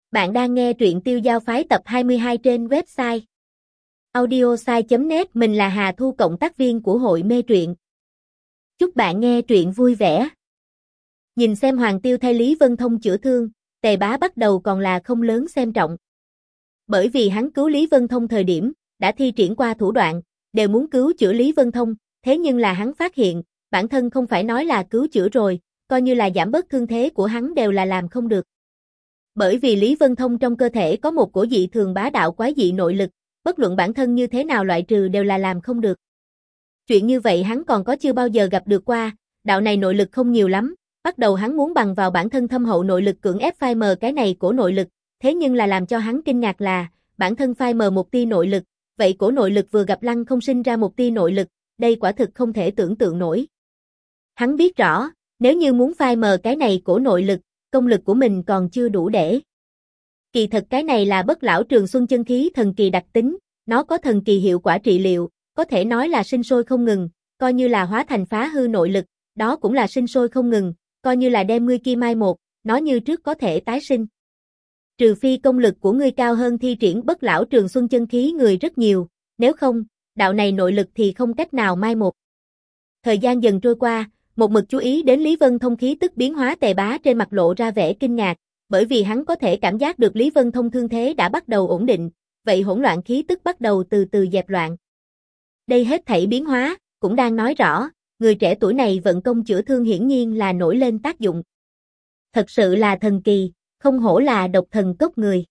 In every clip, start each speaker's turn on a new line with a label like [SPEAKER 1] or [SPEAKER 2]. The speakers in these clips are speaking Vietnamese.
[SPEAKER 1] Bạn đang nghe truyện Tiêu Giao Phái tập 22 trên website audiosai.net. Mình là Hà Thu, cộng tác viên của hội mê truyện. Chúc bạn nghe truyện vui vẻ. Nhìn xem Hoàng Tiêu thay Lý Vân Thông chữa thương, Tề Bá bắt đầu còn là không lớn xem trọng. Bởi vì hắn cứu Lý Vân Thông thời điểm, đã thi triển qua thủ đoạn, đều muốn cứu chữa Lý Vân Thông, thế nhưng là hắn phát hiện, bản thân không phải nói là cứu chữa rồi, coi như là giảm bớt thương thế của hắn đều là làm không được. Bởi vì Lý Vân Thông trong cơ thể có một cổ dị thường bá đạo quái dị nội lực, bất luận bản thân như thế nào loại trừ đều là làm không được. Chuyện như vậy hắn còn có chưa bao giờ gặp được qua, đạo này nội lực không nhiều lắm, bắt đầu hắn muốn bằng vào bản thân thâm hậu nội lực cưỡng ép phai mờ cái này cổ nội lực, thế nhưng là làm cho hắn kinh ngạc là, bản thân phai mờ một tia nội lực, vậy cổ nội lực vừa gặp lăng không sinh ra một tia nội lực, đây quả thực không thể tưởng tượng nổi. Hắn biết rõ, nếu như muốn phai mờ cái này cổ nội lực, công lực của mình còn chưa đủ để. Kỳ thật cái này là Bất Lão Trường Xuân chân khí thần kỳ đặc tính, nó có thần kỳ hiệu quả trị liệu, có thể nói là sinh sôi không ngừng, coi như là hóa thành phá hư nội lực, đó cũng là sinh sôi không ngừng, coi như là đem ngươi kia mai một, nó như trước có thể tái sinh. Trừ phi công lực của ngươi cao hơn thi triển Bất Lão Trường Xuân chân khí người rất nhiều, nếu không, đạo này nội lực thì không cách nào mai một. Thời gian dần trôi qua, một mực chú ý đến Lý Vân Thông khí tức biến hóa, Tề Bá trên mặt lộ ra vẻ kinh ngạc, bởi vì hắn có thể cảm giác được Lý Vân Thông thương thế đã bắt đầu ổn định, vậy hỗn loạn khí tức bắt đầu từ từ dẹp loạn. Đây hết thảy biến hóa, cũng đang nói rõ, người trẻ tuổi này vận công chữa thương hiển nhiên là nổi lên tác dụng. Thật sự là thần kỳ, không hổ là độc thần cốc người.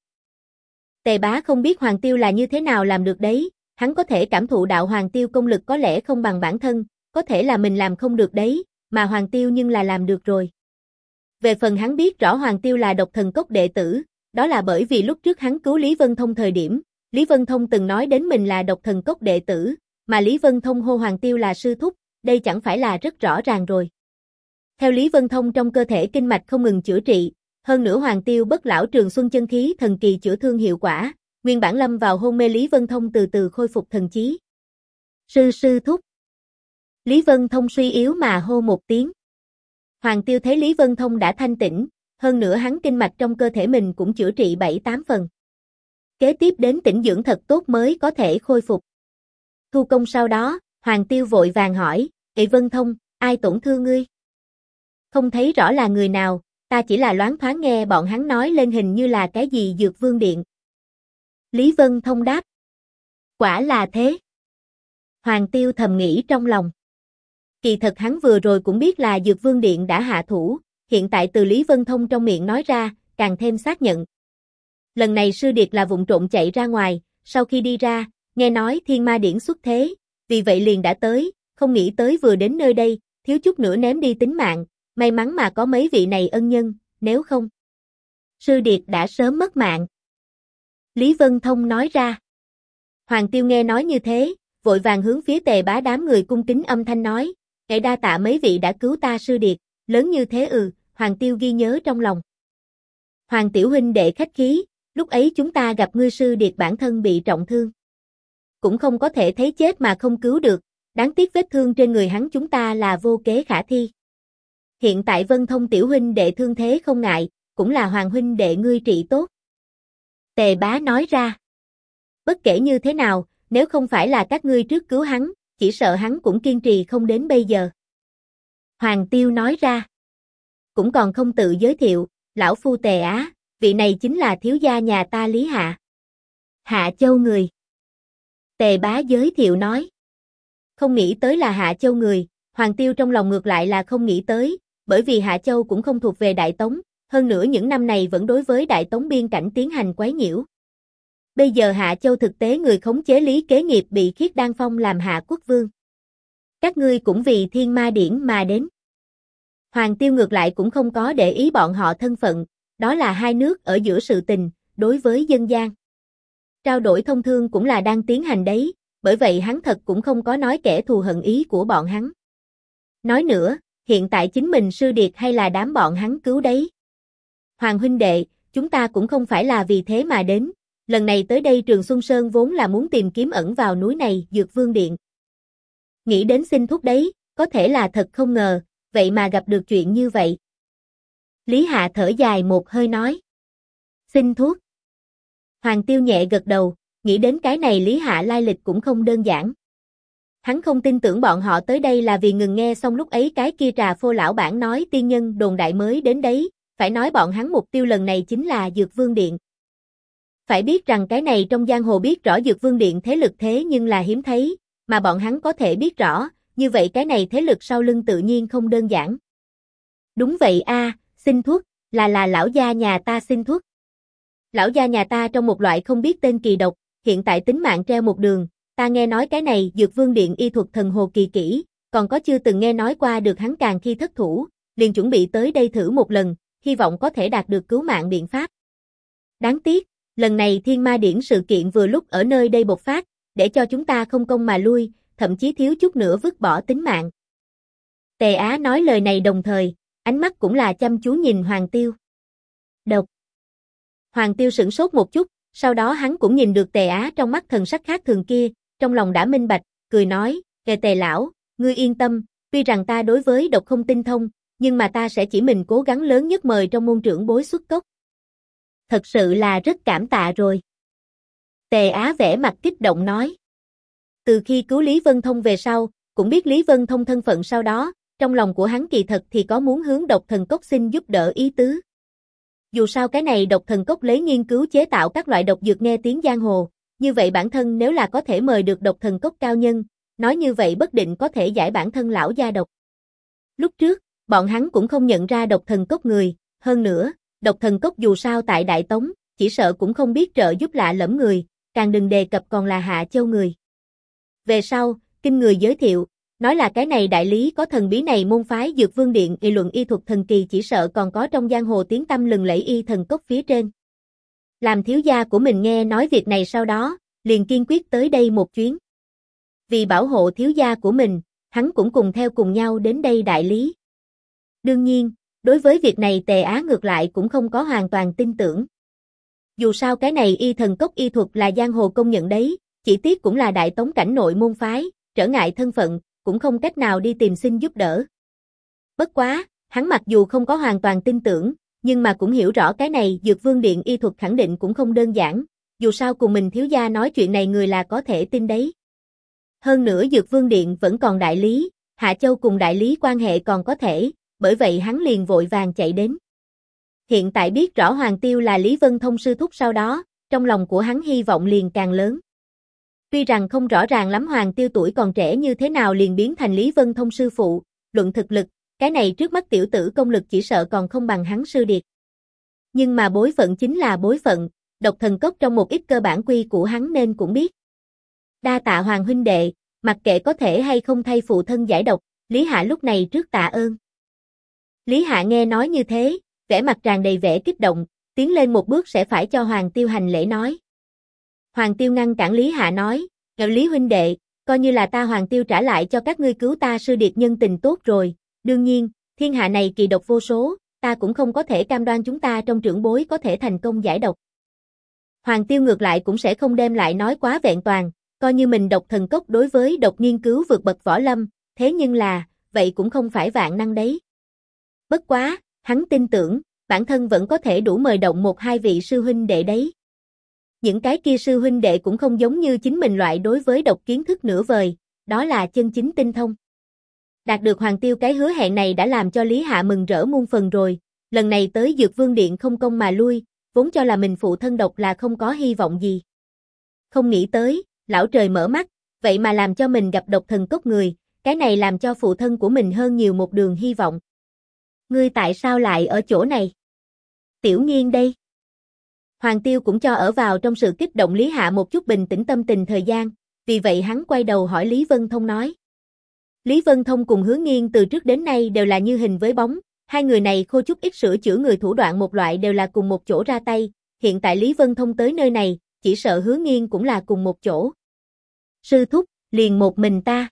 [SPEAKER 1] Tề Bá không biết Hoàng Tiêu là như thế nào làm được đấy, hắn có thể cảm thụ đạo Hoàng Tiêu công lực có lẽ không bằng bản thân, có thể là mình làm không được đấy, mà Hoàng Tiêu nhưng là làm được rồi. Về phần hắn biết rõ Hoàng Tiêu là độc thần cốc đệ tử, đó là bởi vì lúc trước hắn cứu Lý Vân Thông thời điểm, Lý Vân Thông từng nói đến mình là độc thần cốc đệ tử, mà Lý Vân Thông hô Hoàng Tiêu là sư thúc, đây chẳng phải là rất rõ ràng rồi. Theo Lý Vân Thông trong cơ thể kinh mạch không ngừng chữa trị, hơn nữa Hoàng Tiêu Bất Lão Trường Xuân chân khí thần kỳ chữa thương hiệu quả, nguyên bản lâm vào hôn mê Lý Vân Thông từ từ khôi phục thần trí. Sư thúc. Lý Vân Thông suy yếu mà hô một tiếng. Hoàng Tiêu thấy Lý Vân Thông đã thanh tĩnh, hơn nữa hắn kinh mạch trong cơ thể mình cũng chữa trị 7-8 phần. Kế tiếp đến tĩnh dưỡng thật tốt mới có thể khôi phục. Thu công sau đó, Hoàng Tiêu vội vàng hỏi, Ê Vân Thông, ai tổn thương ngươi? Không thấy rõ là người nào, ta chỉ là loáng thoáng nghe bọn hắn nói lên hình như là cái gì Dược Vương Điện. Lý Vân Thông đáp. Quả là thế. Hoàng Tiêu thầm nghĩ trong lòng. Kỳ thật hắn vừa rồi cũng biết là Dược Vương Điện đã hạ thủ, hiện tại từ Lý Vân Thông trong miệng nói ra, càng thêm xác nhận. Lần này sư điệt là vụng trộn chạy ra ngoài, sau khi đi ra, nghe nói Thiên Ma Điển xuất thế, vì vậy liền đã tới, không nghĩ tới vừa đến nơi đây, thiếu chút nữa ném đi tính mạng, may mắn mà có mấy vị này ân nhân, nếu không, sư điệt đã sớm mất mạng. Lý Vân Thông nói ra. Hoàng Tiêu nghe nói như thế, vội vàng hướng phía Tề Bá đám người cung kính âm thanh nói, Ngài đa tạ mấy vị đã cứu ta sư điệt, lớn như thế Hoàng Tiêu ghi nhớ trong lòng. Hoàng tiểu huynh đệ khách khí, lúc ấy chúng ta gặp ngươi sư điệt bản thân bị trọng thương. Cũng không có thể thấy chết mà không cứu được, đáng tiếc vết thương trên người hắn chúng ta là vô kế khả thi. Hiện tại Vân Thông tiểu huynh đệ thương thế không ngại, cũng là Hoàng huynh đệ ngươi trị tốt. Tề Bá nói ra. Bất kể như thế nào, nếu không phải là các ngươi trước cứu hắn, chỉ sợ hắn cũng kiên trì không đến bây giờ. Hoàng Tiêu nói ra. Cũng còn không tự giới thiệu, lão phu Tề Á, vị này chính là thiếu gia nhà ta Lý Hạ. Hạ Châu người. Tề Bá giới thiệu nói. Không nghĩ tới là Hạ Châu người, Hoàng Tiêu trong lòng ngược lại là không nghĩ tới, bởi vì Hạ Châu cũng không thuộc về Đại Tống, hơn nữa những năm này vẫn đối với Đại Tống biên cảnh tiến hành quấy nhiễu. Bây giờ Hạ Châu thực tế người khống chế Lý Kế Nghiệp bị Khiết Đan phong làm Hạ Quốc Vương. Các ngươi cũng vì Thiên Ma Điển mà đến. Hoàng Tiêu ngược lại cũng không có để ý bọn họ thân phận, đó là hai nước ở giữa sự tình, đối với dân gian. Trao đổi thông thương cũng là đang tiến hành đấy, bởi vậy hắn thật cũng không có nói kẻ thù hận ý của bọn hắn. Nói nữa, hiện tại chính mình sư điệt hay là đám bọn hắn cứu đấy. Hoàng huynh đệ, chúng ta cũng không phải là vì thế mà đến. Lần này tới đây Trường Xuân Sơn vốn là muốn tìm kiếm ẩn vào núi này Dược Vương Điện. Nghĩ đến xin thuốc đấy, có thể là thật không ngờ, vậy mà gặp được chuyện như vậy. Lý Hạ thở dài một hơi nói. Xin thuốc. Hoàng Tiêu nhẹ gật đầu, nghĩ đến cái này Lý Hạ lai lịch cũng không đơn giản. Hắn không tin tưởng bọn họ tới đây là vì ngừng nghe xong lúc ấy cái kia Trà Phô lão bản nói tiên nhân đồn đại mới đến đấy, phải nói bọn hắn mục tiêu lần này chính là Dược Vương Điện. Phải biết rằng cái này trong giang hồ biết rõ Dược Vương Điện thế lực thế nhưng là hiếm thấy, mà bọn hắn có thể biết rõ, như vậy cái này thế lực sau lưng tự nhiên không đơn giản. Đúng vậy a, xin thuốc, là lão gia nhà ta xin thuốc. Lão gia nhà ta trong một loại không biết tên kỳ độc, hiện tại tính mạng treo một đường, ta nghe nói cái này Dược Vương Điện y thuật thần hồ kỳ kỹ, còn có chưa từng nghe nói qua được hắn càng khi thất thủ, liền chuẩn bị tới đây thử một lần, hy vọng có thể đạt được cứu mạng biện pháp. Đáng tiếc, lần này Thiên Ma Điển sự kiện vừa lúc ở nơi đây bộc phát, để cho chúng ta không công mà lui, thậm chí thiếu chút nữa vứt bỏ tính mạng. Tề Á nói lời này đồng thời, ánh mắt cũng là chăm chú nhìn Hoàng Tiêu. Độc. Hoàng Tiêu sửng sốt một chút, sau đó hắn cũng nhìn được Tề Á trong mắt thần sắc khác thường kia, trong lòng đã minh bạch, cười nói, Tề lão, ngươi yên tâm, tuy rằng ta đối với độc không tinh thông, nhưng mà ta sẽ chỉ mình cố gắng lớn nhất mời trong môn trưởng bối xuất cốc. Thật sự là rất cảm tạ rồi. Tề Á vẻ mặt kích động nói. Từ khi cứu Lý Vân Thông về sau, cũng biết Lý Vân Thông thân phận sau đó, trong lòng của hắn kỳ thật thì có muốn hướng độc thần cốc xin giúp đỡ ý tứ. Dù sao cái này độc thần cốc lấy nghiên cứu chế tạo các loại độc dược nghe tiếng giang hồ, như vậy bản thân nếu là có thể mời được độc thần cốc cao nhân, nói như vậy bất định có thể giải bản thân lão gia độc. Lúc trước, bọn hắn cũng không nhận ra độc thần cốc người, hơn nữa, độc thần cốc dù sao tại Đại Tống, chỉ sợ cũng không biết trợ giúp lạ lẫm người, càng đừng đề cập còn là Hạ Châu người. Về sau, kinh người giới thiệu, nói là cái này đại lý có thần bí này môn phái Dược Vương Điện y luận y thuật thần kỳ chỉ sợ còn có trong giang hồ tiếng tăm lừng lẫy y thần cốc phía trên. Làm thiếu gia của mình nghe nói việc này sau đó, liền kiên quyết tới đây một chuyến. Vì bảo hộ thiếu gia của mình, hắn cũng cùng theo cùng nhau đến đây đại lý. Đương nhiên, đối với việc này Tề Á ngược lại cũng không có hoàn toàn tin tưởng. Dù sao cái này y thần cốc y thuật là giang hồ công nhận đấy, chỉ tiếc cũng là Đại Tống cảnh nội môn phái, trở ngại thân phận, cũng không cách nào đi tìm xin giúp đỡ. Bất quá, hắn mặc dù không có hoàn toàn tin tưởng, nhưng mà cũng hiểu rõ cái này Dược Vương Điện y thuật khẳng định cũng không đơn giản, dù sao cùng mình thiếu gia nói chuyện này người là có thể tin đấy. Hơn nữa Dược Vương Điện vẫn còn đại lý, Hạ Châu cùng đại lý quan hệ còn có thể, bởi vậy hắn liền vội vàng chạy đến. Hiện tại biết rõ Hoàng Tiêu là Lý Vân Thông sư thúc sau đó, trong lòng của hắn hy vọng liền càng lớn. Tuy rằng không rõ ràng lắm Hoàng Tiêu tuổi còn trẻ như thế nào liền biến thành Lý Vân Thông sư phụ, luận thực lực, cái này trước mắt tiểu tử công lực chỉ sợ còn không bằng hắn sư điệt. Nhưng mà bối phận chính là bối phận, độc thần cốc trong một ít cơ bản quy của hắn nên cũng biết. Đa tạ Hoàng huynh đệ, mặc kệ có thể hay không thay phụ thân giải độc, Lý Hạ lúc này trước tạ ơn. Lý Hạ nghe nói như thế, vẻ mặt tràn đầy vẻ kích động, tiến lên một bước sẽ phải cho Hoàng Tiêu hành lễ nói. Hoàng Tiêu ngăn cản Lý Hạ nói, Lý huynh đệ, coi như là ta Hoàng Tiêu trả lại cho các ngươi cứu ta sư điệt nhân tình tốt rồi, đương nhiên, thiên hạ này kỳ độc vô số, ta cũng không có thể cam đoan chúng ta trong trưởng bối có thể thành công giải độc. Hoàng Tiêu ngược lại cũng sẽ không đem lại nói quá vẹn toàn, coi như mình độc thần cốc đối với độc nghiên cứu vượt bậc võ lâm, thế nhưng là, vậy cũng không phải vạn năng đấy. Bất quá, hắn tin tưởng, bản thân vẫn có thể đủ mời động một hai vị sư huynh đệ đấy. Những cái kia sư huynh đệ cũng không giống như chính mình loại đối với độc kiến thức nửa vời, đó là chân chính tinh thông. Đạt được Hoàng Tiêu cái hứa hẹn này đã làm cho Lý Hạ mừng rỡ muôn phần rồi, lần này tới Dược Vương Điện không công mà lui, vốn cho là mình phụ thân độc là không có hy vọng gì. Không nghĩ tới, lão trời mở mắt, vậy mà làm cho mình gặp độc thần cốc người, cái này làm cho phụ thân của mình hơn nhiều một đường hy vọng. Ngươi tại sao lại ở chỗ này? Tiểu Nghiên đây. Hoàng Tiêu cũng cho ở vào trong sự kích động Lý Hạ một chút bình tĩnh tâm tình thời gian, vì vậy hắn quay đầu hỏi Lý Vân Thông nói. Lý Vân Thông cùng Hứa Nghiên từ trước đến nay đều là như hình với bóng, hai người này khô chút ít sửa chữa người thủ đoạn một loại đều là cùng một chỗ ra tay, hiện tại Lý Vân Thông tới nơi này, chỉ sợ Hứa Nghiên cũng là cùng một chỗ. Sư thúc, liền một mình ta.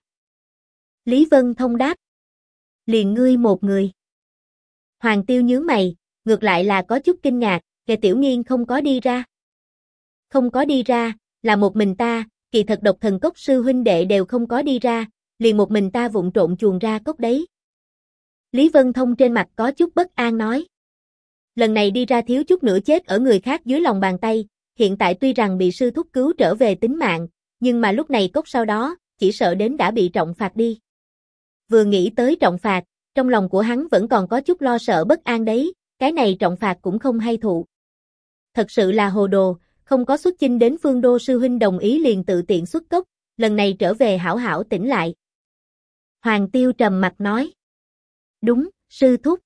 [SPEAKER 1] Lý Vân Thông đáp. Liền ngươi một người. Hoàng Tiêu nhướng mày, ngược lại là có chút kinh ngạc, Tiểu Nghiên không có đi ra. Không có đi ra, là một mình ta, kỳ thật độc thần cốc sư huynh đệ đều không có đi ra, liền một mình ta vụng trộn chuồn ra cốc đấy. Lý Vân Thông trên mặt có chút bất an nói. Lần này đi ra thiếu chút nữa chết ở người khác dưới lòng bàn tay, hiện tại tuy rằng bị sư thúc cứu trở về tính mạng, nhưng mà lúc này cốt sau đó, chỉ sợ đến đã bị trọng phạt đi. Vừa nghĩ tới trọng phạt, trong lòng của hắn vẫn còn có chút lo sợ bất an đấy, cái này trọng phạt cũng không hay thụ. Thật sự là hồ đồ, không có xuất chinh đến Phương Đô sư huynh đồng ý liền tự tiện xuất cốc, lần này trở về hảo hảo tỉnh lại. Hoàng Tiêu trầm mặt nói. Đúng, sư thúc.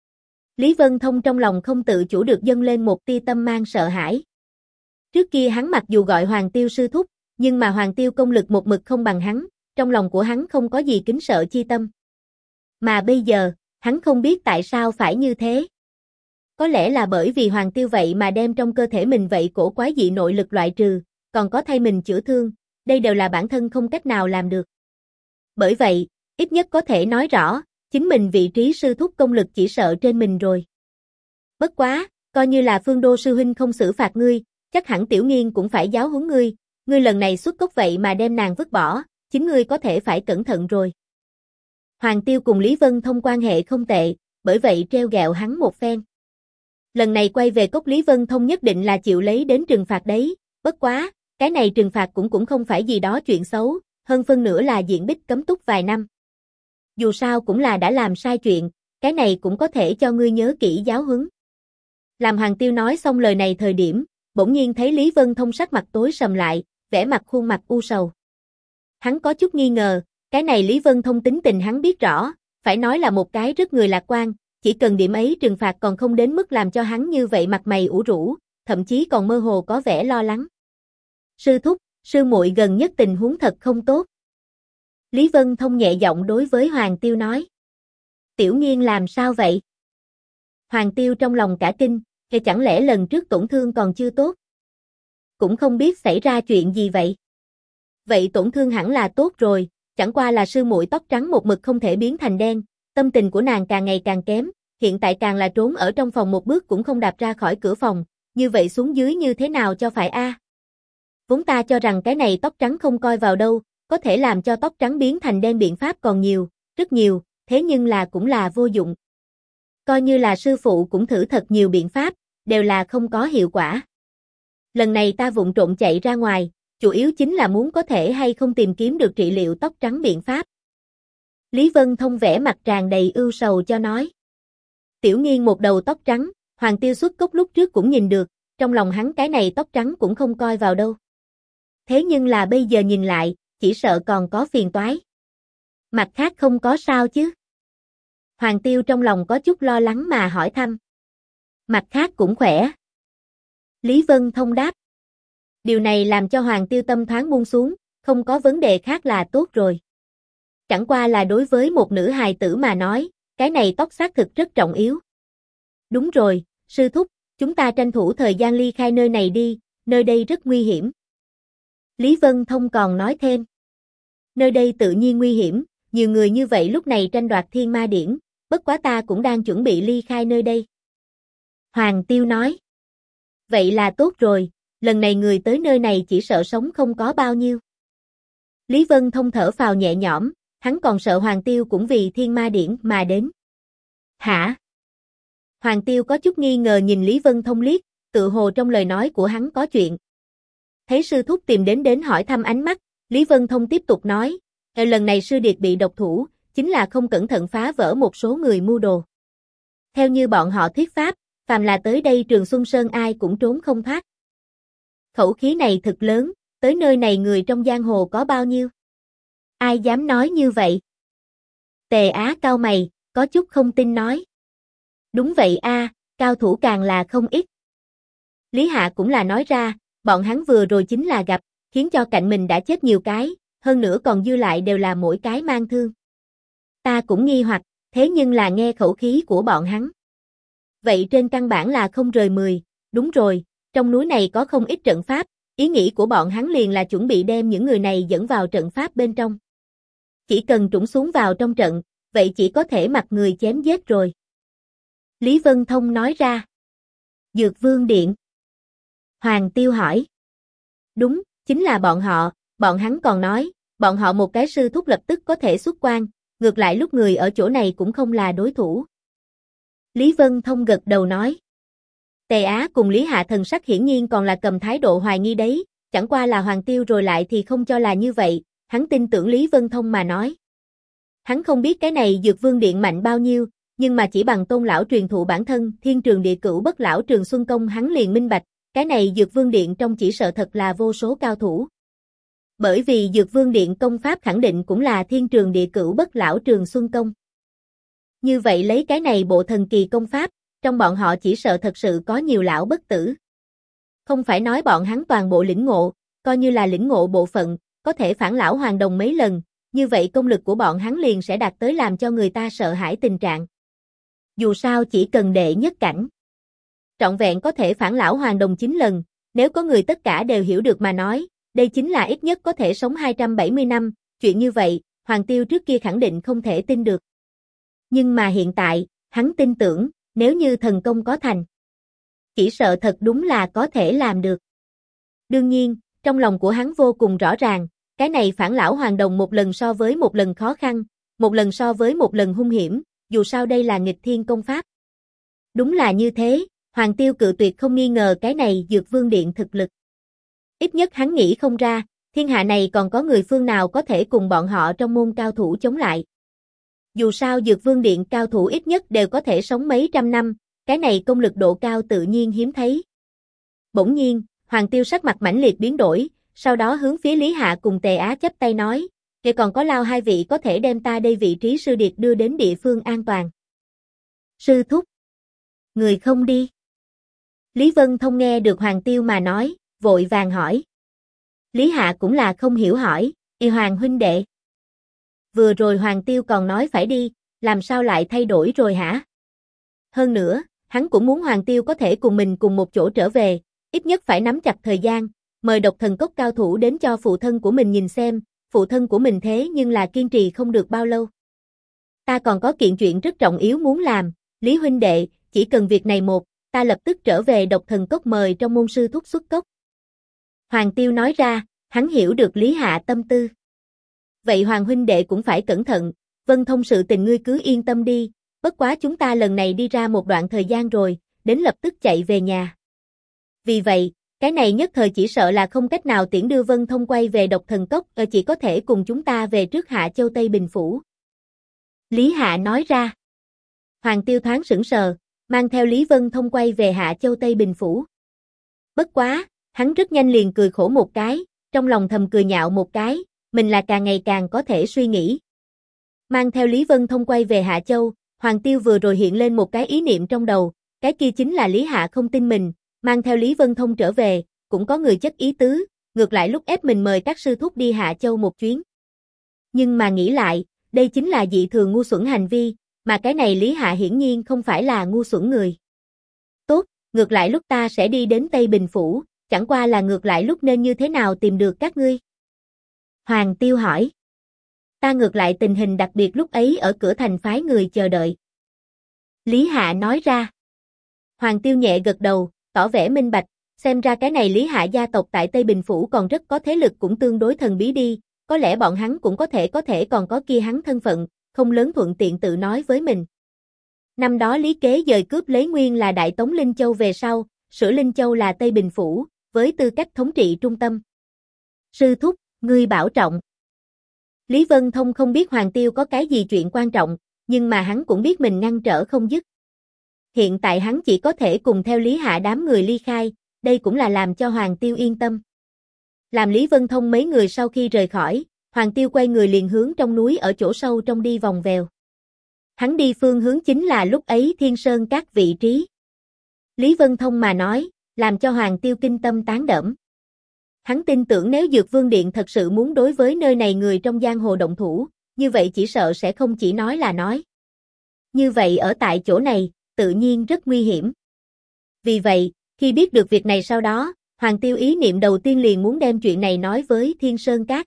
[SPEAKER 1] Lý Vân Thông trong lòng không tự chủ được dâng lên một tia tâm mang sợ hãi. Trước kia hắn mặc dù gọi Hoàng Tiêu sư thúc, nhưng mà Hoàng Tiêu công lực một mực không bằng hắn, trong lòng của hắn không có gì kính sợ chi tâm. Mà bây giờ, hắn không biết tại sao phải như thế. Có lẽ là bởi vì Hoàng Tiêu vậy mà đem trong cơ thể mình vậy cổ quái dị nội lực loại trừ, còn có thay mình chữa thương, đây đều là bản thân không cách nào làm được. Bởi vậy, ít nhất có thể nói rõ, chính mình vị trí sư thúc công lực chỉ sợ trên mình rồi. Bất quá, coi như là Phương Đô sư huynh không xử phạt ngươi, chắc hẳn Tiểu Nghiên cũng phải giáo huấn ngươi, ngươi lần này xuất cốc vậy mà đem nàng vứt bỏ, chính ngươi có thể phải cẩn thận rồi. Hoàng Tiêu cùng Lý Vân Thông quan hệ không tệ, bởi vậy treo gẹo hắn một phen. Lần này quay về cốc Lý Vân Thông nhất định là chịu lấy đến trừng phạt đấy, bất quá, cái này trừng phạt cũng không phải gì đó chuyện xấu, hơn phân nữa là diện bích cấm túc vài năm. Dù sao cũng là đã làm sai chuyện, cái này cũng có thể cho ngươi nhớ kỹ giáo huấn. Làm Hoàng Tiêu nói xong lời này thời điểm, bỗng nhiên thấy Lý Vân Thông sắc mặt tối sầm lại, vẻ mặt khuôn mặt u sầu. Hắn có chút nghi ngờ, cái này Lý Vân Thông tính tình hắn biết rõ, phải nói là một cái rất người lạc quan, chỉ cần điểm ấy trừng phạt còn không đến mức làm cho hắn như vậy mặt mày ủ rũ, thậm chí còn mơ hồ có vẻ lo lắng. Sư thúc, sư muội gần nhất tình huống thật không tốt. Lý Vân Thông nhẹ giọng đối với Hoàng Tiêu nói. Tiểu Nghiên làm sao vậy? Hoàng Tiêu trong lòng cả kinh, chẳng lẽ lần trước tổn thương còn chưa tốt? Cũng không biết xảy ra chuyện gì vậy. Vậy tổn thương hẳn là tốt rồi, chẳng qua là sư muội tóc trắng một mực không thể biến thành đen, tâm tình của nàng càng ngày càng kém, hiện tại càng là trốn ở trong phòng một bước cũng không đạp ra khỏi cửa phòng, như vậy xuống dưới như thế nào cho phải a? Vốn ta cho rằng cái này tóc trắng không coi vào đâu, có thể làm cho tóc trắng biến thành đen biện pháp còn nhiều, rất nhiều, thế nhưng là cũng là vô dụng. Coi như là sư phụ cũng thử thật nhiều biện pháp, đều là không có hiệu quả. Lần này ta vụng trộm chạy ra ngoài, chủ yếu chính là muốn có thể hay không tìm kiếm được trị liệu tóc trắng biện pháp. Lý Vân Thông vẻ mặt tràn đầy ưu sầu cho nói. Tiểu Nghiên một đầu tóc trắng, Hoàng Tiêu xuất cốc lúc trước cũng nhìn được, trong lòng hắn cái này tóc trắng cũng không coi vào đâu. Thế nhưng là bây giờ nhìn lại, chỉ sợ còn có phiền toái. Mặt khác không có sao chứ? Hoàng Tiêu trong lòng có chút lo lắng mà hỏi thăm. Mặt khác cũng khỏe. Lý Vân Thông đáp. Điều này làm cho Hoàng Tiêu tâm thoáng buông xuống, không có vấn đề khác là tốt rồi. Chẳng qua là đối với một nữ hài tử mà nói, cái này tóc xác thực rất trọng yếu. Đúng rồi, sư thúc, chúng ta tranh thủ thời gian ly khai nơi này đi, nơi đây rất nguy hiểm. Lý Vân Thông còn nói thêm. Nơi đây tự nhiên nguy hiểm, nhiều người như vậy lúc này tranh đoạt thiên ma điển, bất quá ta cũng đang chuẩn bị ly khai nơi đây. Hoàng Tiêu nói. Vậy là tốt rồi, lần này người tới nơi này chỉ sợ sống không có bao nhiêu. Lý Vân Thông thở phào nhẹ nhõm, hắn còn sợ Hoàng Tiêu cũng vì thiên ma điển mà đến. Hả? Hoàng Tiêu có chút nghi ngờ nhìn Lý Vân Thông liếc, tự hồ trong lời nói của hắn có chuyện. Thấy sư thúc tìm đến hỏi thăm ánh mắt, Lý Vân Thông tiếp tục nói, lần này sư điệt bị độc thủ, chính là không cẩn thận phá vỡ một số người mưu đồ. Theo như bọn họ thuyết pháp, phàm là tới đây Trường Xuân Sơn ai cũng trốn không thoát. Khẩu khí này thật lớn, tới nơi này người trong giang hồ có bao nhiêu? Ai dám nói như vậy? Tề Á cau mày, có chút không tin nói. Đúng vậy a, cao thủ càng là không ít. Lý Hạ cũng là nói ra, bọn hắn vừa rồi chính là gặp, khiến cho cạnh mình đã chết nhiều cái, hơn nữa còn dư lại đều là mỗi cái mang thương. Ta cũng nghi hoặc, thế nhưng là nghe khẩu khí của bọn hắn. Vậy trên căn bản là không rời 10, đúng rồi, trong núi này có không ít trận pháp, ý nghĩ của bọn hắn liền là chuẩn bị đem những người này dẫn vào trận pháp bên trong. Chỉ cần trũng xuống vào trong trận, vậy chỉ có thể mặc người chém giết rồi. Lý Vân Thông nói ra. Dược Vương Điện. Hoàng Tiêu hỏi. Đúng, chính là bọn hắn còn nói, bọn họ một cái sư thúc lập tức có thể xuất quan, ngược lại lúc người ở chỗ này cũng không là đối thủ. Lý Vân Thông gật đầu nói. Tề Á cùng Lý Hạ thần sắc hiển nhiên còn là cầm thái độ hoài nghi đấy, chẳng qua là Hoàng Tiêu rồi lại thì không cho là như vậy, hắn tin tưởng Lý Vân Thông mà nói. Hắn không biết cái này Dược Vương Điện mạnh bao nhiêu, nhưng mà chỉ bằng Tôn lão truyền thụ bản thân, Thiên Trường Địa Cửu Bất Lão Trường Xuân Công hắn liền minh bạch, cái này Dược Vương Điện trong chỉ sợ thật là vô số cao thủ. Bởi vì Dược Vương Điện công pháp khẳng định cũng là Thiên Trường Địa Cửu Bất Lão Trường Xuân Công. Như vậy lấy cái này bộ thần kỳ công pháp, trong bọn họ chỉ sợ thật sự có nhiều lão bất tử. Không phải nói bọn hắn toàn bộ lĩnh ngộ, coi như là lĩnh ngộ bộ phận, có thể phản lão hoàn đồng mấy lần, như vậy công lực của bọn hắn liền sẽ đạt tới làm cho người ta sợ hãi tình trạng. Dù sao chỉ cần đệ nhất cảnh, trọn vẹn có thể phản lão hoàn đồng 9 lần, nếu có người tất cả đều hiểu được mà nói, đây chính là ít nhất có thể sống 270 năm, chuyện như vậy, Hoàng Tiêu trước kia khẳng định không thể tin được. Nhưng mà hiện tại, hắn tin tưởng, nếu như thần công có thành, chỉ sợ thật đúng là có thể làm được. Đương nhiên, trong lòng của hắn vô cùng rõ ràng, cái này phản lão hoàn đồng một lần so với một lần khó khăn, một lần so với một lần hung hiểm, dù sao đây là nghịch thiên công pháp. Đúng là như thế, Hoàng Tiêu cự tuyệt không nghi ngờ cái này Dược Vương Điện thực lực. Ít nhất hắn nghĩ không ra, thiên hạ này còn có người phương nào có thể cùng bọn họ trong môn cao thủ chống lại. Dù sao Dược Vương Điện cao thủ ít nhất đều có thể sống mấy trăm năm, cái này công lực độ cao tự nhiên hiếm thấy. Bỗng nhiên, Hoàng Tiêu sắc mặt mãnh liệt biến đổi, sau đó hướng phía Lý Hạ cùng Tề Á chắp tay nói, "Kể còn có Lao hai vị có thể đem ta đây vị trí sư điệt đưa đến địa phương an toàn." "Sư thúc, người không đi?" Lý Vân Thông nghe được Hoàng Tiêu mà nói, vội vàng hỏi. Lý Hạ cũng là không hiểu hỏi, Hoàng huynh đệ. Vừa rồi Hoàng Tiêu còn nói phải đi, làm sao lại thay đổi rồi hả?" Hơn nữa, hắn cũng muốn Hoàng Tiêu có thể cùng mình cùng một chỗ trở về, ít nhất phải nắm chặt thời gian, mời độc thần cốc cao thủ đến cho phụ thân của mình nhìn xem, phụ thân của mình thế nhưng là kiên trì không được bao lâu. "Ta còn có kiện chuyện rất trọng yếu muốn làm, Lý huynh đệ, chỉ cần việc này một, ta lập tức trở về độc thần cốc mời trong môn sư thúc xuất cốc." Hoàng Tiêu nói ra, hắn hiểu được Lý Hạ tâm tư. "Vậy Hoàng huynh đệ cũng phải cẩn thận, Vân Thông sự tình ngươi cứ yên tâm đi, bất quá chúng ta lần này đi ra một đoạn thời gian rồi, đến lập tức chạy về nhà. Vì vậy, cái này nhất thời chỉ sợ là không cách nào tiễn đưa Vân Thông quay về độc thần cốc, chỉ có thể cùng chúng ta về trước Hạ Châu Tây Bình Phủ." Lý Hạ nói ra. Hoàng Tiêu thoáng sững sờ, mang theo Lý Vân Thông quay về Hạ Châu Tây Bình Phủ. Bất quá, hắn rất nhanh liền cười khổ một cái, trong lòng thầm cười nhạo một cái, mình là càng ngày càng có thể suy nghĩ. Mang theo Lý Vân Thông quay về Hạ Châu, Hoàng Tiêu vừa rồi hiện lên một cái ý niệm trong đầu, cái kia chính là Lý Hạ không tin mình, mang theo Lý Vân Thông trở về, cũng có người chất ý tứ, ngược lại lúc ép mình mời các sư thúc đi Hạ Châu một chuyến. Nhưng mà nghĩ lại, đây chính là dị thường ngu xuẩn hành vi, mà cái này Lý Hạ hiển nhiên không phải là ngu xuẩn người. "Tốt, ngược lại lúc ta sẽ đi đến Tây Bình Phủ, chẳng qua là ngược lại lúc nên như thế nào tìm được các ngươi?" Hoàng Tiêu hỏi. "Ta ngược lại tình hình đặc biệt lúc ấy ở cửa thành phái người chờ đợi." Lý Hạ nói ra. Hoàng Tiêu nhẹ gật đầu, tỏ vẻ minh bạch, xem ra cái này Lý Hạ gia tộc tại Tây Bình Phủ còn rất có thế lực cũng tương đối thần bí đi, có lẽ bọn hắn cũng có thể còn có kia hắn thân phận, không lớn thuận tiện tự nói với mình. Năm đó Lý Kế dời cướp lấy nguyên là Đại Tống Linh Châu về sau, sửa Linh Châu là Tây Bình Phủ, với tư cách thống trị trung tâm. "Sư thúc, ngươi bảo trọng." Lý Vân Thông không biết Hoàng Tiêu có cái gì chuyện quan trọng, nhưng mà hắn cũng biết mình ngăn trở không dứt. Hiện tại hắn chỉ có thể cùng theo Lý Hạ đám người ly khai, đây cũng là làm cho Hoàng Tiêu yên tâm. Làm Lý Vân Thông mấy người sau khi rời khỏi, Hoàng Tiêu quay người liền hướng trong núi ở chỗ sâu trong đi vòng vèo. Hắn đi phương hướng chính là lúc ấy Thiên Sơn các vị trí. Lý Vân Thông mà nói, làm cho Hoàng Tiêu kinh tâm tán đẫm. Hắn tin tưởng nếu Dược Vương Điện thật sự muốn đối với nơi này người trong giang hồ động thủ, như vậy chỉ sợ sẽ không chỉ nói là nói. Như vậy ở tại chỗ này, tự nhiên rất nguy hiểm. Vì vậy, khi biết được việc này sau đó, Hoàng Tiêu ý niệm đầu tiên liền muốn đem chuyện này nói với Thiên Sơn Các.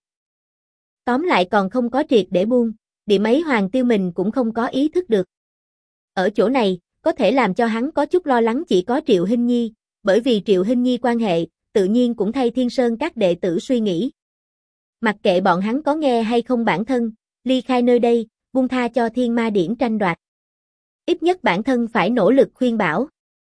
[SPEAKER 1] Tóm lại còn không có triệt để buông, điểm ấy Hoàng Tiêu mình cũng không có ý thức được. Ở chỗ này, có thể làm cho hắn có chút lo lắng chỉ có Triệu Hinh Nhi, bởi vì Triệu Hinh Nhi quan hệ, tự nhiên cũng thay Thiên Sơn Các đệ tử suy nghĩ. Mặc kệ bọn hắn có nghe hay không bản thân, ly khai nơi đây, buông tha cho Thiên Ma Điển tranh đoạt. Ít nhất bản thân phải nỗ lực khuyên bảo.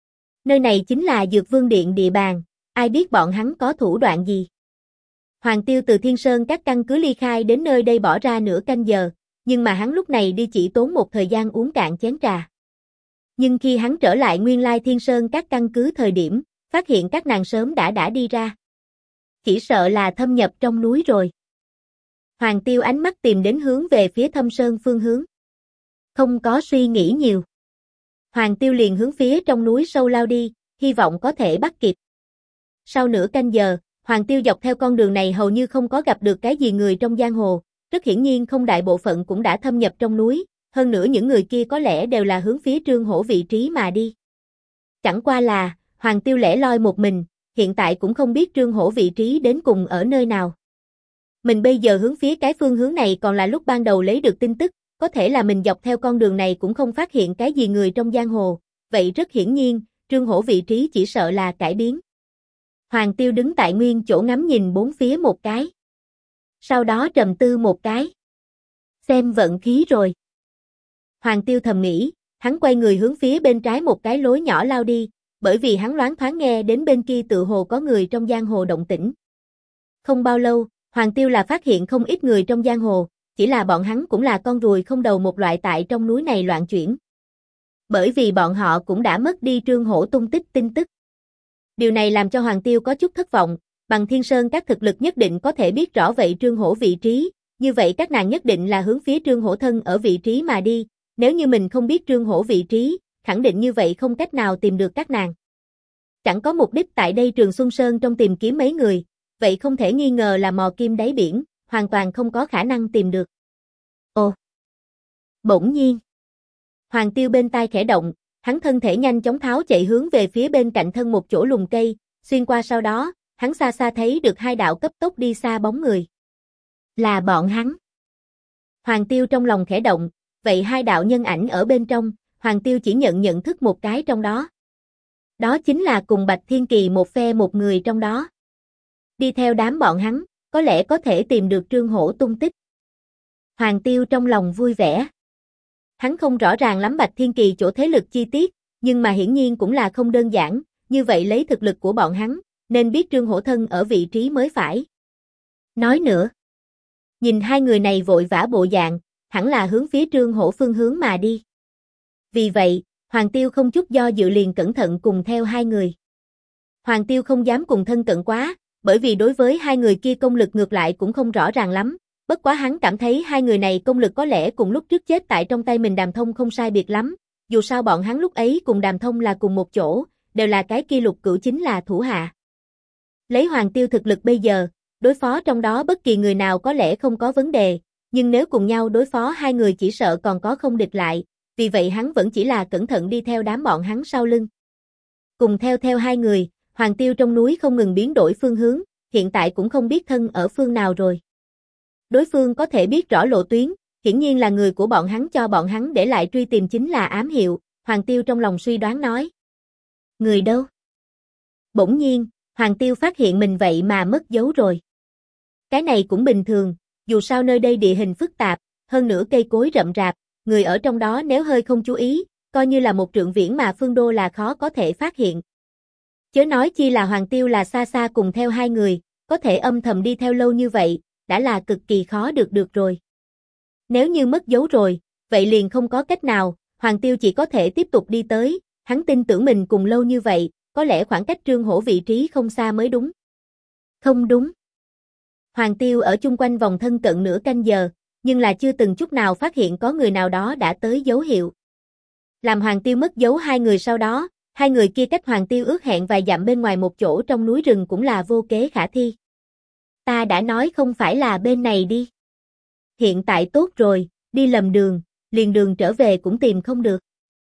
[SPEAKER 1] Nơi này chính là Dược Vương Điện địa bàn, ai biết bọn hắn có thủ đoạn gì. Hoàng Tiêu từ Thiên Sơn các căn cứ ly khai đến nơi đây bỏ ra nửa canh giờ, nhưng mà hắn lúc này đi chỉ tốn một thời gian uống cạn chén trà. Nhưng khi hắn trở lại nguyên lai Thiên Sơn các căn cứ thời điểm, phát hiện các nàng sớm đã đi ra. Chỉ sợ là thâm nhập trong núi rồi. Hoàng Tiêu ánh mắt tìm đến hướng về phía Thâm Sơn phương hướng. Không có suy nghĩ nhiều. Hoàng Tiêu liền hướng phía trong núi sâu lao đi, hy vọng có thể bắt kịp. Sau nửa canh giờ, Hoàng Tiêu dọc theo con đường này hầu như không có gặp được cái gì người trong giang hồ, rất hiển nhiên không đại bộ phận cũng đã thâm nhập trong núi, hơn nữa những người kia có lẽ đều là hướng phía Trương Hổ vị trí mà đi. Chẳng qua là, Hoàng Tiêu lẻ loi một mình, hiện tại cũng không biết Trương Hổ vị trí đến cùng ở nơi nào. Mình bây giờ hướng phía cái phương hướng này còn là lúc ban đầu lấy được tin tức, có thể là mình dọc theo con đường này cũng không phát hiện cái gì người trong giang hồ, vậy rất hiển nhiên, Trương Hổ vị trí chỉ sợ là cải biến. Hoàng Tiêu đứng tại nguyên chỗ ngắm nhìn bốn phía một cái. Sau đó trầm tư một cái. Xem vận khí rồi. Hoàng Tiêu thầm nghĩ, hắn quay người hướng phía bên trái một cái lối nhỏ lao đi, bởi vì hắn loáng thoáng nghe đến bên kia tự hồ có người trong giang hồ động tĩnh. Không bao lâu, Hoàng Tiêu là phát hiện không ít người trong giang hồ, chỉ là bọn hắn cũng là con ruồi không đầu một loại tại trong núi này loạn chuyển. Bởi vì bọn họ cũng đã mất đi Trương Hổ tung tích tin tức. Điều này làm cho Hoàng Tiêu có chút thất vọng, bằng Thiên Sơn các thực lực nhất định có thể biết rõ vậy Trương Hổ vị trí, như vậy các nàng nhất định là hướng phía Trương Hổ thân ở vị trí mà đi, nếu như mình không biết Trương Hổ vị trí, khẳng định như vậy không cách nào tìm được các nàng. Chẳng có mục đích tại đây Trường Xuân Sơn trong tìm kiếm mấy người, vậy không thể nghi ngờ là mò kim đáy biển, hoàn toàn không có khả năng tìm được. Ồ! Bỗng nhiên! Hoàng Tiêu bên tai khẽ động, hắn thân thể nhanh chóng tháo chạy hướng về phía bên cạnh thân một chỗ lùm cây, xuyên qua sau đó, hắn xa xa thấy được hai đạo cấp tốc đi xa bóng người. Là bọn hắn. Hoàng Tiêu trong lòng khẽ động, vậy hai đạo nhân ảnh ở bên trong, Hoàng Tiêu chỉ nhận thức một cái trong đó. Đó chính là cùng Bạch Thiên Kỳ một phe một người trong đó. Đi theo đám bọn hắn, có lẽ có thể tìm được Trương Hổ tung tích. Hoàng Tiêu trong lòng vui vẻ. Hắn không rõ ràng lắm Bạch Thiên Kỳ chỗ thế lực chi tiết, nhưng mà hiển nhiên cũng là không đơn giản, như vậy lấy thực lực của bọn hắn, nên biết Trương Hổ thân ở vị trí mới phải. Nói nữa, nhìn hai người này vội vã bộ dạng, hẳn là hướng phía Trương Hổ phương hướng mà đi. Vì vậy, Hoàng Tiêu không chút do dự liền cẩn thận cùng theo hai người. Hoàng Tiêu không dám cùng thân cận quá, bởi vì đối với hai người kia công lực ngược lại cũng không rõ ràng lắm, bất quá hắn cảm thấy hai người này công lực có lẽ cùng lúc trước chết tại trong tay mình Đàm Thông không sai biệt lắm, dù sao bọn hắn lúc ấy cùng Đàm Thông là cùng một chỗ, đều là cái kia Lục Cửu chính là thủ hạ. Lấy Hoàng Tiêu thực lực bây giờ, đối phó trong đó bất kỳ người nào có lẽ không có vấn đề, nhưng nếu cùng nhau đối phó hai người chỉ sợ còn có không địch lại, vì vậy hắn vẫn chỉ là cẩn thận đi theo đám bọn hắn sau lưng. Cùng theo hai người, Hoàng Tiêu trong núi không ngừng biến đổi phương hướng, hiện tại cũng không biết thân ở phương nào rồi. Đối phương có thể biết rõ lộ tuyến, hiển nhiên là người của bọn hắn cho bọn hắn để lại truy tìm chính là ám hiệu, Hoàng Tiêu trong lòng suy đoán nói. Người đâu? Bỗng nhiên, Hoàng Tiêu phát hiện mình vậy mà mất dấu rồi. Cái này cũng bình thường, dù sao nơi đây địa hình phức tạp, hơn nữa cây cối rậm rạp, người ở trong đó nếu hơi không chú ý, coi như là một trượng viễn mà phương đô là khó có thể phát hiện. Chớ nói chi là Hoàng Tiêu là xa xa cùng theo hai người, có thể âm thầm đi theo lâu như vậy, đã là cực kỳ khó được rồi. Nếu như mất dấu rồi, vậy liền không có cách nào, Hoàng Tiêu chỉ có thể tiếp tục đi tới, hắn tin tưởng mình cùng lâu như vậy, có lẽ khoảng cách Trương Hổ vị trí không xa mới đúng. Không đúng. Hoàng Tiêu ở chung quanh vòng thân cận nửa canh giờ, nhưng là chưa từng chút nào phát hiện có người nào đó đã tới dấu hiệu. Làm Hoàng Tiêu mất dấu hai người sau đó, hai người kia cách Hoàng Tiêu ước hẹn vài dặm bên ngoài một chỗ trong núi rừng cũng là vô kế khả thi. Ta đã nói không phải là bên này đi. Hiện tại tốt rồi, đi lầm đường, liền đường trở về cũng tìm không được.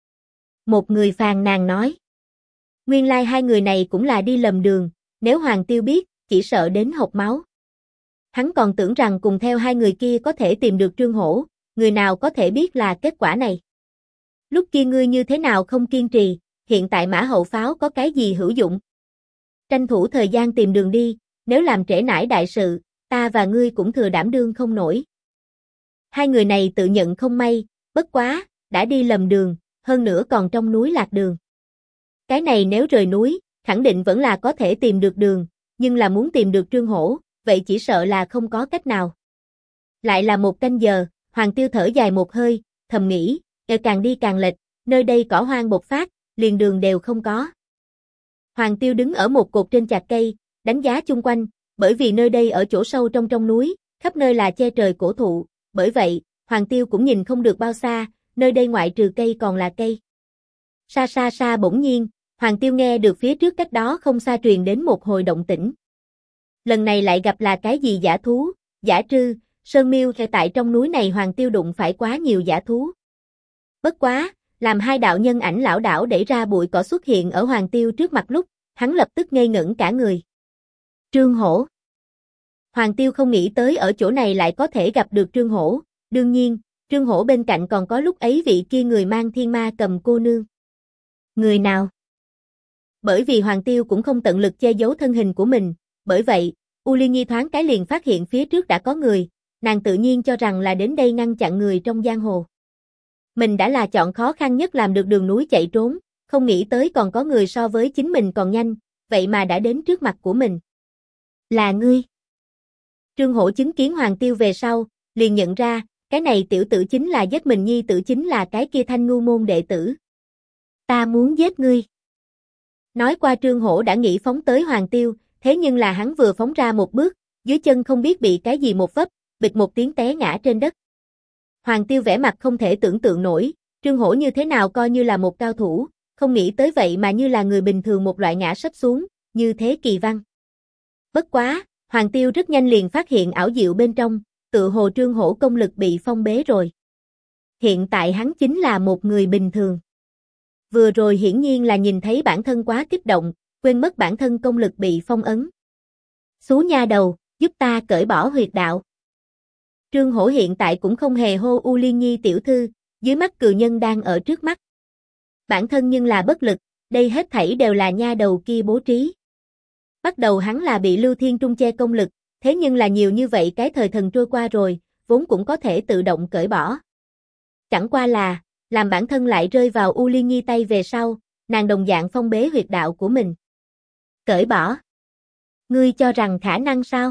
[SPEAKER 1] Một người phàn nàn nói. Nguyên lai hai người này cũng là đi lầm đường, nếu Hoàng Tiêu biết, chỉ sợ đến hộc máu. Hắn còn tưởng rằng cùng theo hai người kia có thể tìm được Trương Hổ, người nào có thể biết là kết quả này. Lúc kia ngươi như thế nào không kiên trì, hiện tại mã hậu pháo có cái gì hữu dụng. Tranh thủ thời gian tìm đường đi, nếu làm trễ nải đại sự, ta và ngươi cũng thừa đảm đương không nổi. Hai người này tự nhận không may, bất quá, đã đi lầm đường, hơn nữa còn trong núi lạc đường. Cái này nếu rời núi, khẳng định vẫn là có thể tìm được đường, nhưng là muốn tìm được Trương Hổ, vậy chỉ sợ là không có cách nào. Lại là 1 canh giờ, Hoàng Tiêu thở dài một hơi, thầm nghĩ, càng đi càng lệch, nơi đây cỏ hoang bộc phát, liền đường đều không có. Hoàng Tiêu đứng ở một cột trên chạc cây, đánh giá chung quanh, bởi vì nơi đây ở chỗ sâu trong núi, khắp nơi là che trời cổ thụ, bởi vậy, Hoàng Tiêu cũng nhìn không được bao xa, nơi đây ngoại trừ cây còn là cây. Xa xa xa bỗng nhiên, Hoàng Tiêu nghe được phía trước cách đó không xa truyền đến một hồi động tĩnh. Lần này lại gặp là cái gì dã thú, dã trư, sơn miêu hay tại trong núi này Hoàng Tiêu đụng phải quá nhiều dã thú. Bất quá, làm 2 đạo nhân ảnh lảo đảo đẩy ra bụi cỏ xuất hiện ở Hoàng Tiêu trước mặt lúc, hắn lập tức ngây ngẩn cả người. Trương Hổ. Hoàng Tiêu không nghĩ tới ở chỗ này lại có thể gặp được Trương Hổ, đương nhiên, Trương Hổ bên cạnh còn có lúc ấy vị kia người mang thiên ma cầm cô nương. Người nào? Bởi vì Hoàng Tiêu cũng không tận lực che giấu thân hình của mình, bởi vậy, U Liên Nhi thoáng cái liền phát hiện phía trước đã có người, nàng tự nhiên cho rằng là đến đây ngăn chặn người trong giang hồ. Mình đã là chọn khó khăn nhất làm được đường núi chạy trốn, không nghĩ tới còn có người so với chính mình còn nhanh, vậy mà đã đến trước mặt của mình. Là ngươi. Trương Hổ chứng kiến Hoàng Tiêu về sau, liền nhận ra, cái này tiểu tử chính là giết mình nhi tử chính là cái kia Thanh Ngưu môn đệ tử. Ta muốn giết ngươi. Nói qua Trương Hổ đã nghĩ phóng tới Hoàng Tiêu, thế nhưng là hắn vừa phóng ra một bước, dưới chân không biết bị cái gì một vấp, bịch một tiếng té ngã trên đất. Hoàng Tiêu vẻ mặt không thể tưởng tượng nổi, Trương Hổ như thế nào coi như là một cao thủ, không nghĩ tới vậy mà như là người bình thường một loại ngã sấp xuống, như thế kỳ văn. Bất quá, Hoàng Tiêu rất nhanh liền phát hiện ảo diệu bên trong, tự hồ Trương Hổ công lực bị phong bế rồi. Hiện tại hắn chính là một người bình thường. Vừa rồi hiển nhiên là nhìn thấy bản thân quá kích động, quên mất bản thân công lực bị phong ấn. Xú nha đầu, giúp ta cởi bỏ huyệt đạo. Trương Hổ hiện tại cũng không hề hô U Liên Nhi tiểu thư, dưới mắt cừu nhân đang ở trước mắt. Bản thân nhưng là bất lực, đây hết thảy đều là nha đầu kia bố trí. Bắt đầu hắn là bị Lưu Thiên Trung che công lực, thế nhưng là nhiều như vậy cái thời thần trôi qua rồi, vốn cũng có thể tự động cởi bỏ. Chẳng qua là, làm bản thân lại rơi vào U Liên Nhi tay về sau, nàng đồng dạng phong bế huyệt đạo của mình. Cởi bỏ? Ngươi cho rằng khả năng sao?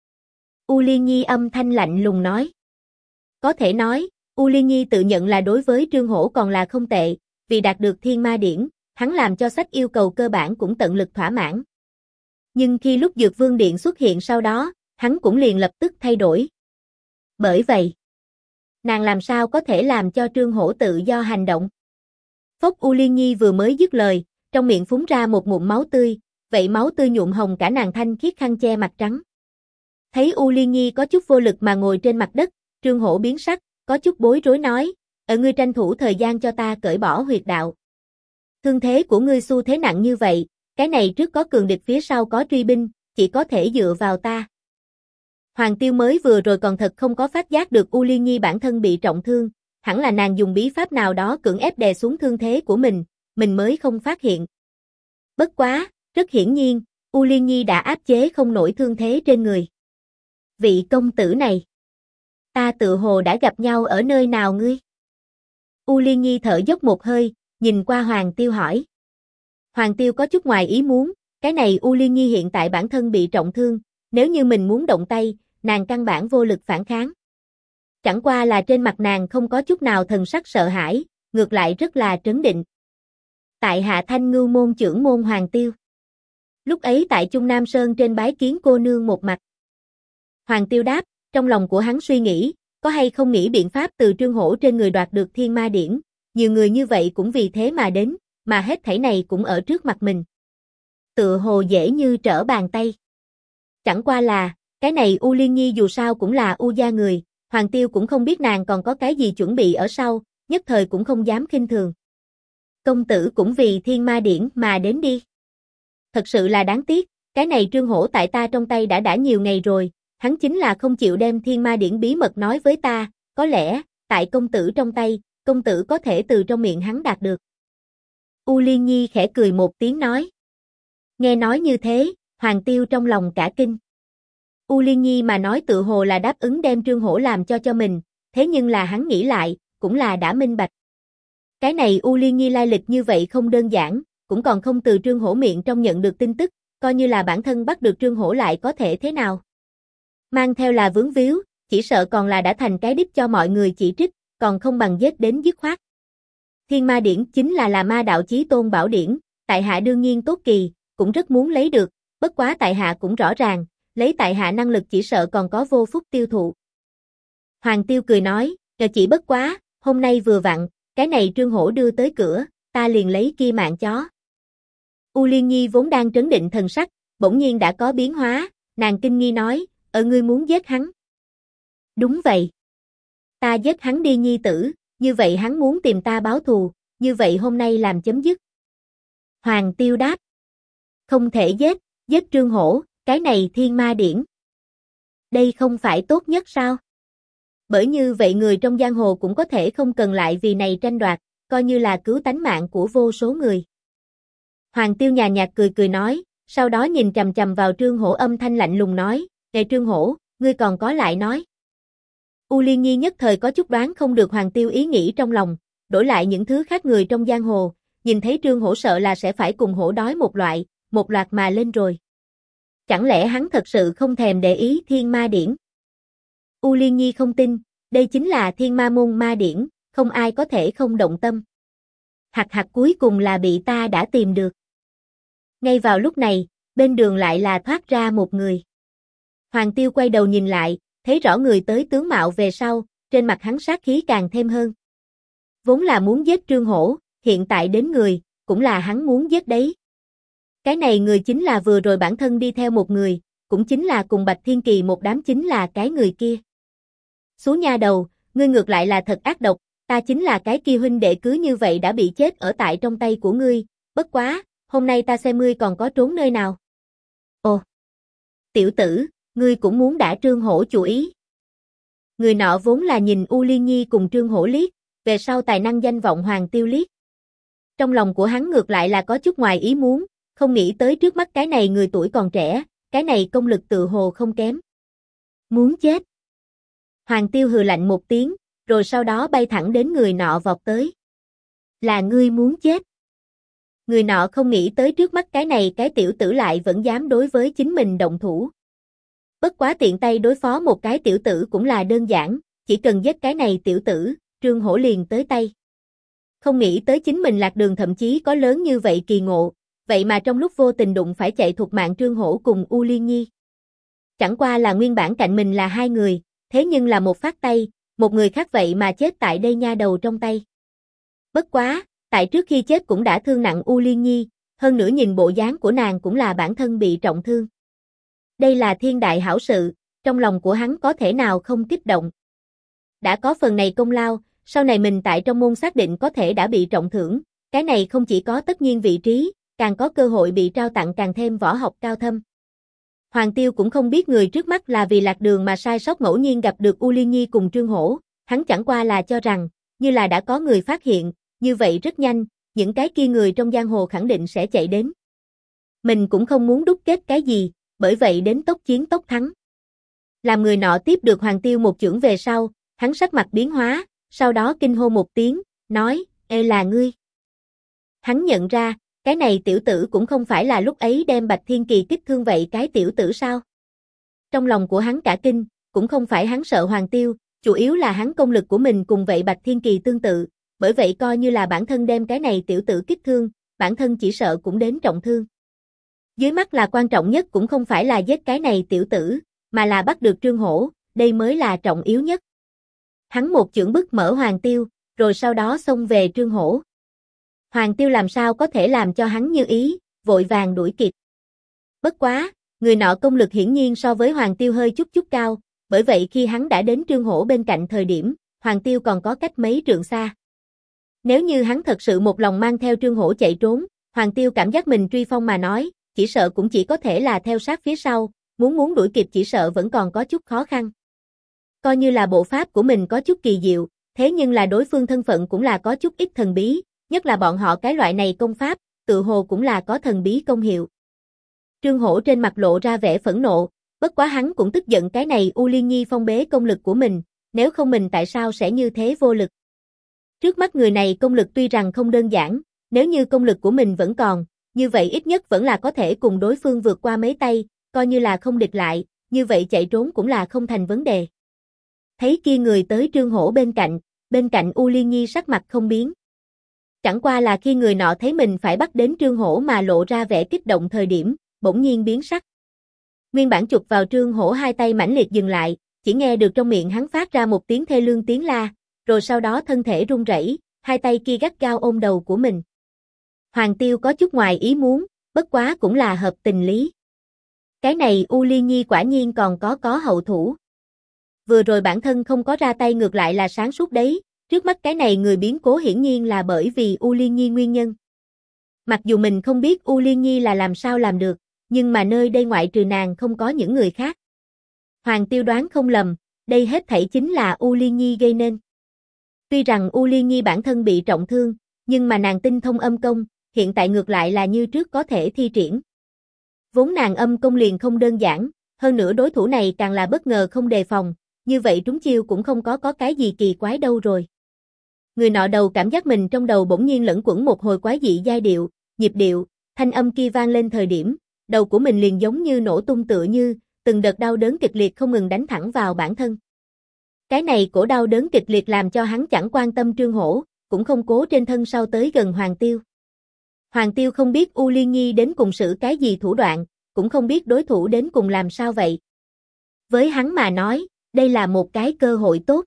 [SPEAKER 1] U Liên Nhi âm thanh lạnh lùng nói. Có thể nói, U Liên Nhi tự nhận là đối với Trương Hổ còn là không tệ, vì đạt được thiên ma điển, hắn làm cho sách yêu cầu cơ bản cũng tận lực thỏa mãn. Nhưng khi lúc Dược Vương Điện xuất hiện sau đó, hắn cũng liền lập tức thay đổi. Bởi vậy, nàng làm sao có thể làm cho Trương Hổ tự do hành động? Phốc U Liên Nhi vừa mới dứt lời, trong miệng phúng ra một ngụm máu tươi, vậy máu tươi nhuộm hồng cả nàng thanh khiết khăn che mặt trắng. Thấy U Liên Nhi có chút vô lực mà ngồi trên mặt đất, Trương Hổ biến sắc, có chút bối rối nói, ngươi tranh thủ thời gian cho ta cởi bỏ huyệt đạo. Thương thế của ngươi xu thế nặng như vậy, cái này trước có cường địch phía sau có truy binh, chỉ có thể dựa vào ta. Hoàng Tiêu mới vừa rồi còn thật không có phát giác được U Liên Nhi bản thân bị trọng thương, hẳn là nàng dùng bí pháp nào đó cưỡng ép đè xuống thương thế của mình mới không phát hiện. Bất quá, rất hiển nhiên, U Liên Nhi đã áp chế không nổi thương thế trên người. Vị công tử này, ta tự hồ đã gặp nhau ở nơi nào ngươi? U Liên Nhi thở dốc một hơi, nhìn qua Hoàng Tiêu hỏi. Hoàng Tiêu có chút ngoài ý muốn, cái này U Liên Nhi hiện tại bản thân bị trọng thương, nếu như mình muốn động tay, nàng căn bản vô lực phản kháng. Chẳng qua là trên mặt nàng không có chút nào thần sắc sợ hãi, ngược lại rất là trấn định. Tại hạ Thanh Ngưu môn trưởng môn Hoàng Tiêu. Lúc ấy tại Trung Nam Sơn trên bái kiến cô nương một mặt. Hoàng Tiêu đáp, trong lòng của hắn suy nghĩ, có hay không nghĩ biện pháp từ Trương Hổ trên người đoạt được thiên ma điển, nhiều người như vậy cũng vì thế mà đến, mà hết thảy này cũng ở trước mặt mình. Tựa hồ dễ như trở bàn tay. Chẳng qua là, cái này U Liên Nhi dù sao cũng là U gia người, Hoàng Tiêu cũng không biết nàng còn có cái gì chuẩn bị ở sau, nhất thời cũng không dám khinh thường. Công tử cũng vì thiên ma điển mà đến đi. Thật sự là đáng tiếc, cái này Trương Hổ tại ta trong tay đã nhiều ngày rồi, hắn chính là không chịu đem thiên ma điển bí mật nói với ta, có lẽ, tại công tử trong tay, công tử có thể từ trong miệng hắn đạt được. U Liên Nhi khẽ cười một tiếng nói. Nghe nói như thế, Hoàng Tiêu trong lòng cả kinh. U Liên Nhi mà nói tự hồ là đáp ứng đem Trương Hổ làm cho mình, thế nhưng là hắn nghĩ lại, cũng là đã minh bạch. Cái này U Liên Nhi lai lịch như vậy không đơn giản, cũng còn không từ Trương Hổ miệng trong nhận được tin tức, coi như là bản thân bắt được Trương Hổ lại có thể thế nào. Mang theo là vướng víu, chỉ sợ còn là đã thành cái đích cho mọi người chỉ trích, còn không bằng giết đến dứt khoát. Thiên Ma Điển chính là ma đạo chí tôn bảo điển, tại hạ đương nhiên tốt kỳ, cũng rất muốn lấy được, bất quá tại hạ cũng rõ ràng, lấy tại hạ năng lực chỉ sợ còn có vô phúc tiêu thụ. Hoàng Tiêu cười nói, chỉ bất quá, hôm nay vừa vặn, cái này Trương Hổ đưa tới cửa, ta liền lấy kia mạng chó. U Liên Nhi vốn đang trấn định thần sắc, bỗng nhiên đã có biến hóa, nàng kinh nghi nói, ngươi muốn giết hắn. Đúng vậy. Ta giết hắn đi nhi tử, như vậy hắn muốn tìm ta báo thù, như vậy hôm nay làm chấm dứt. Hoàng Tiêu đáp. Không thể giết Trương Hổ, cái này Thiên Ma Điển. Đây không phải tốt nhất sao? Bởi như vậy người trong giang hồ cũng có thể không cần lại vì này tranh đoạt, coi như là cứu tánh mạng của vô số người. Hoàng Tiêu nhàn nhạt cười cười nói, sau đó nhìn chằm chằm vào Trương Hổ âm thanh lạnh lùng nói, Trương Hổ, ngươi còn có lại nói. U Liên Nhi nhất thời có chút đoán không được Hoàng Tiêu ý nghĩ trong lòng, đổi lại những thứ khác người trong giang hồ, nhìn thấy Trương Hổ sợ là sẽ phải cùng hổ đói một loạt mà lên rồi. Chẳng lẽ hắn thật sự không thèm để ý Thiên Ma Điển? U Liên Nhi không tin, đây chính là Thiên Ma môn ma điển, không ai có thể không động tâm. Hạc cuối cùng là bị ta đã tìm được. Ngay vào lúc này, bên đường lại là thoát ra một người. Hoàng Tiêu quay đầu nhìn lại, thấy rõ người tới tướng mạo về sau, trên mặt hắn sát khí càng thêm hơn. Vốn là muốn giết Trương Hổ, hiện tại đến người, cũng là hắn muốn giết đấy. Cái này người chính là vừa rồi bản thân đi theo một người, cũng chính là cùng Bạch Thiên Kỳ một đám chính là cái người kia. Xú nha đầu, ngươi ngược lại là thật ác độc, ta chính là cái kia huynh đệ cứ như vậy đã bị chết ở tại trong tay của ngươi, bất quá, hôm nay ta xem ngươi còn có trốn nơi nào. Ồ, tiểu tử, ngươi cũng muốn đả Trương Hổ chủ ý. Người nọ vốn là nhìn U Liên Nhi cùng Trương Hổ liếc, về sau tài năng danh vọng Hoàng Tiêu liếc. Trong lòng của hắn ngược lại là có chút ngoài ý muốn, không nghĩ tới trước mắt cái này người tuổi còn trẻ, cái này công lực tự hồ không kém. Muốn chết. Hoàng Tiêu hừ lạnh một tiếng, rồi sau đó bay thẳng đến người nọ vọt tới. Là ngươi muốn chết. Người nọ không nghĩ tới trước mắt cái này cái tiểu tử lại vẫn dám đối với chính mình động thủ. Bất quá tiện tay đối phó một cái tiểu tử cũng là đơn giản, chỉ cần giết cái này tiểu tử, Trương Hổ liền tới tay. Không nghĩ tới chính mình lạc đường thậm chí có lớn như vậy kỳ ngộ, vậy mà trong lúc vô tình đụng phải chạy thuộc mạng Trương Hổ cùng U Liên Nhi. Chẳng qua là nguyên bản cạnh mình là hai người, thế nhưng là một phát tay, một người khác vậy mà chết tại đây nha đầu trong tay. Bất quá, tại trước khi chết cũng đã thương nặng U Liên Nhi, hơn nữa nhìn bộ dáng của nàng cũng là bản thân bị trọng thương. Đây là thiên đại hảo sự, trong lòng của hắn có thể nào không kích động. Đã có phần này công lao, sau này mình tại trong môn xác định có thể đã bị trọng thưởng, cái này không chỉ có tất nhiên vị trí, càng có cơ hội bị trao tặng càng thêm võ học cao thâm. Hoàng Tiêu cũng không biết người trước mắt là vì lạc đường mà sai sót ngẫu nhiên gặp được U Liên Nhi cùng Trương Hổ, hắn chẳng qua là cho rằng, như là đã có người phát hiện, như vậy rất nhanh, những cái kia người trong giang hồ khẳng định sẽ chạy đến. Mình cũng không muốn đúc kết cái gì, bởi vậy đến tốc chiến tốc thắng. Làm người nọ tiếp được Hoàng Tiêu một chưởng về sau, hắn sắc mặt biến hóa, sau đó kinh hô một tiếng, nói, ê là ngươi. Hắn nhận ra, cái này tiểu tử cũng không phải là lúc ấy đem Bạch Thiên Kỳ kích thương vậy cái tiểu tử sao. Trong lòng của hắn cả kinh, cũng không phải hắn sợ Hoàng Tiêu, chủ yếu là hắn công lực của mình cùng vậy Bạch Thiên Kỳ tương tự, bởi vậy coi như là bản thân đem cái này tiểu tử kích thương, bản thân chỉ sợ cũng đến trọng thương. Dưới mắt là quan trọng nhất cũng không phải là giết cái này tiểu tử, mà là bắt được Trương Hổ, đây mới là trọng yếu nhất. Hắn một chưởng bức mở Hoàng Tiêu, rồi sau đó xông về Trương Hổ. Hoàng Tiêu làm sao có thể làm cho hắn như ý, vội vàng đuổi kịp. Bất quá, người nọ công lực hiển nhiên so với Hoàng Tiêu hơi chút cao, bởi vậy khi hắn đã đến Trương Hổ bên cạnh thời điểm, Hoàng Tiêu còn có cách mấy trượng xa. Nếu như hắn thật sự một lòng mang theo Trương Hổ chạy trốn, Hoàng Tiêu cảm giác mình truy phong mà nói, chỉ sợ cũng chỉ có thể là theo sát phía sau, muốn đuổi kịp chỉ sợ vẫn còn có chút khó khăn. Coi như là bộ pháp của mình có chút kỳ diệu, thế nhưng là đối phương thân phận cũng là có chút ít thần bí, nhất là bọn họ cái loại này công pháp, tự hồ cũng là có thần bí công hiệu. Trương Hổ trên mặt lộ ra vẻ phẫn nộ, bất quá hắn cũng tức giận cái này U Liên Nhi phong bế công lực của mình, nếu không mình tại sao sẽ như thế vô lực. Trước mắt người này công lực tuy rằng không đơn giản, Nếu như công lực của mình vẫn còn, như vậy ít nhất vẫn là có thể cùng đối phương vượt qua mấy tay, coi như là không địch lại, như vậy chạy trốn cũng là không thành vấn đề. Thấy kia người tới Trương Hổ bên cạnh U Liên Nhi sắc mặt không biến. Chẳng qua là khi người nọ thấy mình phải bắt đến Trương Hổ mà lộ ra vẻ kích động thời điểm, bỗng nhiên biến sắc. Nguyên bản chụp vào Trương Hổ hai tay mãnh liệt dừng lại, chỉ nghe được trong miệng hắn phát ra một tiếng thê lương tiếng la, rồi sau đó thân thể run rẩy, hai tay kia gắt gao ôm đầu của mình. Hoàng Tiêu có chút ngoài ý muốn, bất quá cũng là hợp tình lý. Cái này U Liên Nhi quả nhiên còn có hậu thủ. Vừa rồi bản thân không có ra tay ngược lại là sáng suốt đấy, trước mắt cái này người biến cố hiển nhiên là bởi vì U Liên Nhi nguyên nhân. Mặc dù mình không biết U Liên Nhi là làm sao làm được, nhưng mà nơi đây ngoại trừ nàng không có những người khác. Hoàng Tiêu đoán không lầm, đây hết thảy chính là U Liên Nhi gây nên. Tuy rằng U Liên Nhi bản thân bị trọng thương, nhưng mà nàng tinh thông âm công, hiện tại ngược lại là như trước có thể thi triển. Vốn nàng âm công liền không đơn giản, hơn nữa đối thủ này càng là bất ngờ không đề phòng, như vậy trúng chiêu cũng không có cái gì kỳ quái đâu rồi. Người nọ đầu cảm giác mình trong đầu bỗng nhiên lẫn quẩn một hồi quái dị giai điệu, nhịp điệu, thanh âm kia vang lên thời điểm, đầu của mình liền giống như nổ tung tựa như, từng đợt đau đớn kịch liệt không ngừng đánh thẳng vào bản thân. Cái này cổ đau đớn kịch liệt làm cho hắn chẳng quan tâm Trương Hổ, cũng không cố trên thân sau tới gần Hoàng Tiêu. Hoàng Tiêu không biết U Liên Nhi đến cùng sử cái gì thủ đoạn, cũng không biết đối thủ đến cùng làm sao vậy. Với hắn mà nói, đây là một cái cơ hội tốt.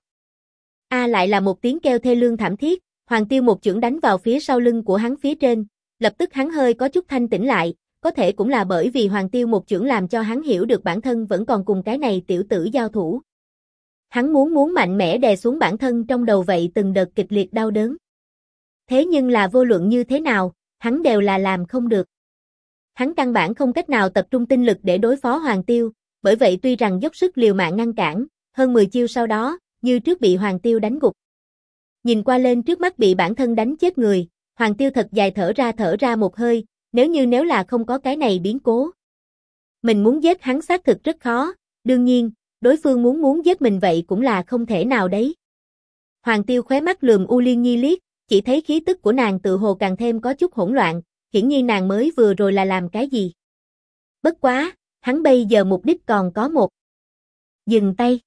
[SPEAKER 1] Lại là một tiếng kêu thê lương thảm thiết, Hoàng Tiêu một chưởng đánh vào phía sau lưng của hắn phía trên, lập tức hắn hơi có chút thanh tỉnh lại, có thể cũng là bởi vì Hoàng Tiêu một chưởng làm cho hắn hiểu được bản thân vẫn còn cùng cái này tiểu tử giao thủ. Hắn muốn mạnh mẽ đè xuống bản thân trong đầu vậy từng đợt kịch liệt đau đớn. Thế nhưng là vô luận như thế nào, hắn đều là làm không được. Hắn căn bản không cách nào tập trung tinh lực để đối phó Hoàng Tiêu, bởi vậy tuy rằng dốc sức liều mạng ngăn cản, hơn 10 chiêu sau đó, như trước bị Hoàng Tiêu đánh gục. Nhìn qua lên trước mắt bị bản thân đánh chết người, Hoàng Tiêu thật dài thở ra một hơi, nếu là không có cái này biến cố. Mình muốn giết hắn xác thực rất khó, đương nhiên, đối phương muốn giết mình vậy cũng là không thể nào đấy. Hoàng Tiêu khóe mắt lườm U Liên Nhi liếc, chỉ thấy khí tức của nàng tự hồ càng thêm có chút hỗn loạn, hiển nhiên nàng mới vừa rồi là làm cái gì. Bất quá, hắn bây giờ mục đích còn có một. Dừng tay.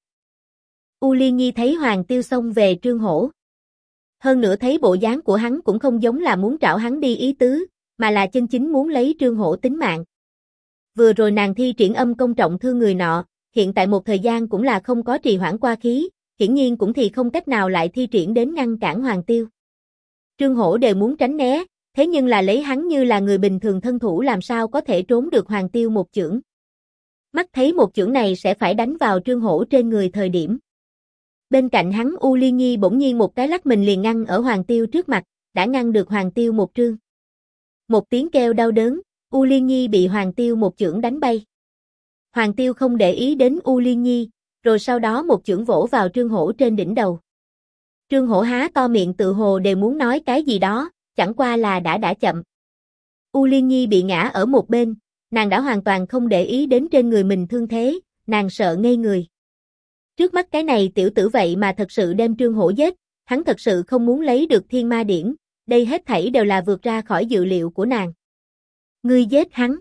[SPEAKER 1] U Liên Nhi thấy Hoàng Tiêu xông về Trương Hổ. Hơn nữa thấy bộ dáng của hắn cũng không giống là muốn trảo hắn đi ý tứ, mà là chân chính muốn lấy Trương Hổ tính mạng. Vừa rồi nàng thi triển âm công trọng thương người nọ, hiện tại một thời gian cũng là không có trì hoãn qua khí, hiển nhiên cũng thì không cách nào lại thi triển đến ngăn cản Hoàng Tiêu. Trương Hổ đều muốn tránh né, thế nhưng là lấy hắn như là người bình thường thân thủ làm sao có thể trốn được Hoàng Tiêu một chưởng. Mắt thấy một chưởng này sẽ phải đánh vào Trương Hổ trên người thời điểm. Bên cạnh hắn U Liên Nhi bỗng nhiên một cái lắc mình liền ngăn ở Hoàng Tiêu trước mặt, đã ngăn được Hoàng Tiêu một trương. Một tiếng kêu đau đớn, U Liên Nhi bị Hoàng Tiêu một chưởng đánh bay. Hoàng Tiêu không để ý đến U Liên Nhi, rồi sau đó một chưởng vỗ vào Trương Hổ trên đỉnh đầu. Trương Hổ há to miệng tự hồ đều muốn nói cái gì đó, chẳng qua là đã chậm. U Liên Nhi bị ngã ở một bên, nàng đã hoàn toàn không để ý đến trên người mình thương thế, nàng sợ ngây người. Trước mắt cái này tiểu tử vậy mà thật sự đem Trương Hổ giết, hắn thật sự không muốn lấy được Thiên Ma Điển, đây hết thảy đều là vượt ra khỏi dự liệu của nàng. Ngươi giết hắn.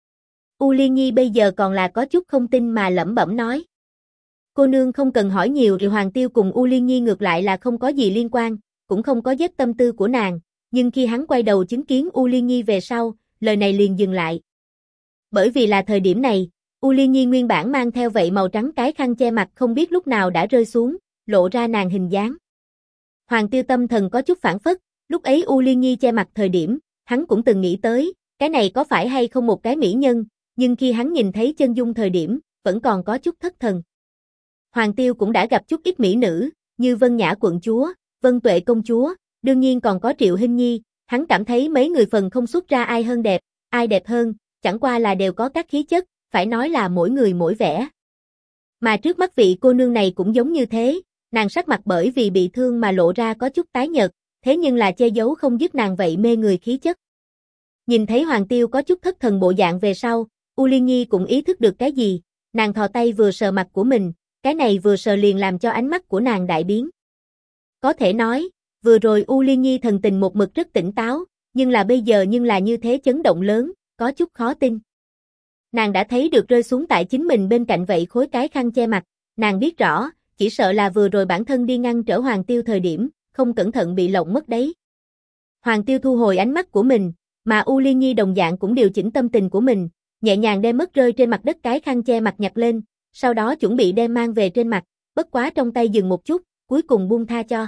[SPEAKER 1] U Liên Nhi bây giờ còn là có chút không tin mà lẩm bẩm nói. Cô nương không cần hỏi nhiều thì Hoàng Tiêu cùng U Liên Nhi ngược lại là không có gì liên quan, cũng không có giết tâm tư của nàng, nhưng khi hắn quay đầu chứng kiến U Liên Nhi về sau, lời này liền dừng lại. Bởi vì là thời điểm này, U Liên Nhi nguyên bản mang theo vậy màu trắng cái khăn che mặt không biết lúc nào đã rơi xuống, lộ ra nàng hình dáng. Hoàng Tiêu tâm thần có chút phản phất, lúc ấy U Liên Nhi che mặt thời điểm, hắn cũng từng nghĩ tới, cái này có phải hay không một cái mỹ nhân, nhưng khi hắn nhìn thấy chân dung thời điểm, vẫn còn có chút thất thần. Hoàng Tiêu cũng đã gặp chút ít mỹ nữ, như Vân Nhã quận chúa, Vân Tuệ công chúa, đương nhiên còn có Triệu Hinh Nhi, hắn cảm thấy mấy người phần không xuất ra ai hơn đẹp, ai đẹp hơn, chẳng qua là đều có các khí chất, phải nói là mỗi người mỗi vẻ. Mà trước mắt vị cô nương này cũng giống như thế, nàng sắc mặt bởi vì bị thương mà lộ ra có chút tái nhợt, thế nhưng là che giấu không dứt nàng vậy mê người khí chất. Nhìn thấy Hoàng Tiêu có chút thất thần bộ dạng về sau, U Liên Nhi cũng ý thức được cái gì, nàng thò tay vừa sờ mặt của mình, cái này vừa sờ liền làm cho ánh mắt của nàng đại biến. Có thể nói, vừa rồi U Liên Nhi thần tình một mực rất tỉnh táo, nhưng là bây giờ nhưng là như thế chấn động lớn, có chút khó tin. Nàng đã thấy được rơi xuống tại chính mình bên cạnh vậy khối cái khăn che mặt, nàng biết rõ, chỉ sợ là vừa rồi bản thân đi ngăn trở Hoàng Tiêu thời điểm, không cẩn thận bị lộng mất đấy. Hoàng Tiêu thu hồi ánh mắt của mình, mà U Liên Nhi đồng dạng cũng điều chỉnh tâm tình của mình, nhẹ nhàng đem mất rơi trên mặt đất cái khăn che mặt nhặt lên, sau đó chuẩn bị đem mang về trên mặt, bất quá trong tay dừng một chút, cuối cùng buông tha cho.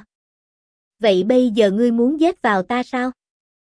[SPEAKER 1] Vậy bây giờ ngươi muốn giết vào ta sao?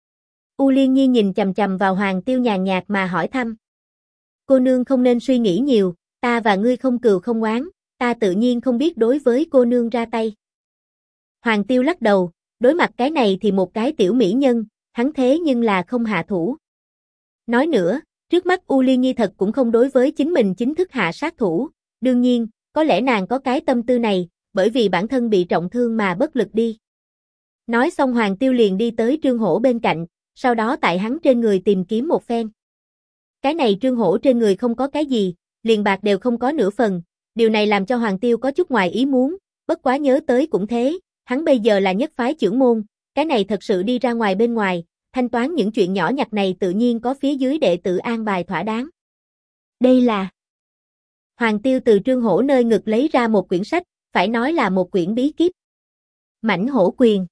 [SPEAKER 1] U Liên Nhi nhìn chằm chằm vào Hoàng Tiêu nhàn nhạt mà hỏi thăm. Cô nương không nên suy nghĩ nhiều, ta và ngươi không cừu không oán, ta tự nhiên không biết đối với cô nương ra tay. Hoàng Tiêu lắc đầu, đối mặt cái này thì một cái tiểu mỹ nhân, hắn thế nhưng là không hạ thủ. Nói nữa, trước mắt U Liên Nhi thật cũng không đối với chính mình chính thức hạ sát thủ, đương nhiên, có lẽ nàng có cái tâm tư này, bởi vì bản thân bị trọng thương mà bất lực đi. Nói xong Hoàng Tiêu liền đi tới Trương Hổ bên cạnh, sau đó tại hắn trên người tìm kiếm một phen. Cái này Trương Hổ trên người không có cái gì, liền bạc đều không có nửa phần, điều này làm cho Hoàng Tiêu có chút ngoài ý muốn, bất quá nhớ tới cũng thế, hắn bây giờ là nhất phái trưởng môn, cái này thật sự đi ra ngoài bên ngoài, thanh toán những chuyện nhỏ nhặt này tự nhiên có phía dưới đệ tử an bài thỏa đáng. Đây là... Hoàng Tiêu từ Trương Hổ nơi ngực lấy ra một quyển sách, phải nói là một quyển bí kíp. Mãnh hổ quyền.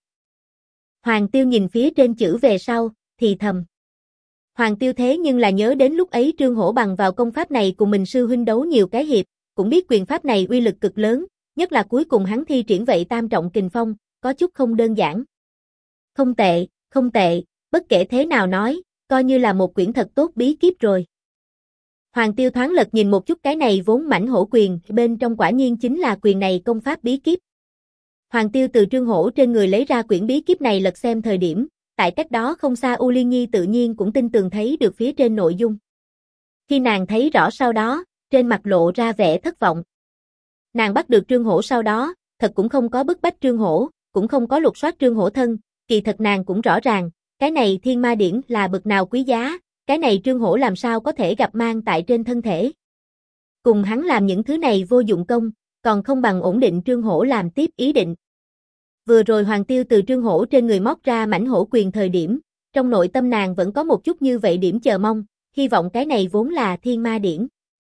[SPEAKER 1] Hoàng Tiêu nhìn phía trên chữ về sau, thì thầm. Hoàng Tiêu thế nhưng là nhớ đến lúc ấy Trương Hổ bằng vào công pháp này cùng mình sư huynh đấu nhiều cái hiệp, cũng biết quyền pháp này uy lực cực lớn, nhất là cuối cùng hắn thi triển vậy tam trọng kình phong, có chút không đơn giản. Không tệ, không tệ, bất kể thế nào nói, coi như là một quyển thật tốt bí kíp rồi. Hoàng Tiêu thoáng lật nhìn một chút cái này vốn mãnh hổ quyền, bên trong quả nhiên chính là quyền này công pháp bí kíp. Hoàng Tiêu từ Trương Hổ trên người lấy ra quyển bí kíp này lật xem thời điểm, tại cách đó không xa U Liên Nhi tự nhiên cũng tin tường thấy được phía trên nội dung. Khi nàng thấy rõ sau đó, trên mặt lộ ra vẻ thất vọng. Nàng bắt được Trương Hổ sau đó, thật cũng không có bức bách Trương Hổ, cũng không có lục soát Trương Hổ thân, kỳ thật nàng cũng rõ ràng, cái này thiên ma điển là bực nào quý giá, cái này Trương Hổ làm sao có thể gặp mang tại trên thân thể. Cùng hắn làm những thứ này vô dụng công, còn không bằng ổn định Trương Hổ làm tiếp ý định. Vừa rồi Hoàng Tiêu từ Trương Hổ trên người móc ra mãnh hổ quyền thời điểm, trong nội tâm nàng vẫn có một chút như vậy điểm chờ mong, hy vọng cái này vốn là thiên ma điển.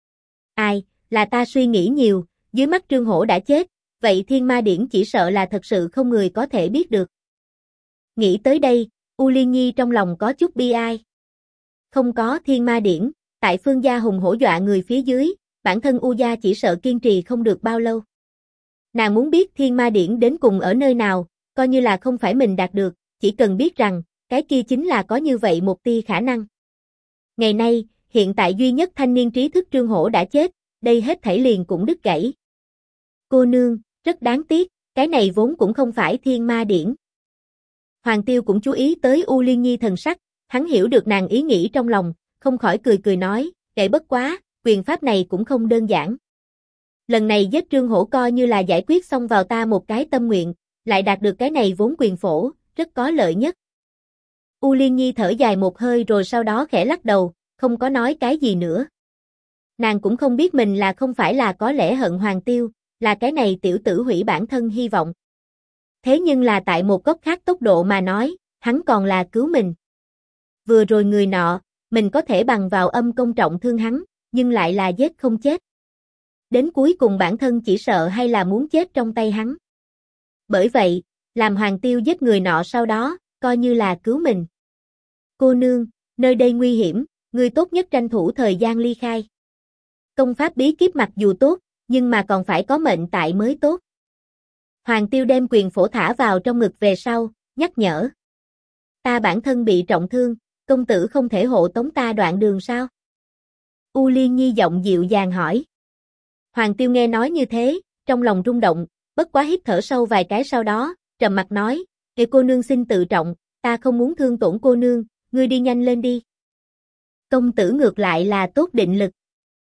[SPEAKER 1] Ai, là ta suy nghĩ nhiều, dưới mắt Trương Hổ đã chết, vậy thiên ma điển chỉ sợ là thật sự không người có thể biết được. Nghĩ tới đây, U Liên Nhi trong lòng có chút bi ai. Không có thiên ma điển, tại Phương gia hùng hổ dọa người phía dưới, bản thân U gia chỉ sợ kiên trì không được bao lâu. Nàng muốn biết thiên ma điển đến cùng ở nơi nào, coi như là không phải mình đạt được, chỉ cần biết rằng, cái kia chính là có như vậy một tia khả năng. Ngày nay, hiện tại duy nhất thanh niên trí thức Trương Hổ đã chết, đây hết thảy liền cũng đứt gãy. Cô nương, rất đáng tiếc, cái này vốn cũng không phải thiên ma điển. Hoàng Tiêu cũng chú ý tới U Liên Nhi thần sắc, hắn hiểu được nàng ý nghĩ trong lòng, không khỏi cười cười nói, kệ bất quá, quyền pháp này cũng không đơn giản. Lần này giết Trương Hổ coi như là giải quyết xong vào ta một cái tâm nguyện, lại đạt được cái này vốn quyền phổ, rất có lợi nhất. U Liên Nhi thở dài một hơi rồi sau đó khẽ lắc đầu, không có nói cái gì nữa. Nàng cũng không biết mình là không phải là có lẽ hận Hoàng Tiêu, là cái này tiểu tử hủy bản thân hy vọng. Thế nhưng là tại một góc khác tốc độ mà nói, hắn còn là cứu mình. Vừa rồi người nọ, mình có thể bằng vào âm công trọng thương hắn, nhưng lại là giết không chết. Đến cuối cùng bản thân chỉ sợ hay là muốn chết trong tay hắn. Bởi vậy, làm Hoàng Tiêu giết người nọ sau đó, coi như là cứu mình. Cô nương, nơi đây nguy hiểm, ngươi tốt nhất tranh thủ thời gian ly khai. Công pháp bí kíp mặc dù tốt, nhưng mà còn phải có mệnh tại mới tốt. Hoàng Tiêu đem quyền phổ thả vào trong ngực về sau, nhắc nhở. Ta bản thân bị trọng thương, công tử không thể hộ tống ta đoạn đường sao? U Liên Nhi giọng dịu dàng hỏi. Hoàng Tiêu nghe nói như thế, trong lòng rung động, bất quá hít thở sâu vài cái sau đó, trầm mặt nói, "Kệ cô nương xin tự trọng, ta không muốn thương tổn cô nương, ngươi đi nhanh lên đi." Công tử ngược lại là tốt định lực.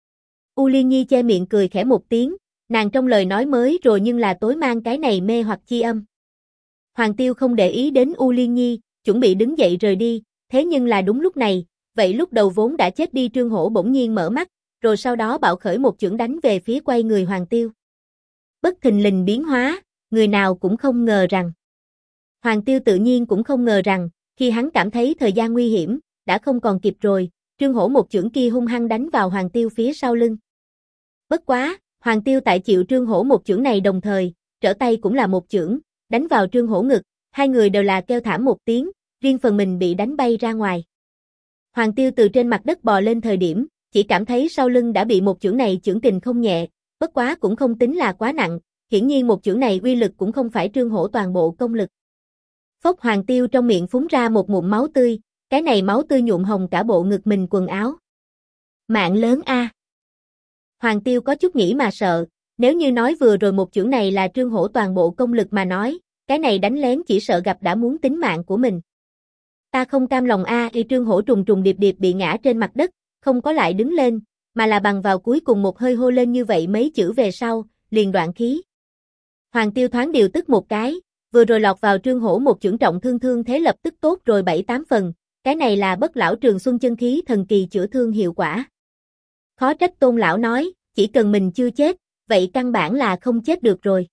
[SPEAKER 1] U Liên Nhi che miệng cười khẽ một tiếng, nàng trong lời nói mới rồi nhưng là tối mang cái này mê hoặc chi âm. Hoàng Tiêu không để ý đến U Liên Nhi, chuẩn bị đứng dậy rời đi, thế nhưng là đúng lúc này, vậy lúc đầu vốn đã chết đi Trương Hổ bỗng nhiên mở mắt, rồi sau đó bạo khởi một chưởng đánh về phía quay người Hoàng Tiêu. Bất thình lình biến hóa, người nào cũng không ngờ rằng. Hoàng Tiêu tự nhiên cũng không ngờ rằng, Khi hắn cảm thấy thời gian nguy hiểm, đã không còn kịp rồi, Trương Hổ một chưởng kia hung hăng đánh vào Hoàng Tiêu phía sau lưng. Bất quá, Hoàng Tiêu tại chịu Trương Hổ một chưởng này đồng thời, trở tay cũng là một chưởng, đánh vào Trương Hổ ngực, hai người đều là kêu thảm một tiếng, riêng phần mình bị đánh bay ra ngoài. Hoàng Tiêu từ trên mặt đất bò lên thời điểm, chỉ cảm thấy sau lưng đã bị một chưởng này chưởng kình không nhẹ, bất quá cũng không tính là quá nặng, hiển nhiên một chưởng này uy lực cũng không phải Trương Hổ toàn bộ công lực. Phốc, Hoàng Tiêu trong miệng phúng ra một ngụm máu tươi, cái này máu tươi nhuộm hồng cả bộ ngực mình quần áo. Mạng lớn a. Hoàng Tiêu có chút nghĩ mà sợ, nếu như nói vừa rồi một chưởng này là Trương Hổ toàn bộ công lực mà nói, cái này đánh lén chỉ sợ gặp đã muốn tính mạng của mình. Ta không cam lòng a. Trương Hổ trùng trùng điệp điệp bị ngã trên mặt đất, không có lại đứng lên, mà là bằng vào cuối cùng một hơi hô lên như vậy mấy chữ về sau, liền đoạn khí. Hoàng Tiêu thoáng điều tức một cái, vừa rồi lọt vào Trương Hổ một chưởng trọng thương thế lập tức tốt rồi 7-8 phần, cái này là bất lão trường xuân chân khí thần kỳ chữa thương hiệu quả. Khó trách Tôn lão nói, chỉ cần mình chưa chết, vậy căn bản là không chết được rồi.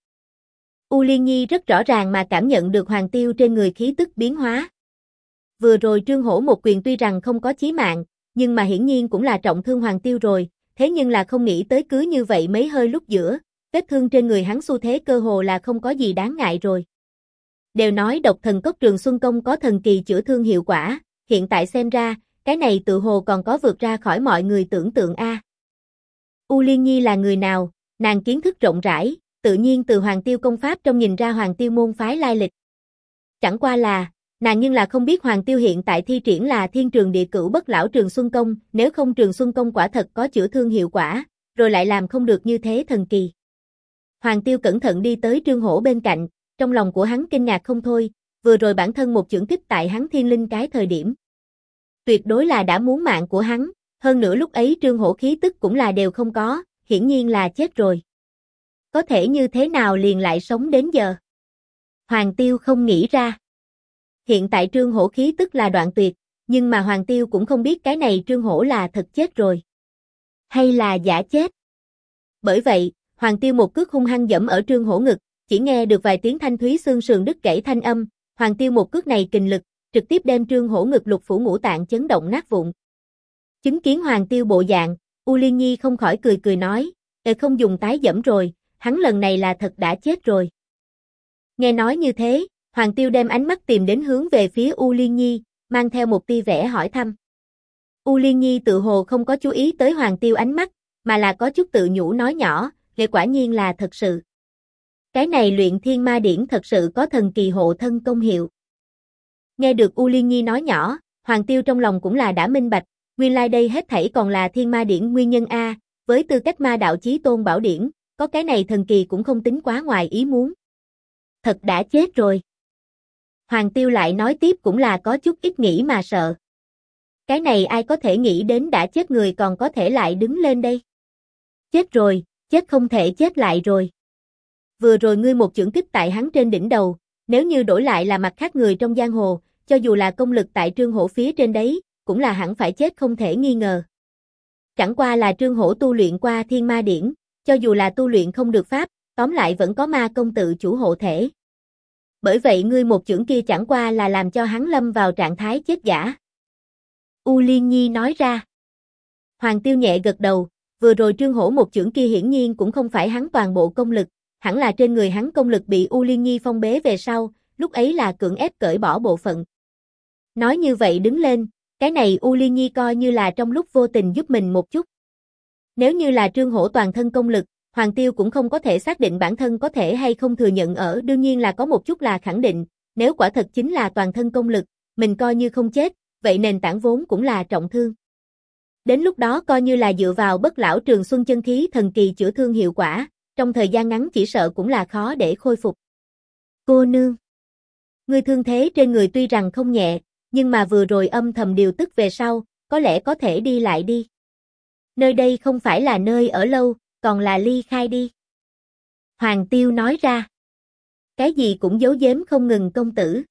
[SPEAKER 1] U Liên Nhi rất rõ ràng mà cảm nhận được Hoàng Tiêu trên người khí tức biến hóa. Vừa rồi Trương Hổ một quyền tuy rằng không có chí mạng, nhưng mà hiển nhiên cũng là trọng thương Hoàng Tiêu rồi, thế nhưng là không nghĩ tới cứ như vậy mấy hơi lúc giữa, vết thương trên người hắn xu thế cơ hồ là không có gì đáng ngại rồi. Đều nói độc thần cốc Trường Xuân Công có thần kỳ chữa thương hiệu quả, hiện tại xem ra, cái này tự hồ còn có vượt ra khỏi mọi người tưởng tượng a. U Liên Nhi là người nào, nàng kiến thức rộng rãi, tự nhiên từ Hoàng Tiêu công pháp trong nhìn ra Hoàng Tiêu môn phái lai lịch. Chẳng qua là, nàng nhưng là không biết Hoàng Tiêu hiện tại thi triển là Thiên Trường Địa Cửu Bất Lão Trường Xuân Công, nếu không Trường Xuân Công quả thật có chữa thương hiệu quả, rồi lại làm không được như thế thần kỳ. Hoàng Tiêu cẩn thận đi tới Trương Hổ bên cạnh, trong lòng của hắn kinh ngạc không thôi, vừa rồi bản thân một chưởng kích tại hắn thiên linh cái thời điểm. Tuyệt đối là đã muốn mạng của hắn, hơn nữa lúc ấy Trương Hổ khí tức cũng là đều không có, hiển nhiên là chết rồi. Có thể như thế nào liền lại sống đến giờ? Hoàng Tiêu không nghĩ ra. Hiện tại Trương Hổ khí tức là đoạn tuyệt, nhưng mà Hoàng Tiêu cũng không biết cái này Trương Hổ là thật chết rồi. Hay là giả chết. Bởi vậy, Hoàng Tiêu một cước hung hăng giẫm ở Trương Hổ ngực, chỉ nghe được vài tiếng thanh thúy xương sườn đứt gãy thanh âm, Hoàng Tiêu một cước này kình lực, trực tiếp đem Trương Hổ ngực lục phủ ngũ tạng chấn động nát vụn. Chứng kiến Hoàng Tiêu bộ dạng, U Liên Nhi không khỏi cười nói, không dùng tái giẫm rồi, hắn lần này là thật đã chết rồi. Nghe nói như thế, Hoàng Tiêu đem ánh mắt tìm đến hướng về phía U Liên Nhi, mang theo một tia vẻ hỏi thăm. U Liên Nhi tự hồ không có chú ý tới Hoàng Tiêu ánh mắt, mà là có chút tự nhủ nói nhỏ, quả nhiên là thật sự. Cái này luyện thiên ma điển thật sự có thần kỳ hộ thân công hiệu. Nghe được U Liên Nhi nói nhỏ, Hoàng Tiêu trong lòng cũng là đã minh bạch, nguyên lai đây hết thảy còn là thiên ma điển nguyên nhân a, với tư cách ma đạo chí tôn bảo điển, có cái này thần kỳ cũng không tính quá ngoài ý muốn. Thật đã chết rồi. Hoàng Tiêu lại nói tiếp cũng là có chút ít nghĩ mà sợ. Cái này ai có thể nghĩ đến đã chết người còn có thể lại đứng lên đây. Chết rồi, chết không thể chết lại rồi. Vừa rồi ngươi một chưởng kích tại hắn trên đỉnh đầu, nếu như đổi lại là mặt khác người trong giang hồ, cho dù là công lực tại Trương Hổ phía trên đấy, cũng là hẳn phải chết không thể nghi ngờ. Chẳng qua là Trương Hổ tu luyện qua thiên ma điển, cho dù là tu luyện không được pháp, tóm lại vẫn có ma công tự chủ hộ thể. Bởi vậy ngươi một chưởng kia chẳng qua là làm cho hắn lâm vào trạng thái chết giả. U Liên Nhi nói ra. Hoàng Tiêu nhẹ gật đầu, vừa rồi Trương Hổ một chưởng kia hiển nhiên cũng không phải hắn toàn bộ công lực, hẳn là trên người hắn công lực bị U Liên Nhi phong bế về sau, lúc ấy là cưỡng ép cởi bỏ bộ phận. Nói như vậy đứng lên, cái này U Liên Nhi coi như là trong lúc vô tình giúp mình một chút. Nếu như là Trương Hổ toàn thân công lực, Hoàng Tiêu cũng không có thể xác định bản thân có thể hay không thừa nhận ở, đương nhiên là có một chút là khẳng định, nếu quả thật chính là toàn thân công lực, mình coi như không chết, vậy nền tảng vốn cũng là trọng thương. Đến lúc đó coi như là dựa vào bất lão trường xuân chân khí thần kỳ chữa thương hiệu quả, trong thời gian ngắn chỉ sợ cũng là khó để khôi phục. Cô nương, ngươi thương thế trên người tuy rằng không nhẹ, nhưng mà vừa rồi âm thầm điều tức về sau, có lẽ có thể đi lại đi. Nơi đây không phải là nơi ở lâu, còn là ly khai đi. Hoàng Tiêu nói ra. Cái gì cũng giấu giếm không ngừng công tử.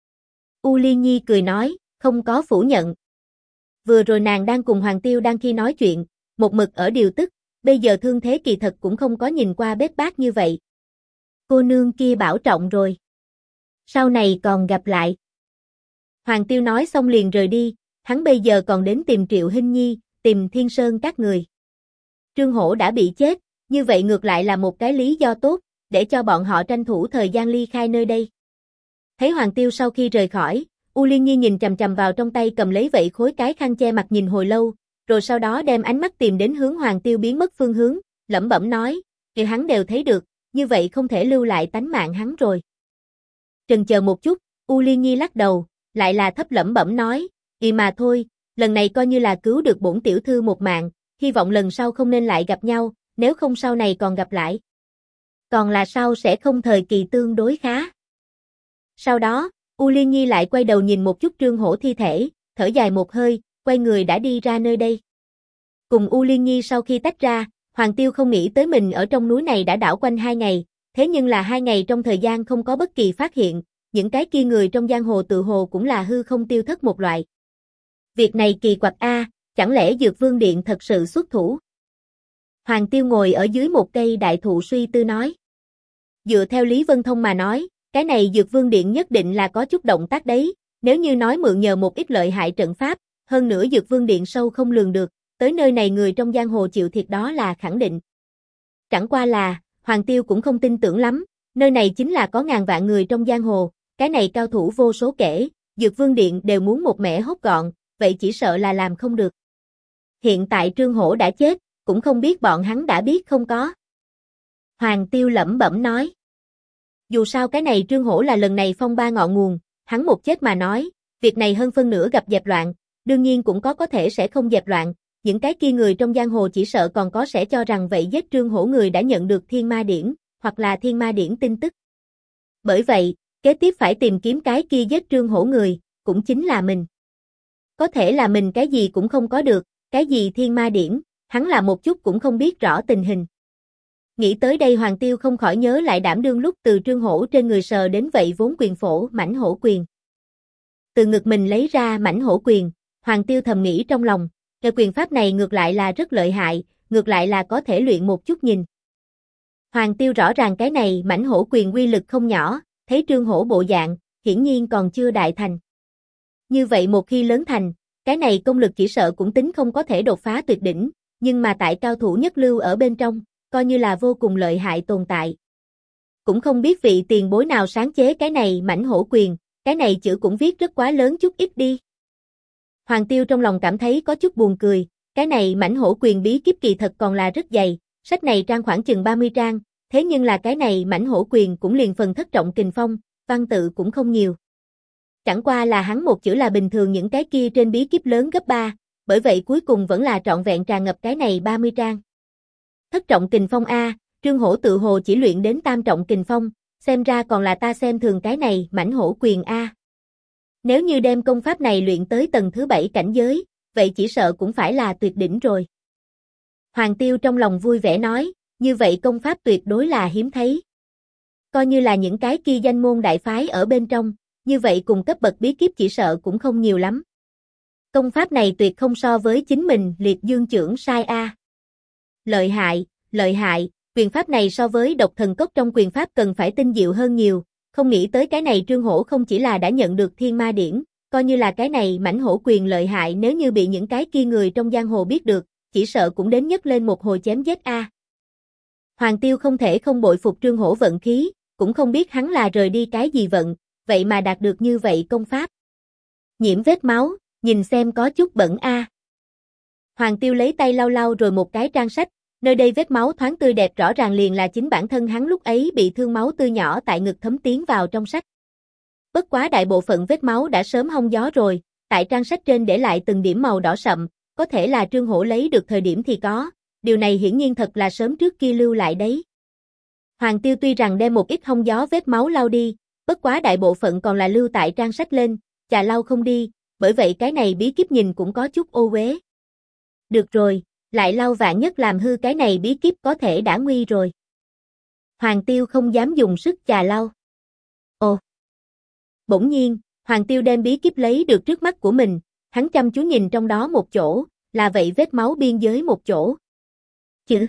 [SPEAKER 1] U Liên Nhi cười nói, không có phủ nhận. Vừa rồi nàng đang cùng Hoàng Tiêu đang khi nói chuyện, một mực ở điều tức, bây giờ thương thế kỳ thật cũng không có nhìn qua bết bát như vậy. Cô nương kia bảo trọng rồi. Sau này còn gặp lại. Hoàng Tiêu nói xong liền rời đi, hắn bây giờ còn đến tìm Triệu Hinh Nhi, tìm Thiên Sơn các người. Trương Hổ đã bị chết, như vậy ngược lại là một cái lý do tốt, để cho bọn họ tranh thủ thời gian ly khai nơi đây. Thấy Hoàng Tiêu sau khi rời khỏi, U Liên Nhi nhìn chằm chằm vào trong tay cầm lấy vậy khối cái khăn che mặt nhìn hồi lâu, rồi sau đó đem ánh mắt tìm đến hướng Hoàng Tiêu biến mất phương hướng, lẩm bẩm nói, kìa hắn đều thấy được, như vậy không thể lưu lại tánh mạng hắn rồi. Chần chờ một chút, U Liên Nhi lắc đầu, lại là thấp lẩm bẩm nói, mà thôi, lần này coi như là cứu được bổn tiểu thư một mạng, hy vọng lần sau không nên lại gặp nhau, nếu không sau này còn gặp lại. Còn là sau sẽ không thời kỳ tương đối khá. Sau đó, U Liên Nhi lại quay đầu nhìn một chút Trương Hổ thi thể, thở dài một hơi, quay người đã đi ra nơi đây. Cùng U Liên Nhi sau khi tách ra, Hoàng Tiêu không nghĩ tới mình ở trong núi này đã đảo quanh 2 ngày, thế nhưng là 2 ngày trong thời gian không có bất kỳ phát hiện, những cái kia người trong giang hồ tự hồ cũng là hư không tiêu thất một loại. Việc này kỳ quặc a, chẳng lẽ Dược Vương Điện thật sự xuất thủ? Hoàng Tiêu ngồi ở dưới một cây đại thụ suy tư nói. Dựa theo Lý Vân Thông mà nói, cái này Dược Vương Điện nhất định là có chút động tác đấy, nếu như nói mượn nhờ một ít lợi hại trận pháp, hơn nữa Dược Vương Điện sâu không lường được, tới nơi này người trong giang hồ chịu thiệt đó là khẳng định. Chẳng qua là, Hoàng Tiêu cũng không tin tưởng lắm, nơi này chính là có ngàn vạn người trong giang hồ, cái này cao thủ vô số kể, Dược Vương Điện đều muốn một mẻ hốt gọn, vậy chỉ sợ là làm không được. Hiện tại Trương Hổ đã chết, cũng không biết bọn hắn đã biết không có. Hoàng Tiêu lẩm bẩm nói. Dù sao cái này Trương Hổ là lần này phong ba ngọn nguồn, hắn một chết mà nói, việc này hơn phân nửa gặp dẹp loạn, đương nhiên cũng có thể sẽ không dẹp loạn, những cái kia người trong giang hồ chỉ sợ còn có sẽ cho rằng vậy giết Trương Hổ người đã nhận được Thiên Ma Điển, hoặc là Thiên Ma Điển tin tức. Bởi vậy, kế tiếp phải tìm kiếm cái kia giết Trương Hổ người, cũng chính là mình. Có thể là mình cái gì cũng không có được, cái gì Thiên Ma Điển, hắn là một chút cũng không biết rõ tình hình. Nghĩ tới đây Hoàng Tiêu không khỏi nhớ lại đảm đương lúc từ Trương Hổ trên người sờ đến vậy vốn quyền phổ mãnh hổ quyền. Từ ngực mình lấy ra mãnh hổ quyền, Hoàng Tiêu thầm nghĩ trong lòng, cái quyền pháp này ngược lại là rất lợi hại, ngược lại là có thể luyện một chút nhìn. Hoàng Tiêu rõ ràng cái này mãnh hổ quyền uy lực không nhỏ, thấy Trương Hổ bộ dạng, hiển nhiên còn chưa đại thành. Như vậy một khi lớn thành, cái này công lực chỉ sợ cũng tính không có thể đột phá tuyệt đỉnh, nhưng mà tại cao thủ nhất lưu ở bên trong, coi như là vô cùng lợi hại tồn tại. Cũng không biết vị tiền bối nào sáng chế cái này mãnh hổ quyền, cái này chữ cũng viết rất quá lớn chút ít đi. Hoàng Tiêu trong lòng cảm thấy có chút buồn cười, cái này mãnh hổ quyền bí kíp kỳ thật còn là rất dày, sách này trang khoảng chừng 30 trang, thế nhưng là cái này mãnh hổ quyền cũng liền phần thất trọng kình phong, văn tự cũng không nhiều. Chẳng qua là hắn một chữ là bình thường những cái kia trên bí kíp lớn gấp 3, bởi vậy cuối cùng vẫn là trọn vẹn tràn ngập cái này 30 trang. Thất trọng kình phong A, Trương Hổ tự hồ chỉ luyện đến tam trọng kình phong, xem ra còn là ta xem thường cái này mãnh hổ quyền A. Nếu như đem công pháp này luyện tới tầng thứ 7 cảnh giới, vậy chỉ sợ cũng phải là tuyệt đỉnh rồi. Hoàng Tiêu trong lòng vui vẻ nói, như vậy công pháp tuyệt đối là hiếm thấy. Coi như là những cái kia danh môn đại phái ở bên trong, như vậy cùng cấp bậc bí kíp chỉ sợ cũng không nhiều lắm. Công pháp này tuyệt không so với chính mình liệt dương chưởng sai A. Lợi hại, quyền pháp này so với độc thần cốc trong quyền pháp cần phải tinh diệu hơn nhiều, không nghĩ tới cái này Trương Hổ không chỉ là đã nhận được Thiên Ma Điển, coi như là cái này mãnh hổ quyền lợi hại nếu như bị những cái kia người trong giang hồ biết được, chỉ sợ cũng đến nhấc lên một hồi chém giết A. Hoàng Tiêu không thể không bội phục Trương Hổ vận khí, cũng không biết hắn là rời đi cái gì vận, vậy mà đạt được như vậy công pháp. Nhiễm vết máu, nhìn xem có chút bẩn A. Hoàng Tiêu lấy tay lau lau rồi một cái trang sách, nơi đây vết máu thoáng tươi đẹp rõ ràng liền là chính bản thân hắn lúc ấy bị thương máu tươi nhỏ tại ngực thấm tiến vào trong sách. Bất quá đại bộ phận vết máu đã sớm hong gió rồi, tại trang sách trên để lại từng điểm màu đỏ sậm, có thể là Trương Hổ lấy được thời điểm thì có, điều này hiển nhiên thật là sớm trước kia lưu lại đấy. Hoàng Tiêu tuy rằng đem một ít hong gió vết máu lau đi, bất quá đại bộ phận còn là lưu tại trang sách lên, chà lau không đi, bởi vậy cái này bí kíp nhìn cũng có chút ô uế. Được rồi, lại lau vạn nhất làm hư cái này bí kíp có thể đã nguy rồi. Hoàng Tiêu không dám dùng sức chà lau. Ồ! Bỗng nhiên, Hoàng Tiêu đem bí kíp lấy được trước mắt của mình, hắn chăm chú nhìn trong đó một chỗ, là vậy vết máu biên giới một chỗ. Chữ!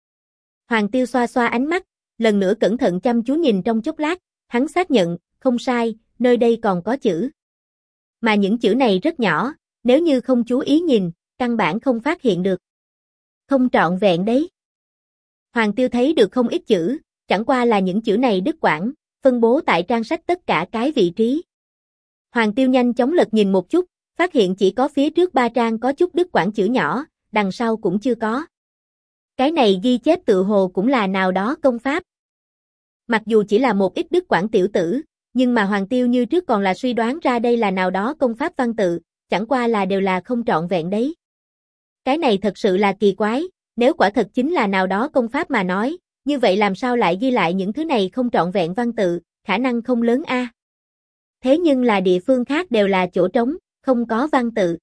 [SPEAKER 1] Hoàng Tiêu xoa xoa ánh mắt, lần nữa cẩn thận chăm chú nhìn trong chốc lát, hắn xác nhận, không sai, nơi đây còn có chữ. Mà những chữ này rất nhỏ, nếu như không chú ý nhìn, căn bản không phát hiện được. Không trọn vẹn đấy. Hoàng Tiêu thấy được không ít chữ, chẳng qua là những chữ này đứt quãng, phân bố tại trang sách tất cả cái vị trí. Hoàng Tiêu nhanh chóng lật nhìn một chút, phát hiện chỉ có phía trước 3 trang có chút đứt quãng chữ nhỏ, đằng sau cũng chưa có. Cái này ghi chép tự hồ cũng là nào đó công pháp. Mặc dù chỉ là một ít đứt quãng tiểu tử, nhưng mà Hoàng Tiêu như trước còn là suy đoán ra đây là nào đó công pháp văn tự, chẳng qua là đều là không trọn vẹn đấy. Cái này thật sự là kỳ quái, nếu quả thật chính là nào đó công pháp mà nói, như vậy làm sao lại ghi lại những thứ này không trọn vẹn văn tự, khả năng không lớn a. Thế nhưng là địa phương khác đều là chỗ trống, không có văn tự.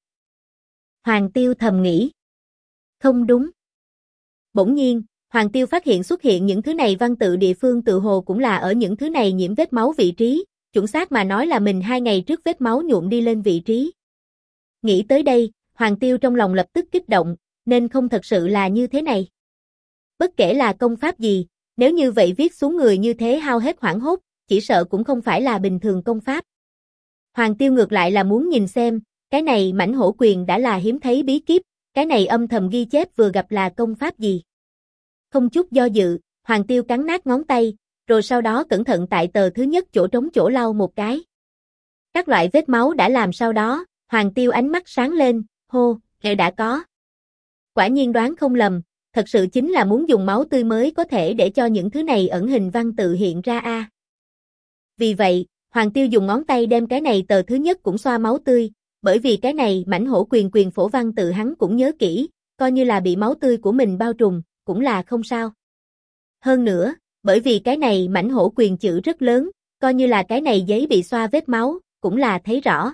[SPEAKER 1] Hoàng Tiêu thầm nghĩ. Không đúng. Bỗng nhiên, Hoàng Tiêu phát hiện xuất hiện những thứ này văn tự địa phương tự hồ cũng là ở những thứ này nhiễm vết máu vị trí, chuẩn xác mà nói là mình 2 ngày trước vết máu nhuộm đi lên vị trí. Nghĩ tới đây, Hoàng Tiêu trong lòng lập tức kích động, nên không thật sự là như thế này. Bất kể là công pháp gì, nếu như vậy viết xuống người như thế hao hết hoảng hốt, chỉ sợ cũng không phải là bình thường công pháp. Hoàng Tiêu ngược lại là muốn nhìn xem, cái này mãnh hổ quyền đã là hiếm thấy bí kíp, cái này âm thầm ghi chép vừa gặp là công pháp gì. Không chút do dự, Hoàng Tiêu cắn nát ngón tay, rồi sau đó cẩn thận tại tờ thứ nhất chỗ trống chỗ lau một cái. Các loại vết máu đã làm sau đó, Hoàng Tiêu ánh mắt sáng lên, hô, đã có. Quả nhiên đoán không lầm, thật sự chính là muốn dùng máu tươi mới có thể để cho những thứ này ẩn hình văn tự hiện ra a. Vì vậy, Hoàng Tiêu dùng ngón tay đem cái này tờ thứ nhất cũng xoa máu tươi, bởi vì cái này mãnh hổ quyền phổ văn tự hắn cũng nhớ kỹ, coi như là bị máu tươi của mình bao trùm, cũng là không sao. Hơn nữa, bởi vì cái này mãnh hổ quyền chữ rất lớn, coi như là cái này giấy bị xoa vết máu, cũng là thấy rõ.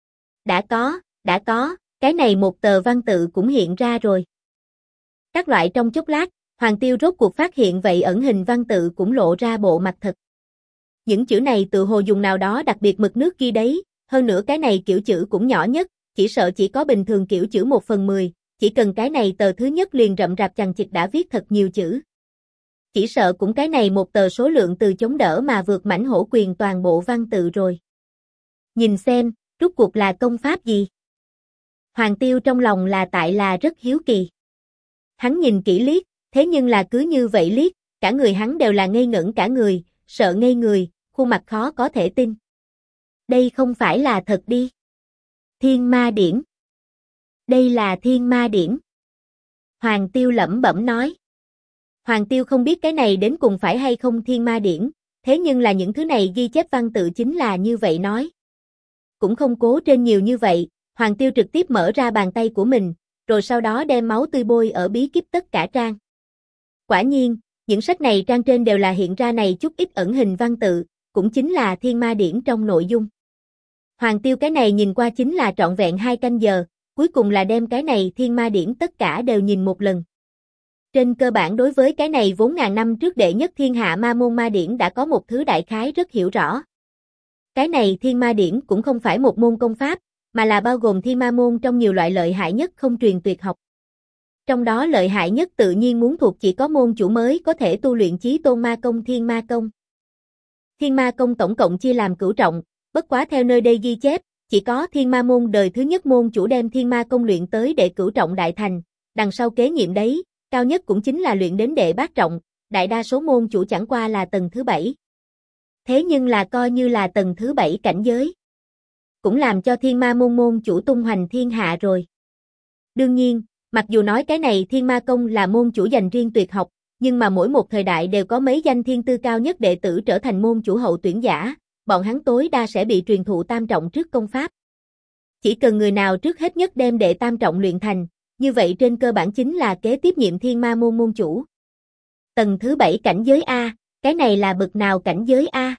[SPEAKER 1] Đã có, cái này một tờ văn tự cũng hiện ra rồi. Các loại trong chốc lát, Hoàng Tiêu rốt cuộc phát hiện vậy ẩn hình văn tự cũng lộ ra bộ mặt thật. Những chữ này tự hồ dùng nào đó đặc biệt mực nước ghi đấy, hơn nữa cái này kiểu chữ cũng nhỏ nhất, chỉ sợ chỉ có bình thường kiểu chữ 1/10, chỉ cần cái này tờ thứ nhất liền rậm rạp chằng chịt đã viết thật nhiều chữ. Chỉ sợ cũng cái này một tờ số lượng từ chống đỡ mà vượt mãnh hổ quyền toàn bộ văn tự rồi. Nhìn xem, rốt cuộc là công pháp gì? Hoàng Tiêu trong lòng là tại là rất hiếu kỳ. Hắn nhìn kỹ liếc, thế nhưng là cứ như vậy liếc, cả người hắn đều là ngây ngẩn cả người, sợ ngây người, khuôn mặt khó có thể tin. Đây không phải là thật đi. Thiên Ma Điển. Đây là Thiên Ma Điển. Hoàng Tiêu lẩm bẩm nói. Hoàng Tiêu không biết cái này đến cùng phải hay không Thiên Ma Điển, thế nhưng là những thứ này ghi chép văn tự chính là như vậy nói. Cũng không cố trên nhiều như vậy, Hoàng Tiêu trực tiếp mở ra bàn tay của mình, rồi sau đó đem máu tươi bôi ở bí kíp tất cả trang. Quả nhiên, những sách này trang trên đều là hiện ra này chút ít ẩn hình văn tự, cũng chính là Thiên Ma Điển trong nội dung. Hoàng Tiêu cái này nhìn qua chính là trọn vẹn 2 canh giờ, cuối cùng là đem cái này Thiên Ma Điển tất cả đều nhìn một lần. Trên cơ bản đối với cái này vốn ngàn năm trước đệ nhất thiên hạ ma môn ma điển đã có một thứ đại khái rất hiểu rõ. Cái này Thiên Ma Điển cũng không phải một môn công pháp, mà là bao gồm Thiên Ma môn trong nhiều loại lợi hại nhất không truyền tuyệt học. Trong đó lợi hại nhất tự nhiên muốn thuộc chỉ có môn chủ mới có thể tu luyện chí tôn ma công Thiên Ma công. Thiên Ma công tổng cộng chia làm cửu trọng, bất quá theo nơi đây ghi chép, chỉ có Thiên Ma môn đời thứ nhất môn chủ đem Thiên Ma công luyện tới đệ cửu trọng đại thành, đằng sau kế nhiệm đấy, cao nhất cũng chính là luyện đến đệ bát trọng, đại đa số môn chủ chẳng qua là tầng thứ 7. Thế nhưng là coi như là tầng thứ 7 cảnh giới, cũng làm cho Thiên Ma môn môn chủ tung hoành thiên hạ rồi. Đương nhiên, mặc dù nói cái này Thiên Ma công là môn chủ dành riêng tuyệt học, nhưng mà mỗi một thời đại đều có mấy danh thiên tư cao nhất đệ tử trở thành môn chủ hậu tuyển giả, bọn hắn tối đa sẽ bị truyền thụ tam trọng trước công pháp. Chỉ cần người nào trước hết nhất đem đệ tam trọng luyện thành, như vậy trên cơ bản chính là kế tiếp nhiệm Thiên Ma môn môn chủ. Tầng thứ 7 cảnh giới A, cái này là bậc nào cảnh giới A?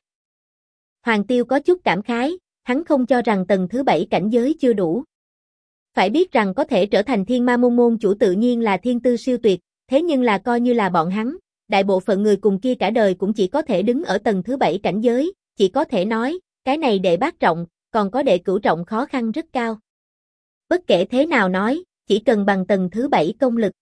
[SPEAKER 1] Hoàng Tiêu có chút cảm khái, hắn không cho rằng tầng thứ 7 cảnh giới chưa đủ. Phải biết rằng có thể trở thành Thiên Ma môn môn chủ tự nhiên là thiên tư siêu tuyệt, thế nhưng là coi như là bọn hắn, đại bộ phận người cùng kia cả đời cũng chỉ có thể đứng ở tầng thứ 7 cảnh giới, chỉ có thể nói, cái này đệ bát trọng, còn có đệ cửu trọng khó khăn rất cao. Bất kể thế nào nói, chỉ cần bằng tầng thứ 7 công lực,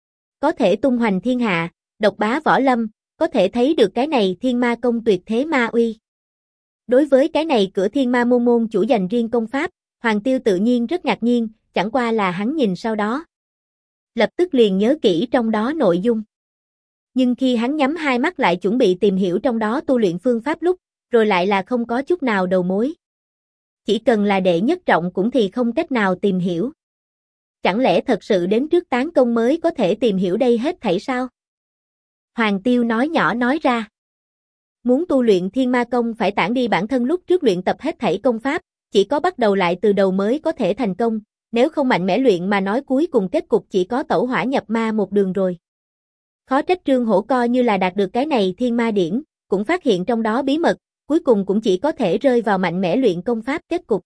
[SPEAKER 1] có thể tung hoành thiên hạ, độc bá võ lâm, có thể thấy được cái này Thiên Ma công tuyệt thế ma uy. Đối với cái này cửa Thiên Ma môn môn chủ dành riêng công pháp, Hoàng Tiêu tự nhiên rất ngạc nhiên, chẳng qua là hắn nhìn sau đó. Lập tức liền nhớ kỹ trong đó nội dung. Nhưng khi hắn nhắm hai mắt lại chuẩn bị tìm hiểu trong đó tu luyện phương pháp lúc, rồi lại là không có chút nào đầu mối. Chỉ cần là đệ nhất trọng cũng thì không cách nào tìm hiểu. Chẳng lẽ thật sự đến trước tán công mới có thể tìm hiểu đây hết thảy sao? Hoàng Tiêu nói nhỏ nói ra. Muốn tu luyện Thiên Ma Công phải tản đi bản thân lúc trước luyện tập hết thảy công pháp, chỉ có bắt đầu lại từ đầu mới có thể thành công, nếu không mạnh mẽ luyện mà nói cuối cùng kết cục chỉ có tẩu hỏa nhập ma một đường rồi. Khó trách Trương Hổ coi như là đạt được cái này Thiên Ma Điển, cũng phát hiện trong đó bí mật, cuối cùng cũng chỉ có thể rơi vào mạnh mẽ luyện công pháp kết cục.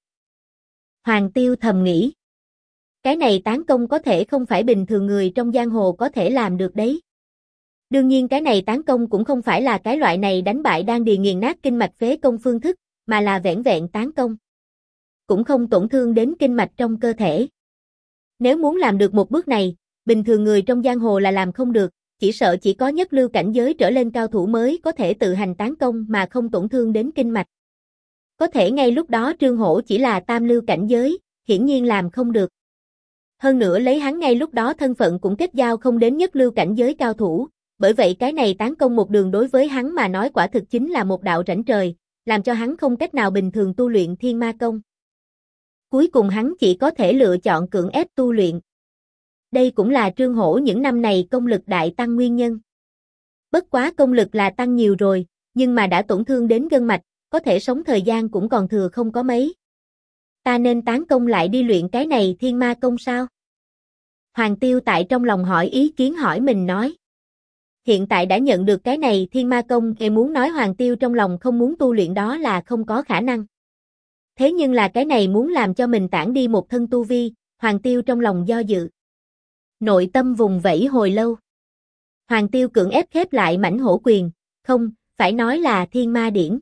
[SPEAKER 1] Hoàng Tiêu thầm nghĩ. Cái này tán công có thể không phải bình thường người trong giang hồ có thể làm được đấy. Đương nhiên cái này tán công cũng không phải là cái loại này đánh bại đan điền nghiền nát kinh mạch phế công phương thức, mà là vẻn vẹn tán công. Cũng không tổn thương đến kinh mạch trong cơ thể. Nếu muốn làm được một bước này, bình thường người trong giang hồ là làm không được, chỉ sợ chỉ có nhất lưu cảnh giới trở lên cao thủ mới có thể tự hành tán công mà không tổn thương đến kinh mạch. Có thể ngay lúc đó Trương Hổ chỉ là tam lưu cảnh giới, hiển nhiên làm không được. Hơn nữa lấy hắn ngay lúc đó thân phận cũng kết giao không đến nhất lưu cảnh giới cao thủ, bởi vậy cái này tán công một đường đối với hắn mà nói quả thực chính là một đạo rãnh trời, làm cho hắn không cách nào bình thường tu luyện Thiên Ma Công. Cuối cùng hắn chỉ có thể lựa chọn cưỡng ép tu luyện. Đây cũng là Trương Hổ những năm này công lực đại tăng nguyên nhân. Bất quá công lực là tăng nhiều rồi, nhưng mà đã tổn thương đến gân mạch, có thể sống thời gian cũng còn thừa không có mấy. Ta nên tán công lại đi luyện cái này Thiên Ma Công sao? Hoàng Tiêu tại trong lòng hỏi ý kiến hỏi mình nói. Hiện tại đã nhận được cái này Thiên Ma Công thì muốn nói Hoàng Tiêu trong lòng không muốn tu luyện đó là không có khả năng. Thế nhưng là cái này muốn làm cho mình tản đi một thân tu vi, Hoàng Tiêu trong lòng do dự. Nội tâm vùng vẫy hồi lâu. Hoàng Tiêu cưỡng ép khép lại mảnh hổ quyền, không, phải nói là Thiên Ma Điển.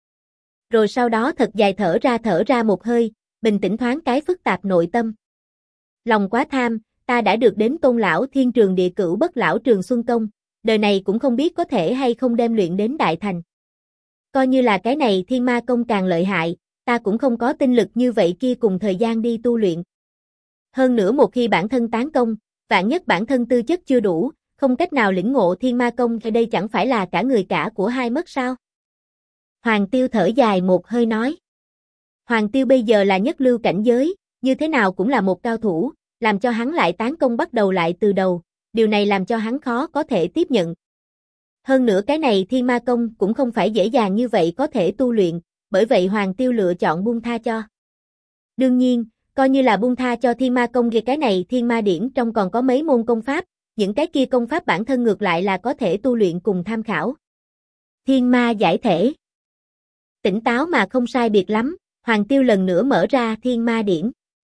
[SPEAKER 1] Rồi sau đó thật dài thở ra một hơi, bình tĩnh thoáng cái phức tạp nội tâm. Lòng quá tham, ta đã được đến Tôn lão Thiên Trường Địa Cửu Bất Lão Trường Xuân Công, đời này cũng không biết có thể hay không đem luyện đến đại thành. Coi như là cái này Thiên Ma Công càng lợi hại, ta cũng không có tinh lực như vậy kia cùng thời gian đi tu luyện. Hơn nữa một khi bản thân tán công, vạn nhất bản thân tư chất chưa đủ, không cách nào lĩnh ngộ Thiên Ma Công thì đây chẳng phải là cả người cả của hai mất sao? Hoàng Tiêu thở dài một hơi nói. Hoàng Tiêu bây giờ là nhất lưu cảnh giới, như thế nào cũng là một cao thủ, làm cho hắn lại tán công bắt đầu lại từ đầu, điều này làm cho hắn khó có thể tiếp nhận. Hơn nữa cái này Thiên Ma Công cũng không phải dễ dàng như vậy có thể tu luyện, bởi vậy Hoàng Tiêu lựa chọn buông tha cho. Đương nhiên, coi như là buông tha cho Thiên Ma Công thì cái này Thiên Ma Điển trong còn có mấy môn công pháp, những cái kia công pháp bản thân ngược lại là có thể tu luyện cùng tham khảo. Thiên Ma Giải Thể. Tỉnh táo mà không sai biệt lắm, Hoàng Tiêu lần nữa mở ra Thiên Ma Điển.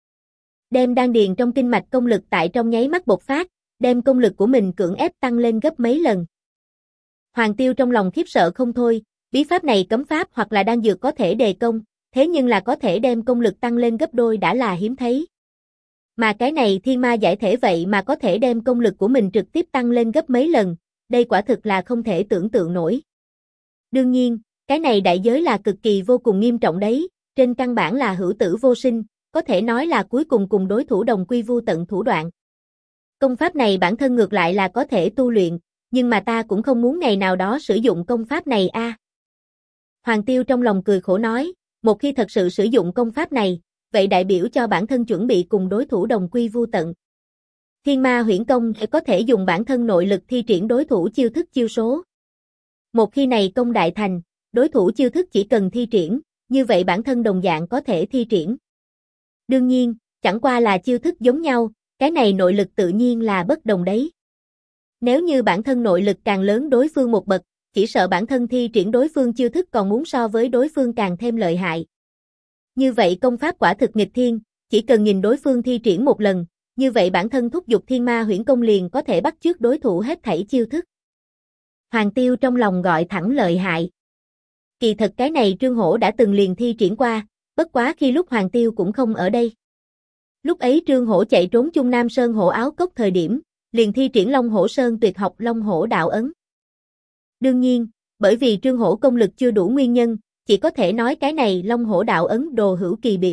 [SPEAKER 1] Đem đan điền trong kinh mạch công lực tại trong nháy mắt bộc phát, đem công lực của mình cưỡng ép tăng lên gấp mấy lần. Hoàng Tiêu trong lòng khiếp sợ không thôi, bí pháp này cấm pháp hoặc là đan dược có thể đề công, thế nhưng là có thể đem công lực tăng lên gấp đôi đã là hiếm thấy. Mà cái này Thiên Ma Giải Thể vậy mà có thể đem công lực của mình trực tiếp tăng lên gấp mấy lần, đây quả thực là không thể tưởng tượng nổi. Đương nhiên, cái này đại giới là cực kỳ vô cùng nghiêm trọng đấy, trên căn bản là hữu tử vô sinh, có thể nói là cuối cùng cùng đối thủ đồng quy vu tận thủ đoạn. Công pháp này bản thân ngược lại là có thể tu luyện, nhưng mà ta cũng không muốn ngày nào đó sử dụng công pháp này a. Hoàng Tiêu trong lòng cười khổ nói, một khi thật sự sử dụng công pháp này, vậy đại biểu cho bản thân chuẩn bị cùng đối thủ đồng quy vu tận. Thiên Ma Huyễn Công có thể dùng bản thân nội lực thi triển đối thủ chiêu thức chiêu số. Một khi này công đại thành, đối thủ chiêu thức chỉ cần thi triển, như vậy bản thân đồng dạng có thể thi triển. Đương nhiên, chẳng qua là chiêu thức giống nhau, cái này nội lực tự nhiên là bất đồng đấy. Nếu như bản thân nội lực càng lớn đối phương một bậc, chỉ sợ bản thân thi triển đối phương chiêu thức còn muốn so với đối phương càng thêm lợi hại. Như vậy công pháp quả thực nghịch thiên, chỉ cần nhìn đối phương thi triển một lần, như vậy bản thân thúc giục Thiên Ma Huyễn Công liền có thể bắt chước đối thủ hết thảy chiêu thức. Hoàng Tiêu trong lòng gọi thẳng lợi hại. Kỳ thật cái này Trương Hổ đã từng liền thi triển qua, bất quá khi lúc Hoàng Tiêu cũng không ở đây. Lúc ấy Trương Hổ chạy trốn chung Nam Sơn Hổ Áo Cốc thời điểm, liền thi triển Long Hổ Sơn tuyệt học Long Hổ Đạo Ấn. Đương nhiên, bởi vì Trương Hổ công lực chưa đủ nguyên nhân, chỉ có thể nói cái này Long Hổ Đạo Ấn đồ hữu kỳ biểu,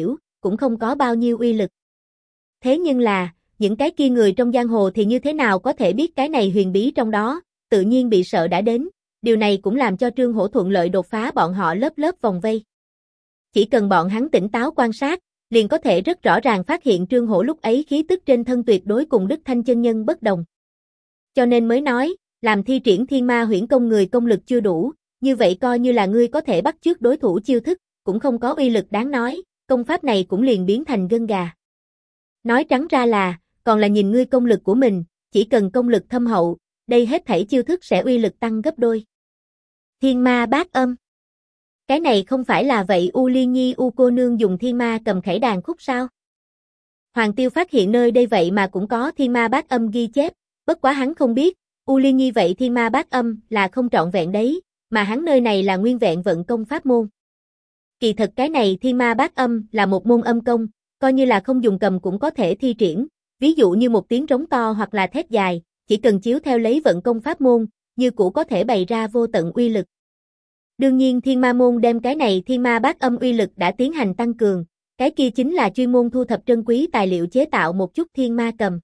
[SPEAKER 1] cũng không có bao nhiêu uy lực. Thế nhưng là, những cái kia người trong giang hồ thì như thế nào có thể biết cái này huyền bí trong đó, tự nhiên bị sợ đã đến, điều này cũng làm cho Trương Hổ thuận lợi đột phá bọn họ lớp lớp vòng vây. Chỉ cần bọn hắn tỉnh táo quan sát, liền có thể rất rõ ràng phát hiện Trương Hổ lúc ấy khí tức trên thân tuyệt đối cùng Đức Thanh chân nhân bất đồng. Cho nên mới nói, làm thi triển Thiên Ma Huyễn Công người công lực chưa đủ, như vậy coi như là ngươi có thể bắt chước đối thủ chiêu thức, cũng không có uy lực đáng nói, công pháp này cũng liền biến thành gân gà. Nói trắng ra là, còn là nhìn ngươi công lực của mình, chỉ cần công lực thâm hậu, đây hết thảy chiêu thức sẽ uy lực tăng gấp đôi. Thiên Ma Bát Âm. Cái này không phải là vậy U Liên Nhi U cô nương dùng thiên ma cầm khải đàn khúc sao? Hoàng Tiêu phát hiện nơi đây vậy mà cũng có Thiên Ma Bát Âm ghi chép, bất quá hắn không biết, U Liên Nhi vậy Thiên Ma Bát Âm là không trọn vẹn đấy, mà hắn nơi này là nguyên vẹn vận công pháp môn. Kỳ thật cái này Thiên Ma Bát Âm là một môn âm công, coi như là không dùng cầm cũng có thể thi triển, ví dụ như một tiếng trống to hoặc là thét dài, chỉ cần chiếu theo lấy vận công pháp môn, như cũ có thể bày ra vô tận uy lực. Đương nhiên Thiên Ma môn đem cái này Thiên Ma Bát Âm uy lực đã tiến hành tăng cường, cái kia chính là chuyên môn thu thập trân quý tài liệu chế tạo một chút thiên ma cầm.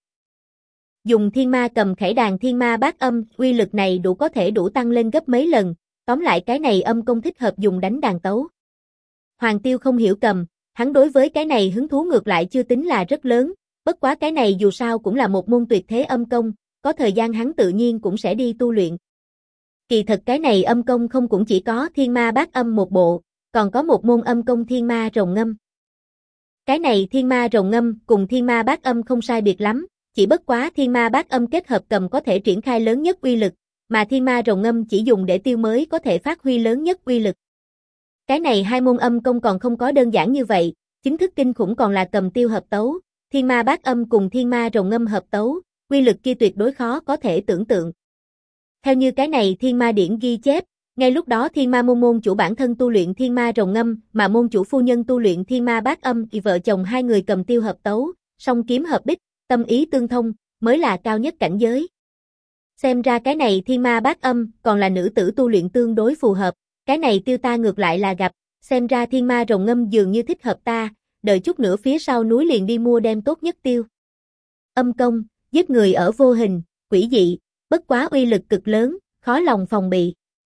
[SPEAKER 1] Dùng thiên ma cầm khải đàn Thiên Ma Bát Âm, uy lực này có thể đủ tăng lên gấp mấy lần, tóm lại cái này âm công thích hợp dùng đánh đàn tấu. Hoàng Tiêu không hiểu cầm, hắn đối với cái này hứng thú ngược lại chưa tính là rất lớn, bất quá cái này dù sao cũng là một môn tuyệt thế âm công, có thời gian hắn tự nhiên cũng sẽ đi tu luyện. Kỳ thật cái này âm công không cũng chỉ có Thiên Ma Bát Âm một bộ, còn có một môn âm công Thiên Ma Rồng Ngâm. Cái này Thiên Ma Rồng Ngâm cùng Thiên Ma Bát Âm không sai biệt lắm, chỉ bất quá Thiên Ma Bát Âm kết hợp cầm có thể triển khai lớn nhất uy lực, mà Thiên Ma Rồng Ngâm chỉ dùng để tiêu mới có thể phát huy lớn nhất uy lực. Cái này hai môn âm công còn không có đơn giản như vậy, chính thức kinh khủng còn là cầm tiêu hợp tấu, Thiên Ma Bát Âm cùng Thiên Ma Rồng Ngâm hợp tấu, uy lực kia tuyệt đối khó có thể tưởng tượng. Theo như cái này Thiên Ma điển ghi chép, ngay lúc đó Thiên Ma môn chủ bản thân tu luyện Thiên Ma Rồng Ngâm, mà môn chủ phu nhân tu luyện Thiên Ma Bát Âm, thì vợ chồng hai người cầm tiêu hợp tấu, song kiếm hợp bích, tâm ý tương thông, mới là cao nhất cảnh giới. Xem ra cái này Thiên Ma Bát Âm còn là nữ tử tu luyện tương đối phù hợp, cái này tiêu ta ngược lại là gặp, xem ra Thiên Ma Rồng Ngâm dường như thích hợp ta, đợi chút nữa phía sau núi liền đi mua đem tốt nhất tiêu. Âm công, giết người ở vô hình, quỷ dị, bất quá uy lực cực lớn, khó lòng phòng bị.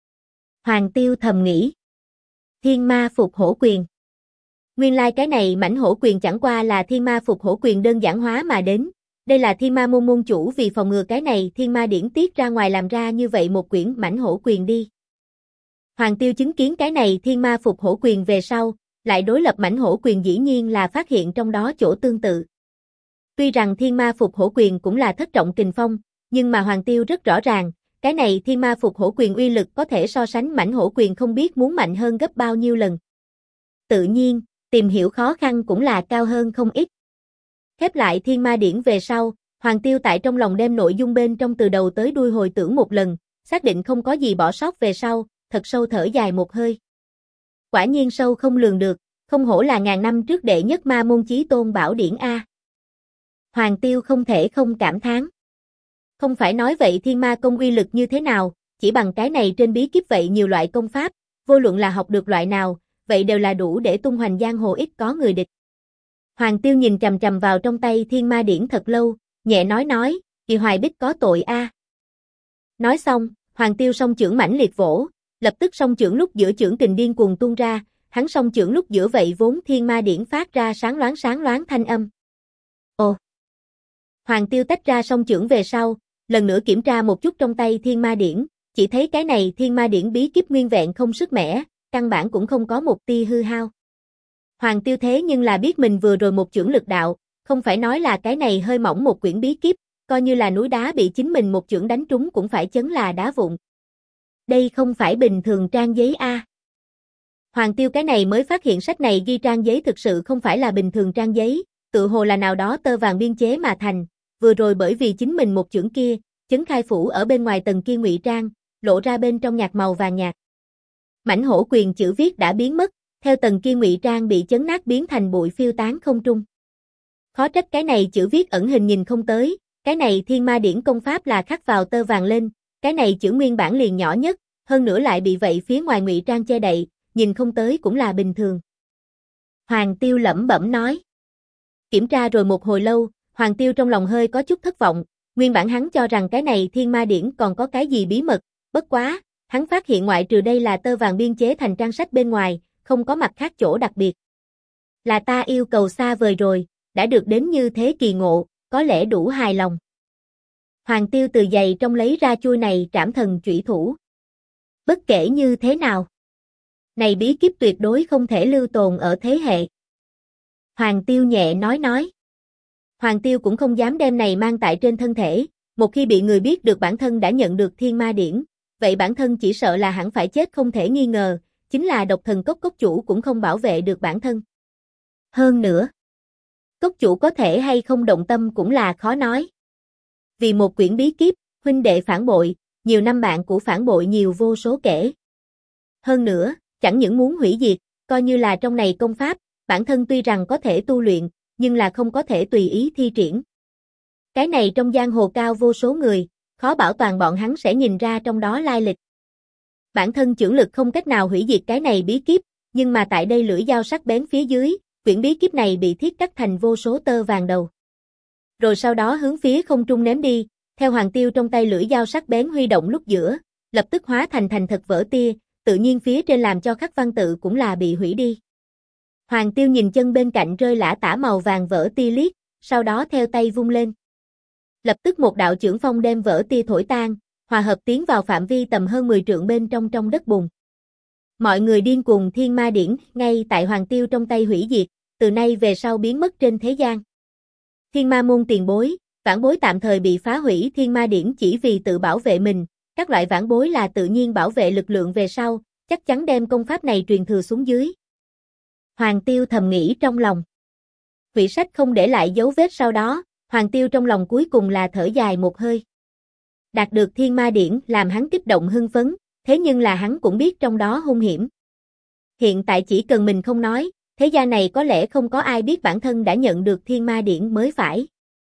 [SPEAKER 1] Hoàng Tiêu thầm nghĩ. Thiên Ma Phục Hổ Quyền. Nguyên lai cái này mãnh hổ quyền chẳng qua là Thiên Ma Phục Hổ Quyền đơn giản hóa mà đến. Đây là Thiên Ma môn môn chủ vì phòng ngừa cái này Thiên Ma điển tiết ra ngoài làm ra như vậy một quyển mãnh hổ quyền đi. Hoàng Tiêu chứng kiến cái này Thiên Ma Phục Hổ Quyền về sau, lại đối lập mãnh hổ quyền dĩ nhiên là phát hiện trong đó chỗ tương tự. Tuy rằng Thiên Ma Phục Hổ Quyền cũng là thất trọng kình phong, nhưng mà Hoàng Tiêu rất rõ ràng, cái này Thiên Ma Phục Hổ Quyền uy lực có thể so sánh mãnh hổ quyền không biết muốn mạnh hơn gấp bao nhiêu lần. Tự nhiên, tìm hiểu khó khăn cũng là cao hơn không ít. Khép lại Thiên Ma điển về sau, Hoàng Tiêu tại trong lòng đem nội dung bên trong từ đầu tới đuôi hồi tưởng một lần, xác định không có gì bỏ sót về sau, thật sâu thở dài một hơi. Quả nhiên sâu không lường được, không hổ là ngàn năm trước đệ nhất ma môn chí tôn bảo điển A. Hoàng Tiêu không thể không cảm thán. Không phải nói vậy Thiên Ma công uy lực như thế nào, chỉ bằng cái này trên bí kíp vậy nhiều loại công pháp, vô luận là học được loại nào, vậy đều là đủ để tung hoành giang hồ ít có người địch. Hoàng Tiêu nhìn chằm chằm vào trong tay Thiên Ma điển thật lâu, nhẹ nói, Kỳ Hoài Bích có tội a. Nói xong, Hoàng Tiêu song chưởng mãnh liệt vỗ, lập tức song chưởng lúc giữa chưởng kình điên cuồng tuôn ra, hắn song chưởng lúc giữa vậy vốn Thiên Ma điển phát ra sáng loáng thanh âm. Ồ. Hoàng Tiêu tách ra song chưởng về sau, lần nữa kiểm tra một chút trong tay Thiên Ma điển, chỉ thấy cái này Thiên Ma điển bí kíp nguyên vẹn không sức mẻ, căn bản cũng không có một tia hư hao. Hoàng Tiêu thế nhưng là biết mình vừa rồi một chưởng lực đạo, không phải nói là cái này hơi mỏng một quyển bí kíp, coi như là núi đá bị chính mình một chưởng đánh trúng cũng phải chấn là đá vụn. Đây không phải bình thường trang giấy a. Hoàng Tiêu cái này mới phát hiện sách này ghi trang giấy thực sự không phải là bình thường trang giấy, tự hồ là nào đó tơ vàng biên chế mà thành, vừa rồi bởi vì chính mình một chưởng kia, chấn khai phủ ở bên ngoài tầng kia ngụy trang, lộ ra bên trong nhạt màu vàng nhạt. Mãnh hổ quyền chữ viết đã biến mất, theo tầng kia ngụy trang bị chấn nát biến thành bụi phiêu tán không trung. Khó trách cái này chữ viết ẩn hình nhìn không tới, cái này Thiên Ma điển công pháp là khắc vào tơ vàng lên, cái này chữ nguyên bản liền nhỏ nhất, hơn nữa lại bị vậy phía ngoài ngụy trang che đậy, nhìn không tới cũng là bình thường. Hoàng Tiêu lẩm bẩm nói. Kiểm tra rồi một hồi lâu, Hoàng Tiêu trong lòng hơi có chút thất vọng, nguyên bản hắn cho rằng cái này thiên ma điển còn có cái gì bí mật, bất quá, hắn phát hiện ngoại trừ đây là tơ vàng biên chế thành trang sách bên ngoài, không có mặt khác chỗ đặc biệt. Là ta yêu cầu xa vời rồi, đã được đến như thế kỳ ngộ, có lẽ đủ hài lòng. Hoàng Tiêu từ giày trong lấy ra chuôi này trảm thần chủy thủ. Bất kể như thế nào, này bí kíp tuyệt đối không thể lưu tồn ở thế hệ. Hoàng Tiêu nhẹ nói. Hoàng Tiêu cũng không dám đem này mang tại trên thân thể, một khi bị người biết được bản thân đã nhận được thiên ma điển, vậy bản thân chỉ sợ là hẳn phải chết không thể nghi ngờ, chính là độc thần cốc cốc chủ cũng không bảo vệ được bản thân. Hơn nữa, cốc chủ có thể hay không động tâm cũng là khó nói. Vì một quyển bí kíp, huynh đệ phản bội, nhiều năm bạn cũ phản bội nhiều vô số kể. Hơn nữa, chẳng những muốn hủy diệt, coi như là trong này công pháp, bản thân tuy rằng có thể tu luyện, nhưng là không có thể tùy ý thi triển. Cái này trong giang hồ cao vô số người, khó bảo toàn bọn hắn sẽ nhìn ra trong đó lai lịch. Bản thân chưởng lực không cách nào hủy diệt cái này bí kíp, nhưng mà tại đây lưỡi dao sắc bén phía dưới, quyển bí kíp này bị thiết cắt thành vô số tơ vàng đầu. Rồi sau đó hướng phía không trung ném đi, theo Hoàng Tiêu trong tay lưỡi dao sắc bén huy động lúc giữa, lập tức hóa thành thật vỡ tia, tự nhiên phía trên làm cho khắc văn tự cũng là bị hủy đi. Hoàng Tiêu nhìn chân bên cạnh rơi lả tả màu vàng vỡ tia liếc, sau đó theo tay vung lên. Lập tức một đạo chưởng phong đem vỡ tia thổi tan, hòa hợp tiến vào phạm vi tầm hơn 10 trượng bên trong đất bùn. Mọi người điên cuồng thiên ma điển, ngay tại Hoàng Tiêu trong tay hủy diệt, từ nay về sau biến mất trên thế gian. Thiên ma môn tiền bối, vãn bối tạm thời bị phá hủy thiên ma điển chỉ vì tự bảo vệ mình, các loại vãn bối là tự nhiên bảo vệ lực lượng về sau, chắc chắn đem công pháp này truyền thừa xuống dưới. Hoàng Tiêu thầm nghĩ trong lòng. Hủy sách không để lại dấu vết sau đó, Hoàng Tiêu trong lòng cuối cùng là thở dài một hơi. Đạt được thiên ma điển làm hắn kích động hưng phấn, thế nhưng là hắn cũng biết trong đó hung hiểm. Hiện tại chỉ cần mình không nói, thế gian này có lẽ không có ai biết bản thân đã nhận được thiên ma điển mới phải.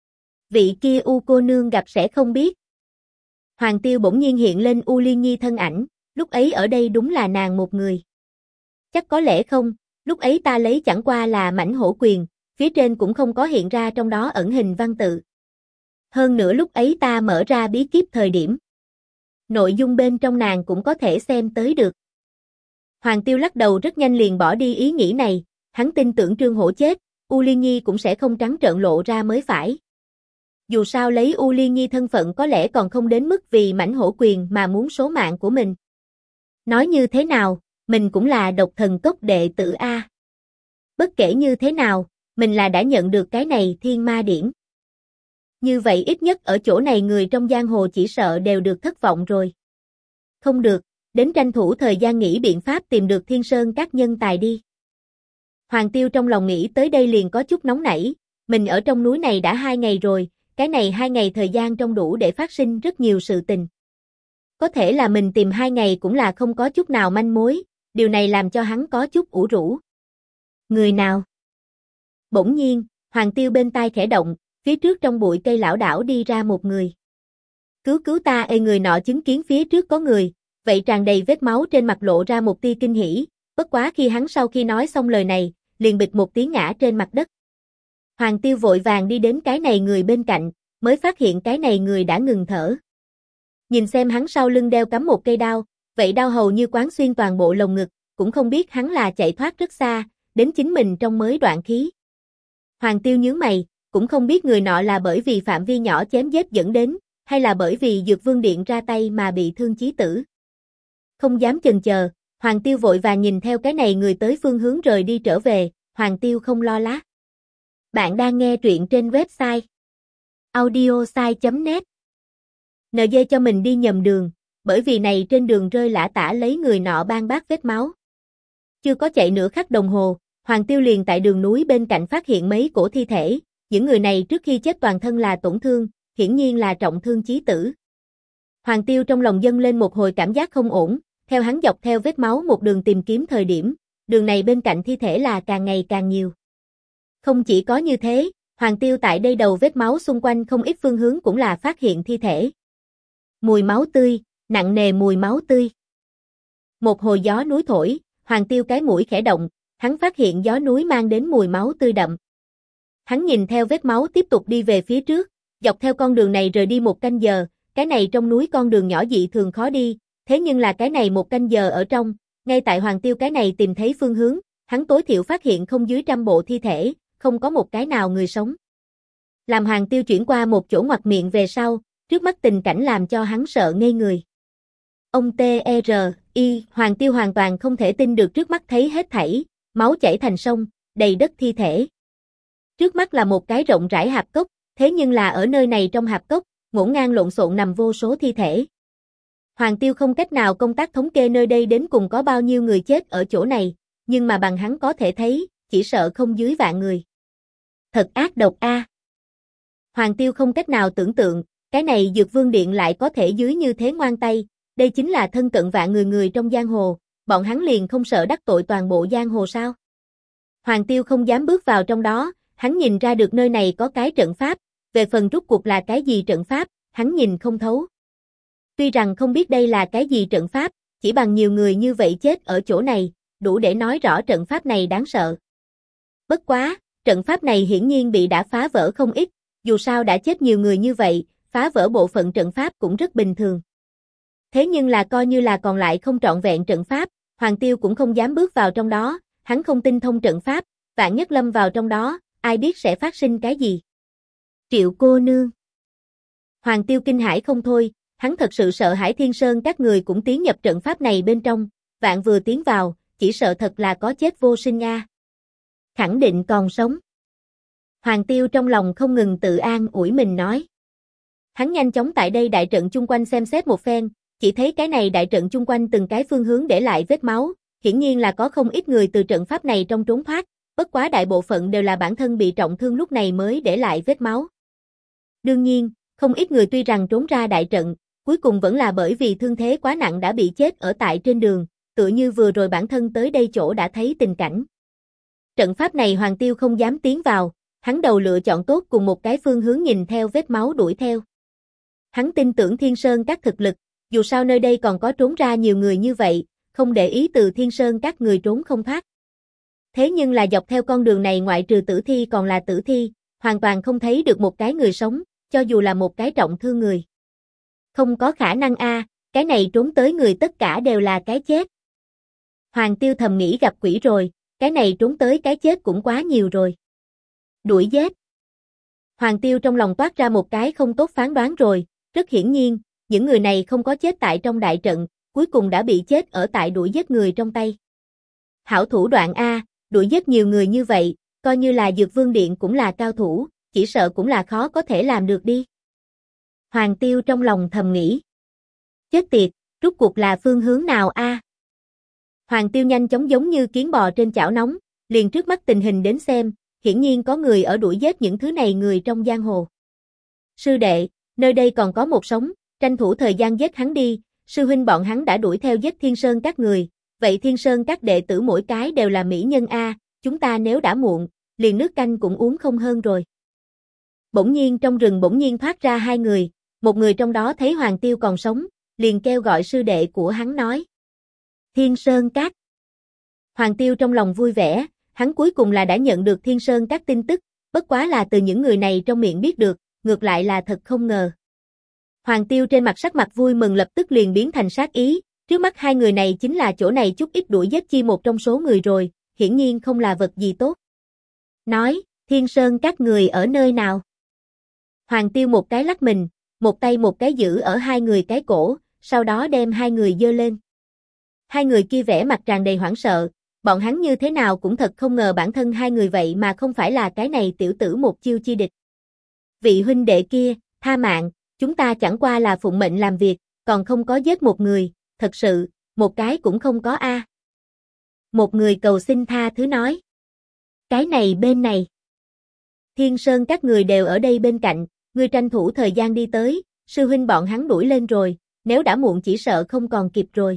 [SPEAKER 1] Vị kia U cô nương gặp sẽ không biết. Hoàng Tiêu bỗng nhiên hiện lên U Liên Nhi thân ảnh, lúc ấy ở đây đúng là nàng một người. Chắc có lẽ không, lúc ấy ta lấy chẳng qua là mảnh hổ quyền, phía trên cũng không có hiện ra trong đó ẩn hình văn tự. Hơn nữa lúc ấy ta mở ra bí kíp thời điểm. Nội dung bên trong nàng cũng có thể xem tới được. Hoàng Tiêu lắc đầu rất nhanh liền bỏ đi ý nghĩ này, hắn tin tưởng Trương Hổ chết, U Liên Nhi cũng sẽ không trắng trợn lộ ra mới phải. Dù sao lấy U Liên Nhi thân phận có lẽ còn không đến mức vì mảnh hổ quyền mà muốn số mạng của mình. Nói như thế nào, mình cũng là độc thần cốc đệ tử A. Bất kể như thế nào, mình là đã nhận được cái này thiên ma điển. Như vậy ít nhất ở chỗ này người trong giang hồ chỉ sợ đều được thất vọng rồi. Không được, đến tranh thủ thời gian nghĩ biện pháp tìm được Thiên Sơn các nhân tài đi. Hoàng Tiêu trong lòng nghĩ tới đây liền có chút nóng nảy, mình ở trong núi này đã 2 ngày rồi, cái này 2 ngày thời gian trong đủ để phát sinh rất nhiều sự tình. Có thể là mình tìm 2 ngày cũng là không có chút nào manh mối, điều này làm cho hắn có chút ủ rũ. Người nào? Bỗng nhiên, Hoàng Tiêu bên tai khẽ động, phía trước trong bụi cây lão đảo đi ra một người. Cứu ta ê, người nọ chứng kiến phía trước có người, vậy tràn đầy vết máu trên mặt lộ ra một tia kinh hỉ, bất quá khi hắn sau khi nói xong lời này, liền bịch một tiếng ngã trên mặt đất. Hoàng Tiêu vội vàng đi đến cái này người bên cạnh, mới phát hiện cái này người đã ngừng thở. Nhìn xem hắn sau lưng đeo cắm một cây đao, vậy đao hầu như quán xuyên toàn bộ lồng ngực, cũng không biết hắn là chạy thoát rất xa, đến chính mình trong mới đoạn khí. Hoàng Tiêu nhướng mày, cũng không biết người nọ là bởi vì phạm vi nhỏ chém giết dẫn đến, hay là bởi vì Dược Vương Điện ra tay mà bị thương chí tử. Không dám chần chờ, Hoàng Tiêu vội vàng nhìn theo cái này người tới phương hướng rời đi trở về, Hoàng Tiêu không lo lắng. Bạn đang nghe truyện trên website audiosai.net. NG cho mình đi nhầm đường, bởi vì này trên đường rơi lả tả lấy người nọ ban bác vết máu. Chưa có chạy nửa khắc đồng hồ, Hoàng Tiêu liền tại đường núi bên cạnh phát hiện mấy cổ thi thể, những người này trước khi chết toàn thân là tổn thương, hiển nhiên là trọng thương chí tử. Hoàng Tiêu trong lòng dâng lên một hồi cảm giác không ổn, theo hắn dọc theo vết máu một đường tìm kiếm thời điểm, đường này bên cạnh thi thể là càng ngày càng nhiều. Không chỉ có như thế, Hoàng Tiêu tại đây đầu vết máu xung quanh không ít phương hướng cũng là phát hiện thi thể. Mùi máu tươi, nặng nề mùi máu tươi. Một hồi gió núi thổi, Hoàng Tiêu cái mũi khẽ động, hắn phát hiện gió núi mang đến mùi máu tươi đậm. Hắn nhìn theo vết máu tiếp tục đi về phía trước, dọc theo con đường này rời đi 1 canh giờ, cái này trong núi con đường nhỏ dị thường khó đi, thế nhưng là cái này 1 canh giờ ở trong, ngay tại Hoàng Tiêu cái này tìm thấy phương hướng, hắn tối thiểu phát hiện không dưới 100 bộ thi thể, không có một cái nào người sống. Làm Hoàng Tiêu chuyển qua một chỗ ngoặt miệng về sau, trước mắt tình cảnh làm cho hắn sợ ngây người. Ông T.R.I. Hoàng Tiêu hoàn toàn không thể tin được trước mắt thấy hết thảy, máu chảy thành sông, đầy đất thi thể. Trước mắt là một cái rộng rãi hạp cốc, thế nhưng là ở nơi này trong hạp cốc, ngổn ngang lộn xộn nằm vô số thi thể. Hoàng Tiêu không cách nào công tác thống kê nơi đây đến cùng có bao nhiêu người chết ở chỗ này, nhưng mà bằng hắn có thể thấy, chỉ sợ không dưới vạn người. Thật ác độc a. Hoàng Tiêu không cách nào tưởng tượng, cái này Dược Vương Điện lại có thể dưới như thế ngoan tay, đây chính là thân cận vạn người trong giang hồ, bọn hắn liền không sợ đắc tội toàn bộ giang hồ sao? Hoàng Tiêu không dám bước vào trong đó, hắn nhìn ra được nơi này có cái trận pháp, về phần rút cuộc là cái gì trận pháp, hắn nhìn không thấu. Tuy rằng không biết đây là cái gì trận pháp, chỉ bằng nhiều người như vậy chết ở chỗ này, đủ để nói rõ trận pháp này đáng sợ. Bất quá, trận pháp này hiển nhiên bị đã phá vỡ không ít, dù sao đã chết nhiều người như vậy, phá vỡ bộ phận trận pháp cũng rất bình thường. Thế nhưng là coi như là còn lại không trọn vẹn trận pháp, Hoàng Tiêu cũng không dám bước vào trong đó, hắn không tin thông trận pháp, vạn nhất lâm vào trong đó, ai biết sẽ phát sinh cái gì. Triệu cô nương. Hoàng Tiêu kinh hãi không thôi, hắn thật sự sợ hãi Thiên Sơn các người cũng tiến nhập trận pháp này bên trong, vạn vừa tiến vào, chỉ sợ thật là có chết vô sinh a. Khẳng định còn sống. Hoàng Tiêu trong lòng không ngừng tự an ủi mình nói. Hắn nhanh chóng tại đây đại trận chung quanh xem xét một phen, chỉ thấy cái này đại trận chung quanh từng cái phương hướng để lại vết máu, hiển nhiên là có không ít người từ trận pháp này trong trốn thoát, bất quá đại bộ phận đều là bản thân bị trọng thương lúc này mới để lại vết máu. Đương nhiên, không ít người tuy rằng trốn ra đại trận, cuối cùng vẫn là bởi vì thương thế quá nặng đã bị chết ở tại trên đường, tựa như vừa rồi bản thân tới đây chỗ đã thấy tình cảnh. Trận pháp này Hoàng Tiêu không dám tiến vào, hắn đầu lựa chọn tốt cùng một cái phương hướng nhìn theo vết máu đuổi theo. Hắn tin tưởng Thiên Sơn các thực lực, dù sao nơi đây còn có trốn ra nhiều người như vậy, không để ý từ Thiên Sơn các người trốn không thoát. Thế nhưng là dọc theo con đường này ngoại trừ tử thi còn là tử thi, hoàn toàn không thấy được một cái người sống, cho dù là một cái trọng thương người. Không có khả năng a, cái này trốn tới người tất cả đều là cái chết. Hoàng Tiêu thầm nghĩ gặp quỷ rồi, cái này trốn tới cái chết cũng quá nhiều rồi. Đuổi giết. Hoàng Tiêu trong lòng toát ra một cái không tốt phán đoán rồi, rất hiển nhiên, những người này không có chết tại trong đại trận, cuối cùng đã bị chết ở tại đuổi giết người trong tay. Hảo thủ đoạn a, đuổi giết nhiều người như vậy, coi như là Dược Vương Điện cũng là cao thủ, chỉ sợ cũng là khó có thể làm được đi. Hoàng Tiêu trong lòng thầm nghĩ. Chết tiệt, rút cuộc là phương hướng nào a? Hoàng Tiêu nhanh chóng giống như kiến bò trên chảo nóng, liền trước mắt tình hình đến xem, hiển nhiên có người ở đuổi giết những thứ này người trong giang hồ. Sư đệ, nơi đây còn có một sống, tranh thủ thời gian giết hắn đi, sư huynh bọn hắn đã đuổi theo giết Thiên Sơn các người, vậy Thiên Sơn các đệ tử mỗi cái đều là mỹ nhân a, chúng ta nếu đã muộn, liền nước canh cũng uống không hơn rồi. Bỗng nhiên trong rừng bỗng nhiên thoát ra hai người, một người trong đó thấy Hoàng Tiêu còn sống, liền kêu gọi sư đệ của hắn nói. Thiên Sơn các. Hoàng Tiêu trong lòng vui vẻ, hắn cuối cùng là đã nhận được Thiên Sơn các tin tức, bất quá là từ những người này trong miệng biết được, ngược lại là thật không ngờ. Hoàng Tiêu trên mặt sắc mặt vui mừng lập tức liền biến thành sát ý, trước mắt hai người này chính là chỗ này chút ít đuổi giết chi một trong số người rồi, hiển nhiên không là vật gì tốt. Nói, Thiên Sơn các người ở nơi nào? Hoàng Tiêu một cái lắc mình, một tay một cái giữ ở hai người cái cổ, sau đó đem hai người giơ lên. Hai người kia vẻ mặt tràn đầy hoảng sợ, bọn hắn như thế nào cũng thật không ngờ bản thân hai người vậy mà không phải là cái này tiểu tử một chiêu chi địch. Vị huynh đệ kia, tha mạng, chúng ta chẳng qua là phụng mệnh làm việc, còn không có giết một người, thật sự, một cái cũng không có a. Một người cầu xin tha thứ nói. Cái này bên này. Thiên Sơn các người đều ở đây bên cạnh, ngươi tranh thủ thời gian đi tới, sư huynh bọn hắn đuổi lên rồi, nếu đã muộn chỉ sợ không còn kịp rồi.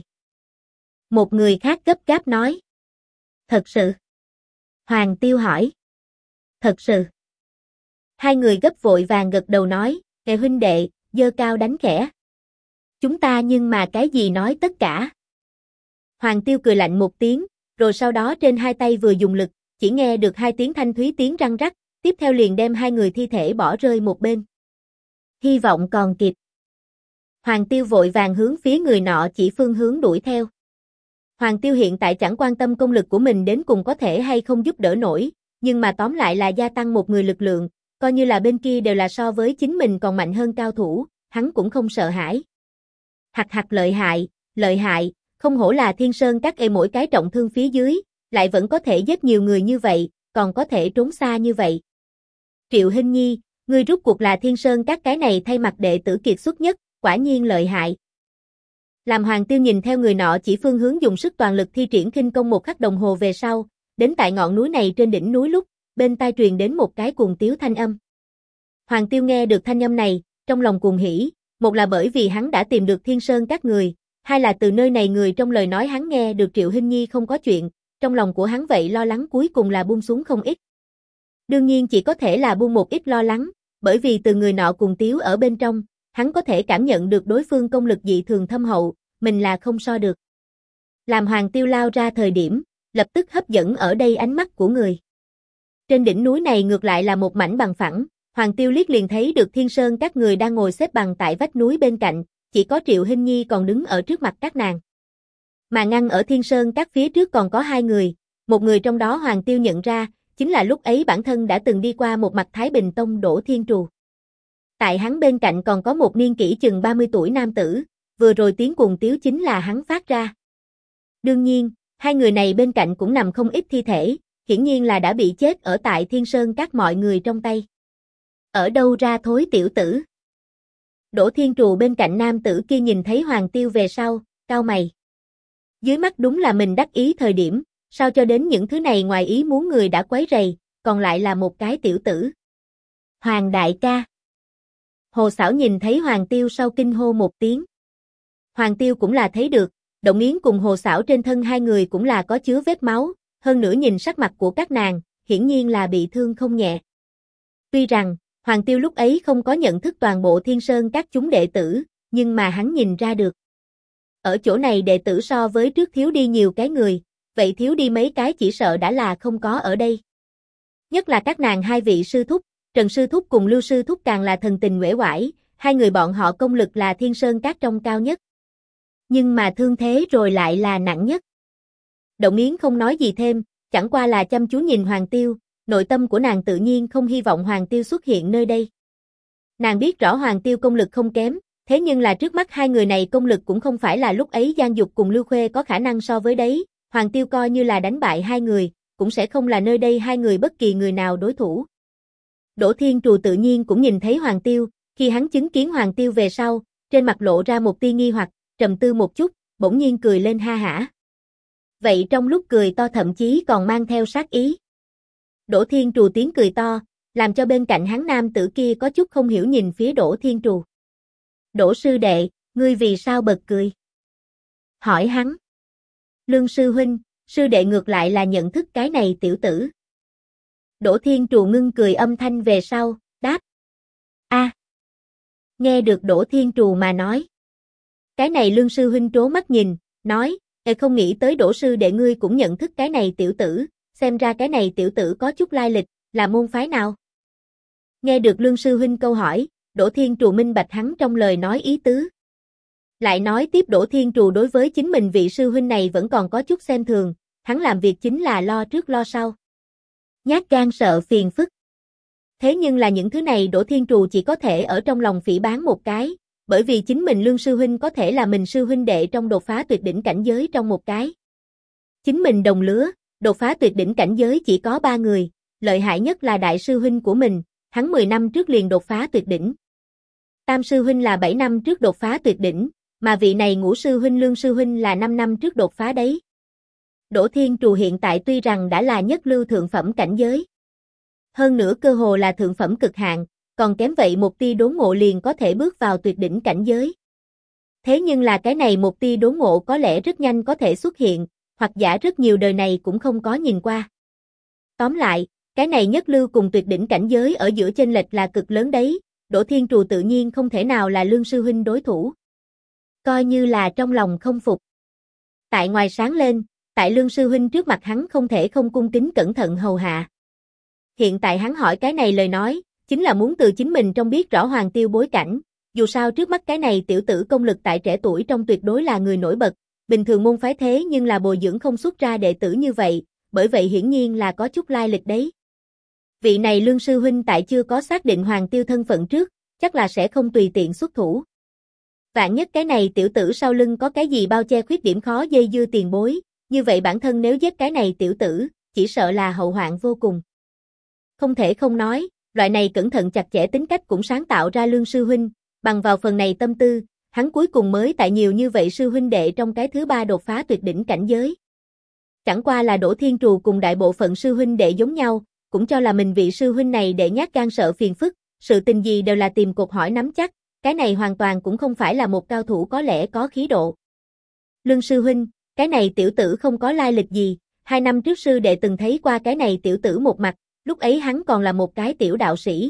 [SPEAKER 1] Một người khác gấp gáp nói. Thật sự. Hoàng Tiêu hỏi. Thật sự. Hai người gấp vội vàng gật đầu nói, kẻ huynh đệ, giơ cao đánh khẽ. Chúng ta nhưng mà cái gì nói tất cả. Hoàng Tiêu cười lạnh một tiếng, rồi sau đó trên hai tay vừa dùng lực, chỉ nghe được hai tiếng thanh thúy tiếng răng rắc, tiếp theo liền đem hai người thi thể bỏ rơi một bên. Hy vọng còn kịp. Hoàng Tiêu vội vàng hướng phía người nọ chỉ phương hướng đuổi theo. Hoàng Tiêu hiện tại chẳng quan tâm công lực của mình đến cùng có thể hay không giúp đỡ nổi, nhưng mà tóm lại là gia tăng một người lực lượng, coi như là bên kia đều là so với chính mình còn mạnh hơn cao thủ, hắn cũng không sợ hãi. Hặc lợi hại, không hổ là Thiên Sơn Các mỗi cái trọng thương phía dưới, lại vẫn có thể giết nhiều người như vậy, còn có thể trốn xa như vậy. Triệu Hinh Nhi, ngươi rút cuộc là Thiên Sơn Các cái này thay mặt đệ tử kiệt xuất nhất, quả nhiên lợi hại. Làm Hoàng Tiêu nhìn theo người nọ chỉ phương hướng dùng sức toàn lực thi triển khinh công một khắc đồng hồ về sau, đến tại ngọn núi này trên đỉnh núi lúc, bên tai truyền đến một cái cuồng tiếu thanh âm. Hoàng Tiêu nghe được thanh âm này, trong lòng cuồng hỉ, một là bởi vì hắn đã tìm được Thiên Sơn Các người, hai là từ nơi này người trong lời nói hắn nghe được Triệu Hinh Nhi không có chuyện, trong lòng của hắn vậy lo lắng cuối cùng là buông xuống không ít. Đương nhiên chỉ có thể là buông một ít lo lắng, bởi vì từ người nọ cuồng tiếu ở bên trong, hắn có thể cảm nhận được đối phương công lực dị thường thâm hậu, mình là không so được. Làm Hoàng Tiêu lao ra thời điểm, lập tức hấp dẫn ở đây ánh mắt của người. Trên đỉnh núi này ngược lại là một mảnh bằng phẳng, Hoàng Tiêu liếc liền thấy được Thiên Sơn Các người đang ngồi xếp bằng tại vách núi bên cạnh, chỉ có Triệu Hinh Nhi còn đứng ở trước mặt các nàng. Mà ngăn ở Thiên Sơn Các phía trước còn có hai người, một người trong đó Hoàng Tiêu nhận ra, chính là lúc ấy bản thân đã từng đi qua một mặt Thái Bình Tông Đỗ Thiên Trù. Tại hắn bên cạnh còn có một niên kỷ chừng 30 tuổi nam tử, vừa rồi tiếng cuồng tiếu chính là hắn phát ra. Đương nhiên, hai người này bên cạnh cũng nằm không ít thi thể, hiển nhiên là đã bị chết ở tại Thiên Sơn Các mọi người trong tay. Ở đâu ra thối tiểu tử? Đỗ Thiên Trù bên cạnh nam tử kia nhìn thấy Hoàng Tiêu về sau, cau mày. Dưới mắt đúng là mình đắc ý thời điểm, sao cho đến những thứ này ngoài ý muốn người đã quấy rầy, còn lại là một cái tiểu tử. Hoàng đại ca. Hồ Sảo nhìn thấy Hoàng Tiêu sau kinh hô một tiếng. Hoàng Tiêu cũng là thấy được, Động Yến cùng Hồ Sảo trên thân hai người cũng là có chứa vết máu, hơn nữa nhìn sắc mặt của các nàng, hiển nhiên là bị thương không nhẹ. Tuy rằng, Hoàng Tiêu lúc ấy không có nhận thức toàn bộ Thiên Sơn Các chúng đệ tử, nhưng mà hắn nhìn ra được. Ở chỗ này đệ tử so với trước thiếu đi nhiều cái người, vậy thiếu đi mấy cái chỉ sợ đã là không có ở đây. Nhất là các nàng hai vị sư thúc, Trần sư thúc cùng Lưu sư thúc càng là thần tình uể oải, hai người bọn họ công lực là Thiên Sơn Các trong cao nhất. Nhưng mà thương thế rồi lại là nặng nhất. Động Yến không nói gì thêm, chẳng qua là chăm chú nhìn Hoàng Tiêu, nội tâm của nàng tự nhiên không hy vọng Hoàng Tiêu xuất hiện nơi đây. Nàng biết rõ Hoàng Tiêu công lực không kém, thế nhưng là trước mắt hai người này công lực cũng không phải là lúc ấy Giang Dục cùng Lưu Khuê có khả năng so với đấy, Hoàng Tiêu coi như là đánh bại hai người, cũng sẽ không là nơi đây hai người bất kỳ người nào đối thủ. Đỗ Thiên Trù tự nhiên cũng nhìn thấy Hoàng Tiêu, khi hắn chứng kiến Hoàng Tiêu về sau, trên mặt lộ ra một tia nghi hoặc, trầm tư một chút, bỗng nhiên cười lên ha hả. Vậy trong lúc cười to thậm chí còn mang theo sát ý. Đỗ Thiên Trù tiếng cười to, làm cho bên cạnh hắn nam tử kia có chút không hiểu nhìn phía Đỗ Thiên Trù. Đỗ sư đệ, ngươi vì sao bật cười? Hỏi hắn. Lương sư huynh, sư đệ ngược lại là nhận thức cái này tiểu tử. Đỗ Thiên Trù ngưng cười âm thanh về sau, đáp. A. Nghe được Đỗ Thiên Trù mà nói. Cái này Lương sư huynh trố mắt nhìn, nói, không nghĩ tới Đỗ sư đệ ngươi cũng nhận thức cái này tiểu tử, xem ra cái này tiểu tử có chút lai lịch, là môn phái nào? Nghe được Lương sư huynh câu hỏi, Đỗ Thiên Trù minh bạch hắn trong lời nói ý tứ. Lại nói tiếp Đỗ Thiên Trù đối với chính mình vị sư huynh này vẫn còn có chút xem thường, hắn làm việc chính là lo trước lo sau. Nhát gan sợ phiền phức. Thế nhưng là những thứ này Đỗ Thiên Trù chỉ có thể ở trong lòng phỉ báng một cái, bởi vì chính mình Lương sư huynh có thể là mình sư huynh đệ trong đột phá tuyệt đỉnh cảnh giới trong một cái. Chính mình đồng lứa, đột phá tuyệt đỉnh cảnh giới chỉ có 3 người, lợi hại nhất là đại sư huynh của mình, hắn 10 năm trước liền đột phá tuyệt đỉnh. Tam sư huynh là 7 năm trước đột phá tuyệt đỉnh, mà vị này ngũ sư huynh Lương sư huynh là 5 năm trước đột phá đấy. Đỗ Thiên Trù hiện tại tuy rằng đã là nhất lưu thượng phẩm cảnh giới, hơn nữa cơ hồ là thượng phẩm cực hạn, còn kém vậy một tia đốn ngộ liền có thể bước vào tuyệt đỉnh cảnh giới. Thế nhưng là cái này một tia đốn ngộ có lẽ rất nhanh có thể xuất hiện, hoặc giả rất nhiều đời này cũng không có nhìn qua. Tóm lại, cái này nhất lưu cùng tuyệt đỉnh cảnh giới ở giữa chênh lệch là cực lớn đấy, Đỗ Thiên Trù tự nhiên không thể nào là Lương sư huynh đối thủ. Coi như là trong lòng không phục. Tại ngoài sáng lên, Tại Lương sư huynh trước mặt hắn không thể không cung kính cẩn thận hầu hạ. Hiện tại hắn hỏi cái này lời nói, chính là muốn từ chính mình trong biết rõ Hoàng Tiêu bối cảnh, dù sao trước mắt cái này tiểu tử công lực tại trẻ tuổi trong tuyệt đối là người nổi bật, bình thường môn phái thế nhưng là bồi dưỡng không xuất ra đệ tử như vậy, bởi vậy hiển nhiên là có chút lai lịch đấy. Vị này Lương sư huynh tại chưa có xác định Hoàng Tiêu thân phận trước, chắc là sẽ không tùy tiện xuất thủ. Vạn nhất cái này tiểu tử sau lưng có cái gì bao che khuyết điểm khó dây dưa tiền bối, như vậy bản thân nếu giết cái này tiểu tử, chỉ sợ là hậu hoạn vô cùng. Không thể không nói, loại này cẩn thận chặt chẽ tính cách cũng sáng tạo ra Lương sư huynh, bằng vào phần này tâm tư, hắn cuối cùng mới tại nhiều như vậy sư huynh đệ trong cái thứ ba đột phá tuyệt đỉnh cảnh giới. Chẳng qua là Đỗ Thiên Trù cùng đại bộ phận sư huynh đệ giống nhau, cũng cho là mình vị sư huynh này để nhát gan sợ phiền phức, sự tình gì đều là tìm cột hỏi nắm chắc, cái này hoàn toàn cũng không phải là một cao thủ có lẽ có khí độ. Lương sư huynh, cái này tiểu tử không có lai lịch gì, 2 năm trước sư đệ từng thấy qua cái này tiểu tử một mặt, lúc ấy hắn còn là một cái tiểu đạo sĩ.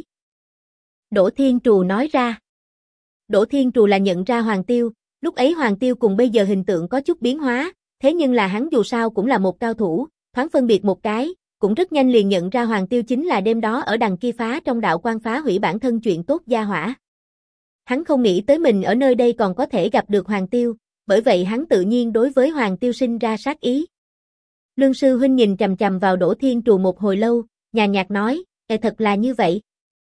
[SPEAKER 1] Đỗ Thiên Trù nói ra. Đỗ Thiên Trù là nhận ra Hoàng Tiêu, lúc ấy Hoàng Tiêu cùng bây giờ hình tượng có chút biến hóa, thế nhưng là hắn dù sao cũng là một cao thủ, thoáng phân biệt một cái, cũng rất nhanh liền nhận ra Hoàng Tiêu chính là đêm đó ở đằng kia phá trong đạo quan phá hủy bản thân chuyện tốt gia hỏa. Hắn không nghĩ tới mình ở nơi đây còn có thể gặp được Hoàng Tiêu, bởi vậy hắn tự nhiên đối với Hoàng Tiêu sinh ra sát ý. Lương sư huynh nhìn chằm chằm vào Đỗ Thiên Trù một hồi lâu, nhàn nhạt nói, thật là như vậy.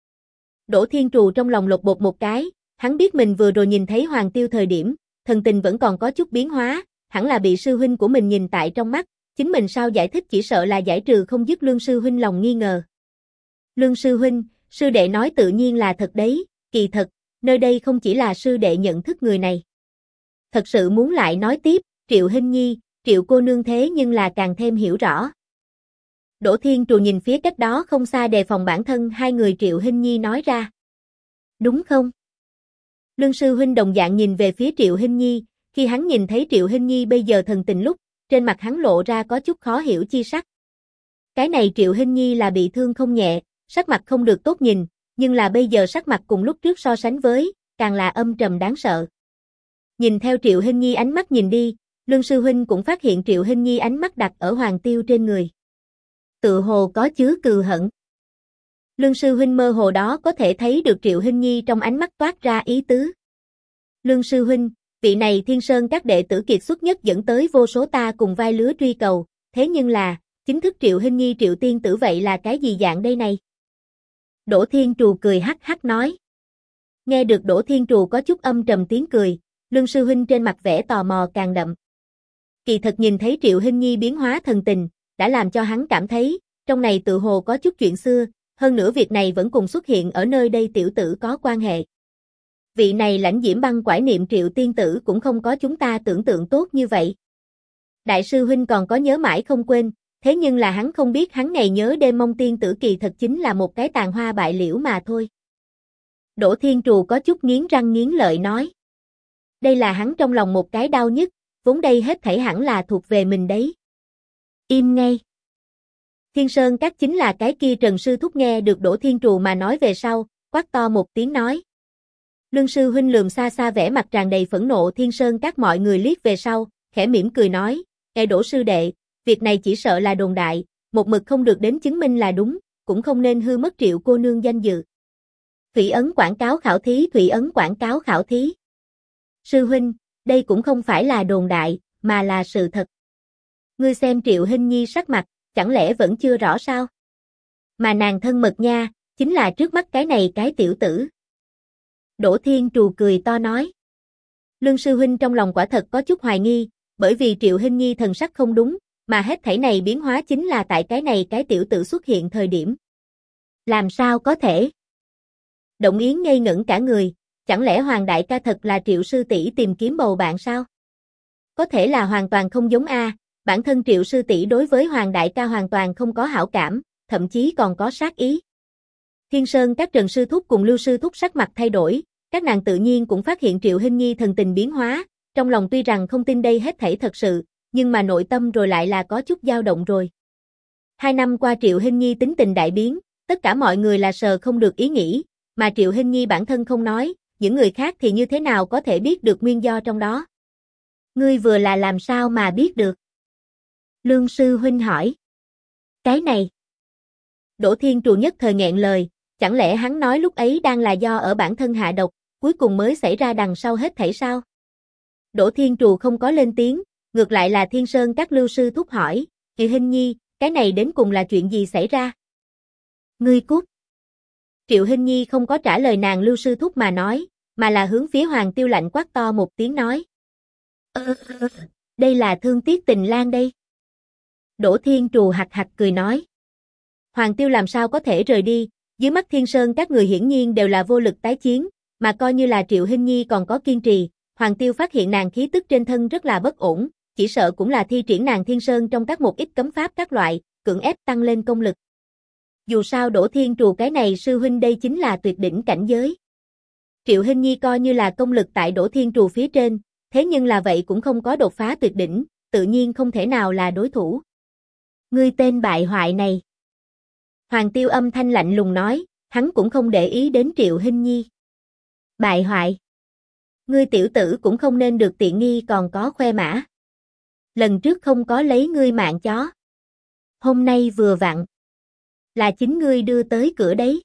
[SPEAKER 1] Đỗ Thiên Trù trong lòng lột bột một cái, hắn biết mình vừa rồi nhìn thấy Hoàng Tiêu thời điểm, thần tình vẫn còn có chút biến hóa, hẳn là bị sư huynh của mình nhìn tại trong mắt, chính mình sao giải thích chỉ sợ là giải trừ không dứt Lương sư huynh lòng nghi ngờ. Lương sư huynh, sư đệ nói tự nhiên là thật đấy, kỳ thật, nơi đây không chỉ là sư đệ nhận thức người này. Thật sự muốn lại nói tiếp, Triệu Hinh Nhi, Triệu cô nương thế nhưng là càng thêm hiểu rõ. Đỗ Thiên Trù nhìn phía cách đó không xa đề phòng bản thân hai người Triệu Hinh Nhi nói ra. Đúng không? Lương sư huynh đồng dạng nhìn về phía Triệu Hinh Nhi, khi hắn nhìn thấy Triệu Hinh Nhi bây giờ thần tình lúc, trên mặt hắn lộ ra có chút khó hiểu chi sắc. Cái này Triệu Hinh Nhi là bị thương không nhẹ, sắc mặt không được tốt nhìn, nhưng là bây giờ sắc mặt cùng lúc trước so sánh với, càng là âm trầm đáng sợ. Nhìn theo Triệu Hinh Nhi ánh mắt nhìn đi, Lương sư huynh cũng phát hiện Triệu Hinh Nhi ánh mắt đặt ở Hoàng Tiêu trên người. Tự hồ có chứa cừu hận. Lương sư huynh mơ hồ đó có thể thấy được Triệu Hinh Nhi trong ánh mắt toát ra ý tứ. Lương sư huynh, vị này Thiên Sơn các đệ tử kiệt xuất nhất dẫn tới vô số ta cùng vai lứa truy cầu, thế nhưng là, chính thức Triệu Hinh Nhi Triệu tiên tử vậy là cái gì dạng đây này? Đỗ Thiên Trù cười hắc hắc nói. Nghe được Đỗ Thiên Trù có chút âm trầm tiếng cười, Lương sư huynh trên mặt vẻ tò mò càng đậm. Kỳ thật nhìn thấy Triệu Hinh Nhi biến hóa thần tình, đã làm cho hắn cảm thấy, trong này tự hồ có chút chuyện xưa, hơn nữa việc này vẫn cùng xuất hiện ở nơi đây tiểu tử có quan hệ. Vị này lãnh diễm băng quải niệm Triệu tiên tử cũng không có chúng ta tưởng tượng tốt như vậy. Đại sư huynh còn có nhớ mãi không quên, thế nhưng là hắn không biết hắn ngày nhớ đêm mong tiên tử kỳ thật chính là một cái tàn hoa bại liễu mà thôi. Đỗ Thiên Trù có chút nghiến răng nghiến lợi nói. Đây là hắn trong lòng một cái đau nhất, vốn đây hết thảy hẳn là thuộc về mình đấy. Im ngay. Thiên Sơn các chính là cái kia Trần sư thúc nghe được Đỗ Thiên Trù mà nói về sau, quát to một tiếng nói. Lương sư huynh lườm xa xa vẻ mặt tràn đầy phẫn nộ Thiên Sơn các mọi người liếc về sau, khẽ mỉm cười nói, Đỗ sư đệ, việc này chỉ sợ là đồn đại, một mực không được đến chứng minh là đúng, cũng không nên hư mất Triệu cô nương danh dự. Thủy ấn quảng cáo khảo thí, thủy ấn quảng cáo khảo thí. Sư huynh, đây cũng không phải là đồn đại, mà là sự thật. Ngươi xem Triệu Hinh Nhi sắc mặt, chẳng lẽ vẫn chưa rõ sao? Mà nàng thân mật nha, chính là trước mắt cái này cái tiểu tử. Đỗ Thiên Trù cười to nói. Lương sư huynh trong lòng quả thật có chút hoài nghi, bởi vì Triệu Hinh Nhi thần sắc không đúng, mà hết thảy này biến hóa chính là tại cái này cái tiểu tử xuất hiện thời điểm. Làm sao có thể? Động Yến ngây ngẩn cả người, chẳng lẽ Hoàng đại ca thật là Triệu sư tỷ tìm kiếm bầu bạn sao? Có thể là hoàn toàn không giống a, bản thân Triệu sư tỷ đối với Hoàng đại ca hoàn toàn không có hảo cảm, thậm chí còn có sát ý. Thiên Sơn các Trần sư thúc cùng Lưu sư thúc sắc mặt thay đổi, các nàng tự nhiên cũng phát hiện Triệu Hinh Nhi thần tình biến hóa, trong lòng tuy rằng không tin đây hết thảy thật sự, nhưng mà nội tâm rồi lại là có chút dao động rồi. 2 năm qua Triệu Hinh Nhi tính tình đại biến, tất cả mọi người là sờ không được ý nghĩ, mà Triệu Hinh Nhi bản thân không nói, những người khác thì như thế nào có thể biết được nguyên do trong đó. Ngươi vừa là làm sao mà biết được? Lương sư huynh hỏi. Cái này. Đỗ Thiên Trù nhất thời nghẹn lời, chẳng lẽ hắn nói lúc ấy đang là do ở bản thân hạ độc, cuối cùng mới xảy ra đằng sau hết thảy sao? Đỗ Thiên Trù không có lên tiếng, ngược lại là Thiên Sơn các Lưu sư thúc hỏi, Kỳ Hinh Nhi, cái này đến cùng là chuyện gì xảy ra? Ngươi cút. Triệu Hinh Nhi không có trả lời nàng Lưu sư thúc mà nói, mà là hướng phía Hoàng Tiêu lạnh quát to một tiếng nói. Đây là thương tiếc tình lang đây. Đỗ Thiên Trù hạch hạch cười nói. Hoàng Tiêu làm sao có thể rời đi, dưới mắt Thiên Sơn các người hiển nhiên đều là vô lực tái chiến, mà coi như là Triệu Hinh Nhi còn có kiên trì, Hoàng Tiêu phát hiện nàng khí tức trên thân rất là bất ổn, chỉ sợ cũng là thi triển nàng Thiên Sơn trong các một ít cấm pháp các loại, cưỡng ép tăng lên công lực. Dù sao Đỗ Thiên Trù cái này sư huynh đây chính là tuyệt đỉnh cảnh giới. Triệu Hinh Nhi coi như là công lực tại Đỗ Thiên Trù phía trên, thế nhưng là vậy cũng không có đột phá tuyệt đỉnh, tự nhiên không thể nào là đối thủ. Ngươi tên bại hoại này. Hoàng Tiêu âm thanh lạnh lùng nói, hắn cũng không để ý đến Triệu Hinh Nhi. Bại hoại. Ngươi tiểu tử cũng không nên được tiện nghi còn có khoe mã. Lần trước không có lấy ngươi mạng chó. Hôm nay vừa vặn. Là chính ngươi đưa tới cửa đấy.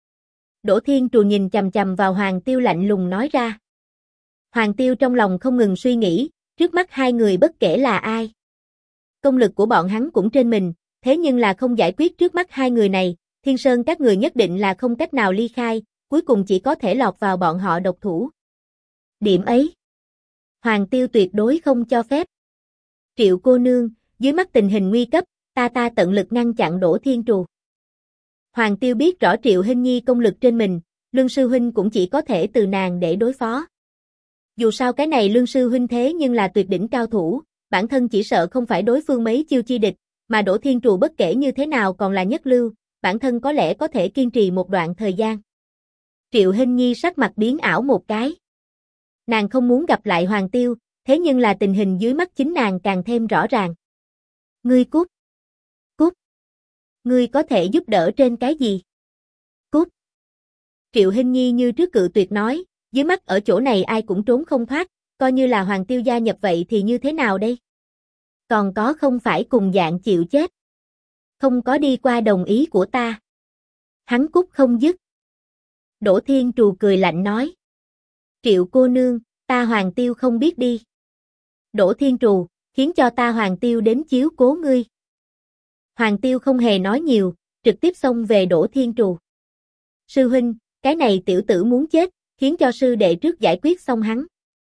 [SPEAKER 1] Đỗ Thiên Trù nhìn chằm chằm vào Hoàng Tiêu lạnh lùng nói ra. Hoàng Tiêu trong lòng không ngừng suy nghĩ, trước mắt hai người bất kể là ai. Công lực của bọn hắn cũng trên mình, thế nhưng là không giải quyết trước mắt hai người này, Thiên Sơn các người nhất định là không cách nào ly khai, cuối cùng chỉ có thể lọt vào bọn họ độc thủ. Điểm ấy, Hoàng Tiêu tuyệt đối không cho phép. Triệu cô nương, dưới mắt tình hình nguy cấp, ta tận lực ngăn chặn Đỗ Thiên Trù. Hoàng Tiêu biết rõ Triệu Hinh Nhi công lực trên mình, Lương sư huynh cũng chỉ có thể từ nàng để đối phó. Dù sao cái này Lương sư huynh thế nhưng là tuyệt đỉnh cao thủ, bản thân chỉ sợ không phải đối phương mấy chiêu chi địch, mà Đỗ Thiên Trù bất kể như thế nào còn là nhất lưu, bản thân có lẽ có thể kiên trì một đoạn thời gian. Triệu Hinh Nhi sắc mặt biến ảo một cái. Nàng không muốn gặp lại Hoàng Tiêu, thế nhưng là tình hình dưới mắt chính nàng càng thêm rõ ràng. Ngươi cút. Cút. Ngươi có thể giúp đỡ trên cái gì? Cút. Triệu Hinh Nhi như trước cự tuyệt nói, dưới mắt ở chỗ này ai cũng trốn không thoát, coi như là Hoàng Tiêu gia nhập vậy thì như thế nào đây? Còn có không phải cùng dạng chịu chết. Không có đi qua đồng ý của ta. Hắn cút không dứt. Đỗ Thiên Trù cười lạnh nói. Triệu cô nương, ta Hoàng Tiêu không biết đi. Đỗ Thiên Trù, khiến cho ta Hoàng Tiêu đến chiếu cố ngươi. Hoàng Tiêu không hề nói nhiều, trực tiếp xông về Đỗ Thiên Trù. Sư huynh, cái này tiểu tử muốn chết, khiến cho sư đệ trước giải quyết xong hắn.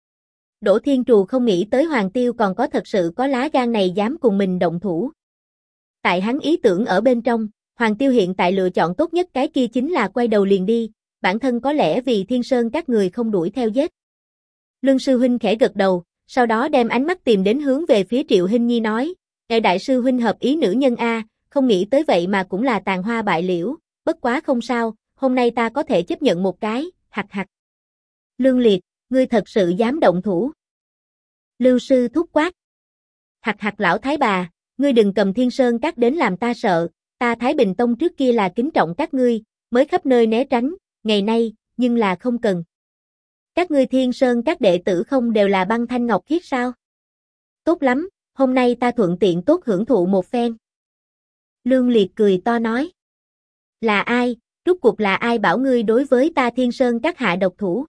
[SPEAKER 1] Đỗ Thiên Trù không nghĩ tới Hoàng Tiêu còn có thật sự có lá gan này dám cùng mình động thủ. Tại hắn ý tưởng ở bên trong, Hoàng Tiêu hiện tại lựa chọn tốt nhất cái kia chính là quay đầu liền đi, bản thân có lẽ vì Thiên Sơn các người không đuổi theo giết. Lương sư huynh khẽ gật đầu, sau đó đem ánh mắt tìm đến hướng về phía Triệu Hinh Nhi nói, đại sư huynh hợp ý nữ nhân a, không nghĩ tới vậy mà cũng là tàn hoa bại liễu, bất quá không sao, hôm nay ta có thể chấp nhận một cái, hặc hặc. Lương Liệt, ngươi thật sự dám động thủ. Lưu sư thúc quát. Hặc hặc lão thái bà, ngươi đừng cầm Thiên Sơn các đến làm ta sợ, ta Thái Bình Tông trước kia là kính trọng các ngươi, mới khắp nơi né tránh, ngày nay, nhưng là không cần. Các ngươi Thiên Sơn các đệ tử không đều là băng thanh ngọc khiết sao? Tốt lắm, hôm nay ta thuận tiện tốt hưởng thụ một phen. Lương Liệt cười to nói. Là ai, rốt cuộc là ai bảo ngươi đối với ta Thiên Sơn các hạ độc thủ?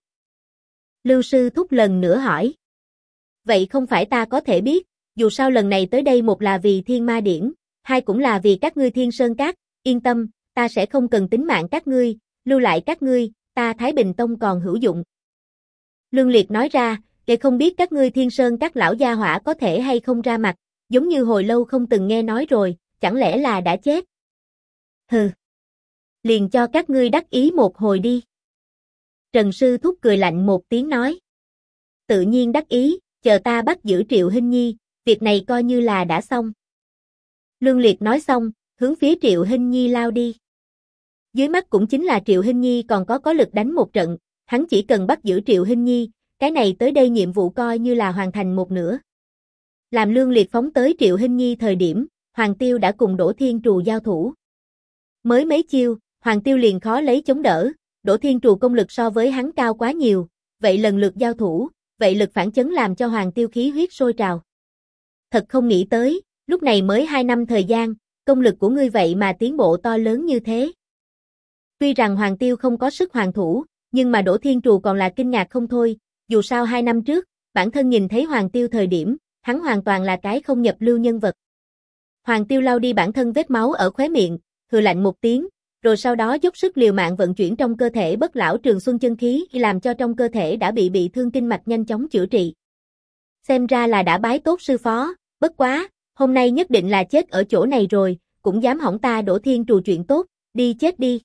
[SPEAKER 1] Lưu sư thúc lần nữa hỏi. Vậy không phải ta có thể biết, dù sao lần này tới đây một là vì Thiên Ma Điển, hai cũng là vì các ngươi Thiên Sơn các, yên tâm, ta sẽ không cần tính mạng các ngươi, lưu lại các ngươi, ta Thái Bình Tông còn hữu dụng. Lương Liệt nói ra, để không biết các ngươi Thiên Sơn các lão gia hỏa có thể hay không ra mặt, giống như hồi lâu không từng nghe nói rồi, chẳng lẽ là đã chết? Hừ. Liền cho các ngươi đắc ý một hồi đi. Trần sư thúc cười lạnh một tiếng nói. Tự nhiên đắc ý, chờ ta bắt giữ Triệu Hinh Nhi, việc này coi như là đã xong. Lương Liệt nói xong, hướng phía Triệu Hinh Nhi lao đi. Dưới mắt cũng chính là Triệu Hinh Nhi còn có lực đánh một trận, hắn chỉ cần bắt giữ Triệu Hinh Nhi, cái này tới đây nhiệm vụ coi như là hoàn thành một nửa. Làm Lương Liệt phóng tới Triệu Hinh Nhi thời điểm, Hoàng Tiêu đã cùng Đỗ Thiên Trù giao thủ. Mới mấy chiêu, Hoàng Tiêu liền khó lấy chống đỡ, Đỗ Thiên Trù công lực so với hắn cao quá nhiều, vậy lần lượt giao thủ, vậy lực phản chấn làm cho Hoàng Tiêu khí huyết sôi trào. Thật không nghĩ tới, Lúc này mới 2 năm thời gian, công lực của ngươi vậy mà tiến bộ to lớn như thế. Tuy rằng Hoàng Tiêu không có sức hoàn thủ, nhưng mà Đỗ Thiên Trù còn là kinh ngạc không thôi, dù sao 2 năm trước, bản thân nhìn thấy Hoàng Tiêu thời điểm, hắn hoàn toàn là cái không nhập lưu nhân vật. Hoàng Tiêu lau đi bản thân vết máu ở khóe miệng, hừ lạnh một tiếng, rồi sau đó dốc sức liều mạng vận chuyển trong cơ thể Bất Lão Trường Xuân chân khí, làm cho trong cơ thể đã bị thương kinh mạch nhanh chóng chữa trị. Xem ra là đã bái tốt sư phó, bất quá, hôm nay nhất định là chết ở chỗ này rồi, cũng dám hỏng ta Đỗ Thiên Trù chuyện tốt, đi chết đi.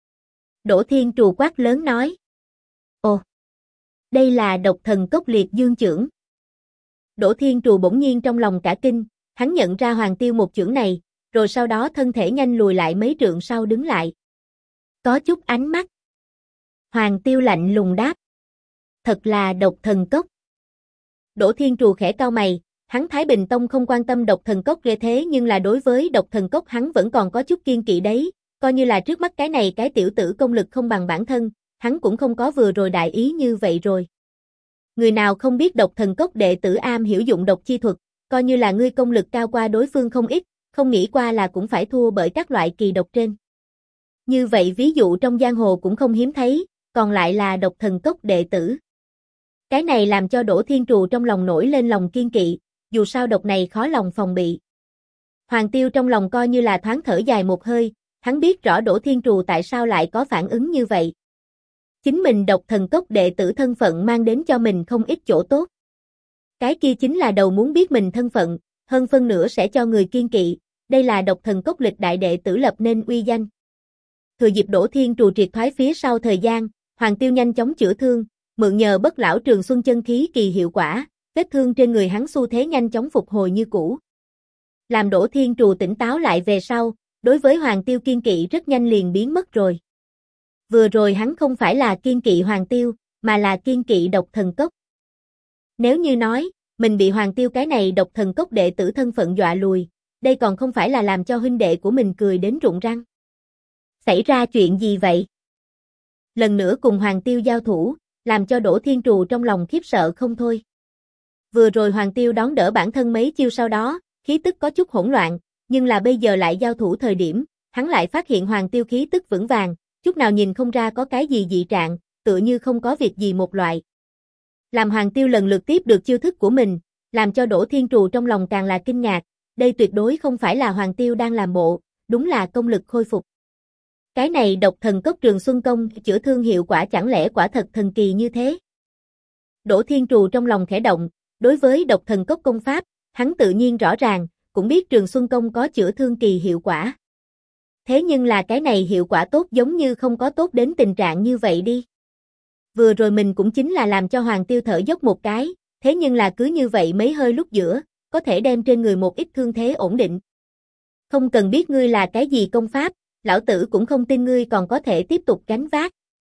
[SPEAKER 1] Đỗ Thiên Trù quát lớn nói. Ồ, đây là độc thần cốc liệt dương chưởng. Đỗ Thiên Trù bỗng nhiên trong lòng cả kinh, hắn nhận ra Hoàng Tiêu một chưởng này, rồi sau đó thân thể nhanh lùi lại mấy trượng sau đứng lại. Có chút ánh mắt. Hoàng Tiêu lạnh lùng đáp. Thật là độc thần cốc. Đỗ Thiên Trù khẽ cau mày, hắn Thái Bình Tông không quan tâm độc thần cốc ghê thế nhưng là đối với độc thần cốc hắn vẫn còn có chút kiên kỵ đấy, coi như là trước mắt cái này cái tiểu tử công lực không bằng bản thân, hắn cũng không có vừa rồi đại ý như vậy rồi. Người nào không biết độc thần cốc đệ tử am hiểu dụng độc chi thuật, coi như là ngươi công lực cao qua đối phương không ít, không nghĩ qua là cũng phải thua bởi các loại kỳ độc trên. Như vậy ví dụ trong giang hồ cũng không hiếm thấy, còn lại là độc thần cốc đệ tử. Cái này làm cho Đỗ Thiên Trù trong lòng nổi lên lòng kiên kỵ, dù sao độc này khó lòng phòng bị. Hoàng Tiêu trong lòng coi như là thoáng thở dài một hơi, hắn biết rõ Đỗ Thiên Trù tại sao lại có phản ứng như vậy. Chính mình độc thần cốc đệ tử thân phận mang đến cho mình không ít chỗ tốt. Cái kia chính là đầu muốn biết mình thân phận, hơn phân nửa sẽ cho người kiên kỵ, đây là độc thần cốc lịch đại đệ tử lập nên uy danh. Thừa dịp Đỗ Thiên Trù triệt thoái phía sau thời gian, Hoàng Tiêu nhanh chóng chữa thương, mượn nhờ Bất Lão Trường Xuân chân khí kỳ hiệu quả, vết thương trên người hắn xu thế nhanh chóng phục hồi như cũ. Làm Đỗ Thiên Trù tỉnh táo lại về sau, đối với Hoàng Tiêu kiên kỵ rất nhanh liền biến mất rồi. Vừa rồi hắn không phải là kiên kỵ Hoàng Tiêu, mà là kiên kỵ độc thần cốc. Nếu như nói, mình bị Hoàng Tiêu cái này độc thần cốc đệ tử thân phận dọa lùi, đây còn không phải là làm cho huynh đệ của mình cười đến rụng răng. Xảy ra chuyện gì vậy? Lần nữa cùng Hoàng Tiêu giao thủ, làm cho Đỗ Thiên Trù trong lòng khiếp sợ không thôi. Vừa rồi Hoàng Tiêu đón đỡ bản thân mấy chiêu sau đó, khí tức có chút hỗn loạn, nhưng là bây giờ lại giao thủ thời điểm, hắn lại phát hiện Hoàng Tiêu khí tức vững vàng, chút nào nhìn không ra có cái gì dị trạng, tựa như không có việc gì một loại. Làm Hoàng Tiêu lần lượt tiếp được chiêu thức của mình, làm cho Đỗ Thiên Trù trong lòng càng là kinh ngạc, đây tuyệt đối không phải là Hoàng Tiêu đang làm bộ, đúng là công lực khôi phục. Cái này độc thần cốc Trường Xuân Công chữa thương hiệu quả chẳng lẽ quả thật thần kỳ như thế? Đỗ Thiên Trù trong lòng khẽ động, đối với độc thần cốc công pháp, hắn tự nhiên rõ ràng, cũng biết Trường Xuân Công có chữa thương kỳ hiệu quả. Thế nhưng là cái này hiệu quả tốt giống như không có tốt đến tình trạng như vậy đi. Vừa rồi mình cũng chính là làm cho Hoàng Tiêu thở dốc một cái, thế nhưng là cứ như vậy mấy hơi lúc giữa, có thể đem trên người một ít thương thế ổn định. Không cần biết ngươi là cái gì công pháp, lão tử cũng không tin ngươi còn có thể tiếp tục gánh vác.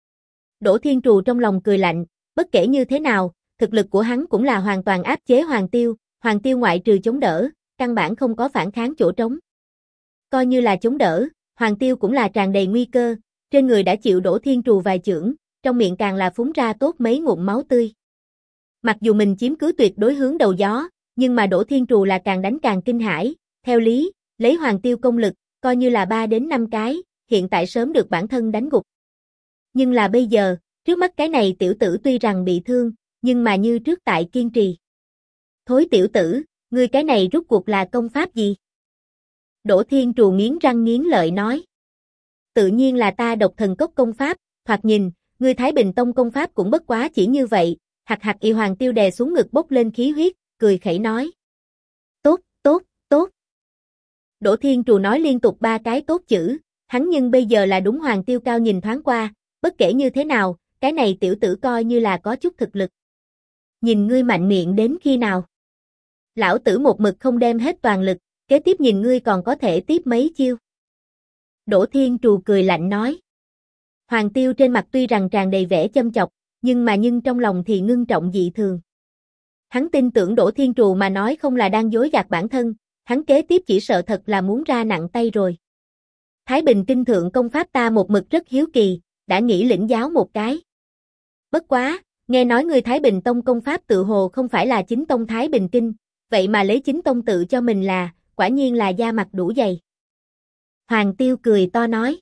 [SPEAKER 1] Đỗ Thiên Trù trong lòng cười lạnh, bất kể như thế nào, thực lực của hắn cũng là hoàn toàn áp chế Hoàng Tiêu ngoại trừ chống đỡ, căn bản không có phản kháng chỗ trống. Coi như là chống đỡ, Hoàng Tiêu cũng là tràn đầy nguy cơ, trên người đã chịu Đỗ Thiên Trù vài chưởng, trong miệng càng là phúng ra tốt mấy ngụm máu tươi. Mặc dù mình chiếm cứ tuyệt đối hướng đầu gió, nhưng mà Đỗ Thiên Trù là càng đánh càng kinh hãi, theo lý, lấy Hoàng Tiêu công lực, coi như là 3 đến 5 cái, hiện tại sớm được bản thân đánh gục. Nhưng là bây giờ, trước mắt cái này tiểu tử tuy rằng bị thương, nhưng mà như trước tại kiên trì. Thối tiểu tử, ngươi cái này rút cuộc là công pháp gì? Đỗ Thiên Trù nghiến răng nghiến lợi nói. Tự nhiên là ta độc thần cốc công pháp, thoạt nhìn, ngươi Thái Bình Tông công pháp cũng bất quá chỉ như vậy, hạc y Hoàng Tiêu đè xuống ngực bốc lên khí huyết, cười khẩy nói. Tốt, tốt, tốt. Đỗ Thiên Trù nói liên tục 3 cái tốt chữ, hắn nhưng bây giờ là đúng Hoàng Tiêu cao nhìn thoáng qua, bất kể như thế nào, cái này tiểu tử coi như là có chút thực lực. Nhìn ngươi mạnh miệng đến khi nào? Lão tử một mực không đem hết toàn lực, kế tiếp nhìn ngươi còn có thể tiếp mấy chiêu. Đỗ Thiên Trù cười lạnh nói. Hoàng Tiêu trên mặt tuy rằng tràn đầy vẻ châm chọc, nhưng trong lòng thì ngưng trọng dị thường. Hắn tin tưởng Đỗ Thiên Trù mà nói không là đang dối gạt bản thân, hắn kế tiếp chỉ sợ thật là muốn ra nặng tay rồi. Thái Bình Kinh thượng công pháp ta một mực rất hiếu kỳ, đã nghĩ lĩnh giáo một cái. Bất quá, nghe nói người Thái Bình Tông công pháp tự hồ không phải là chính tông Thái Bình Kinh, vậy mà lấy chính tông tự cho mình là, quả nhiên là da mặt đủ dày. Hoàng Tiêu cười to nói.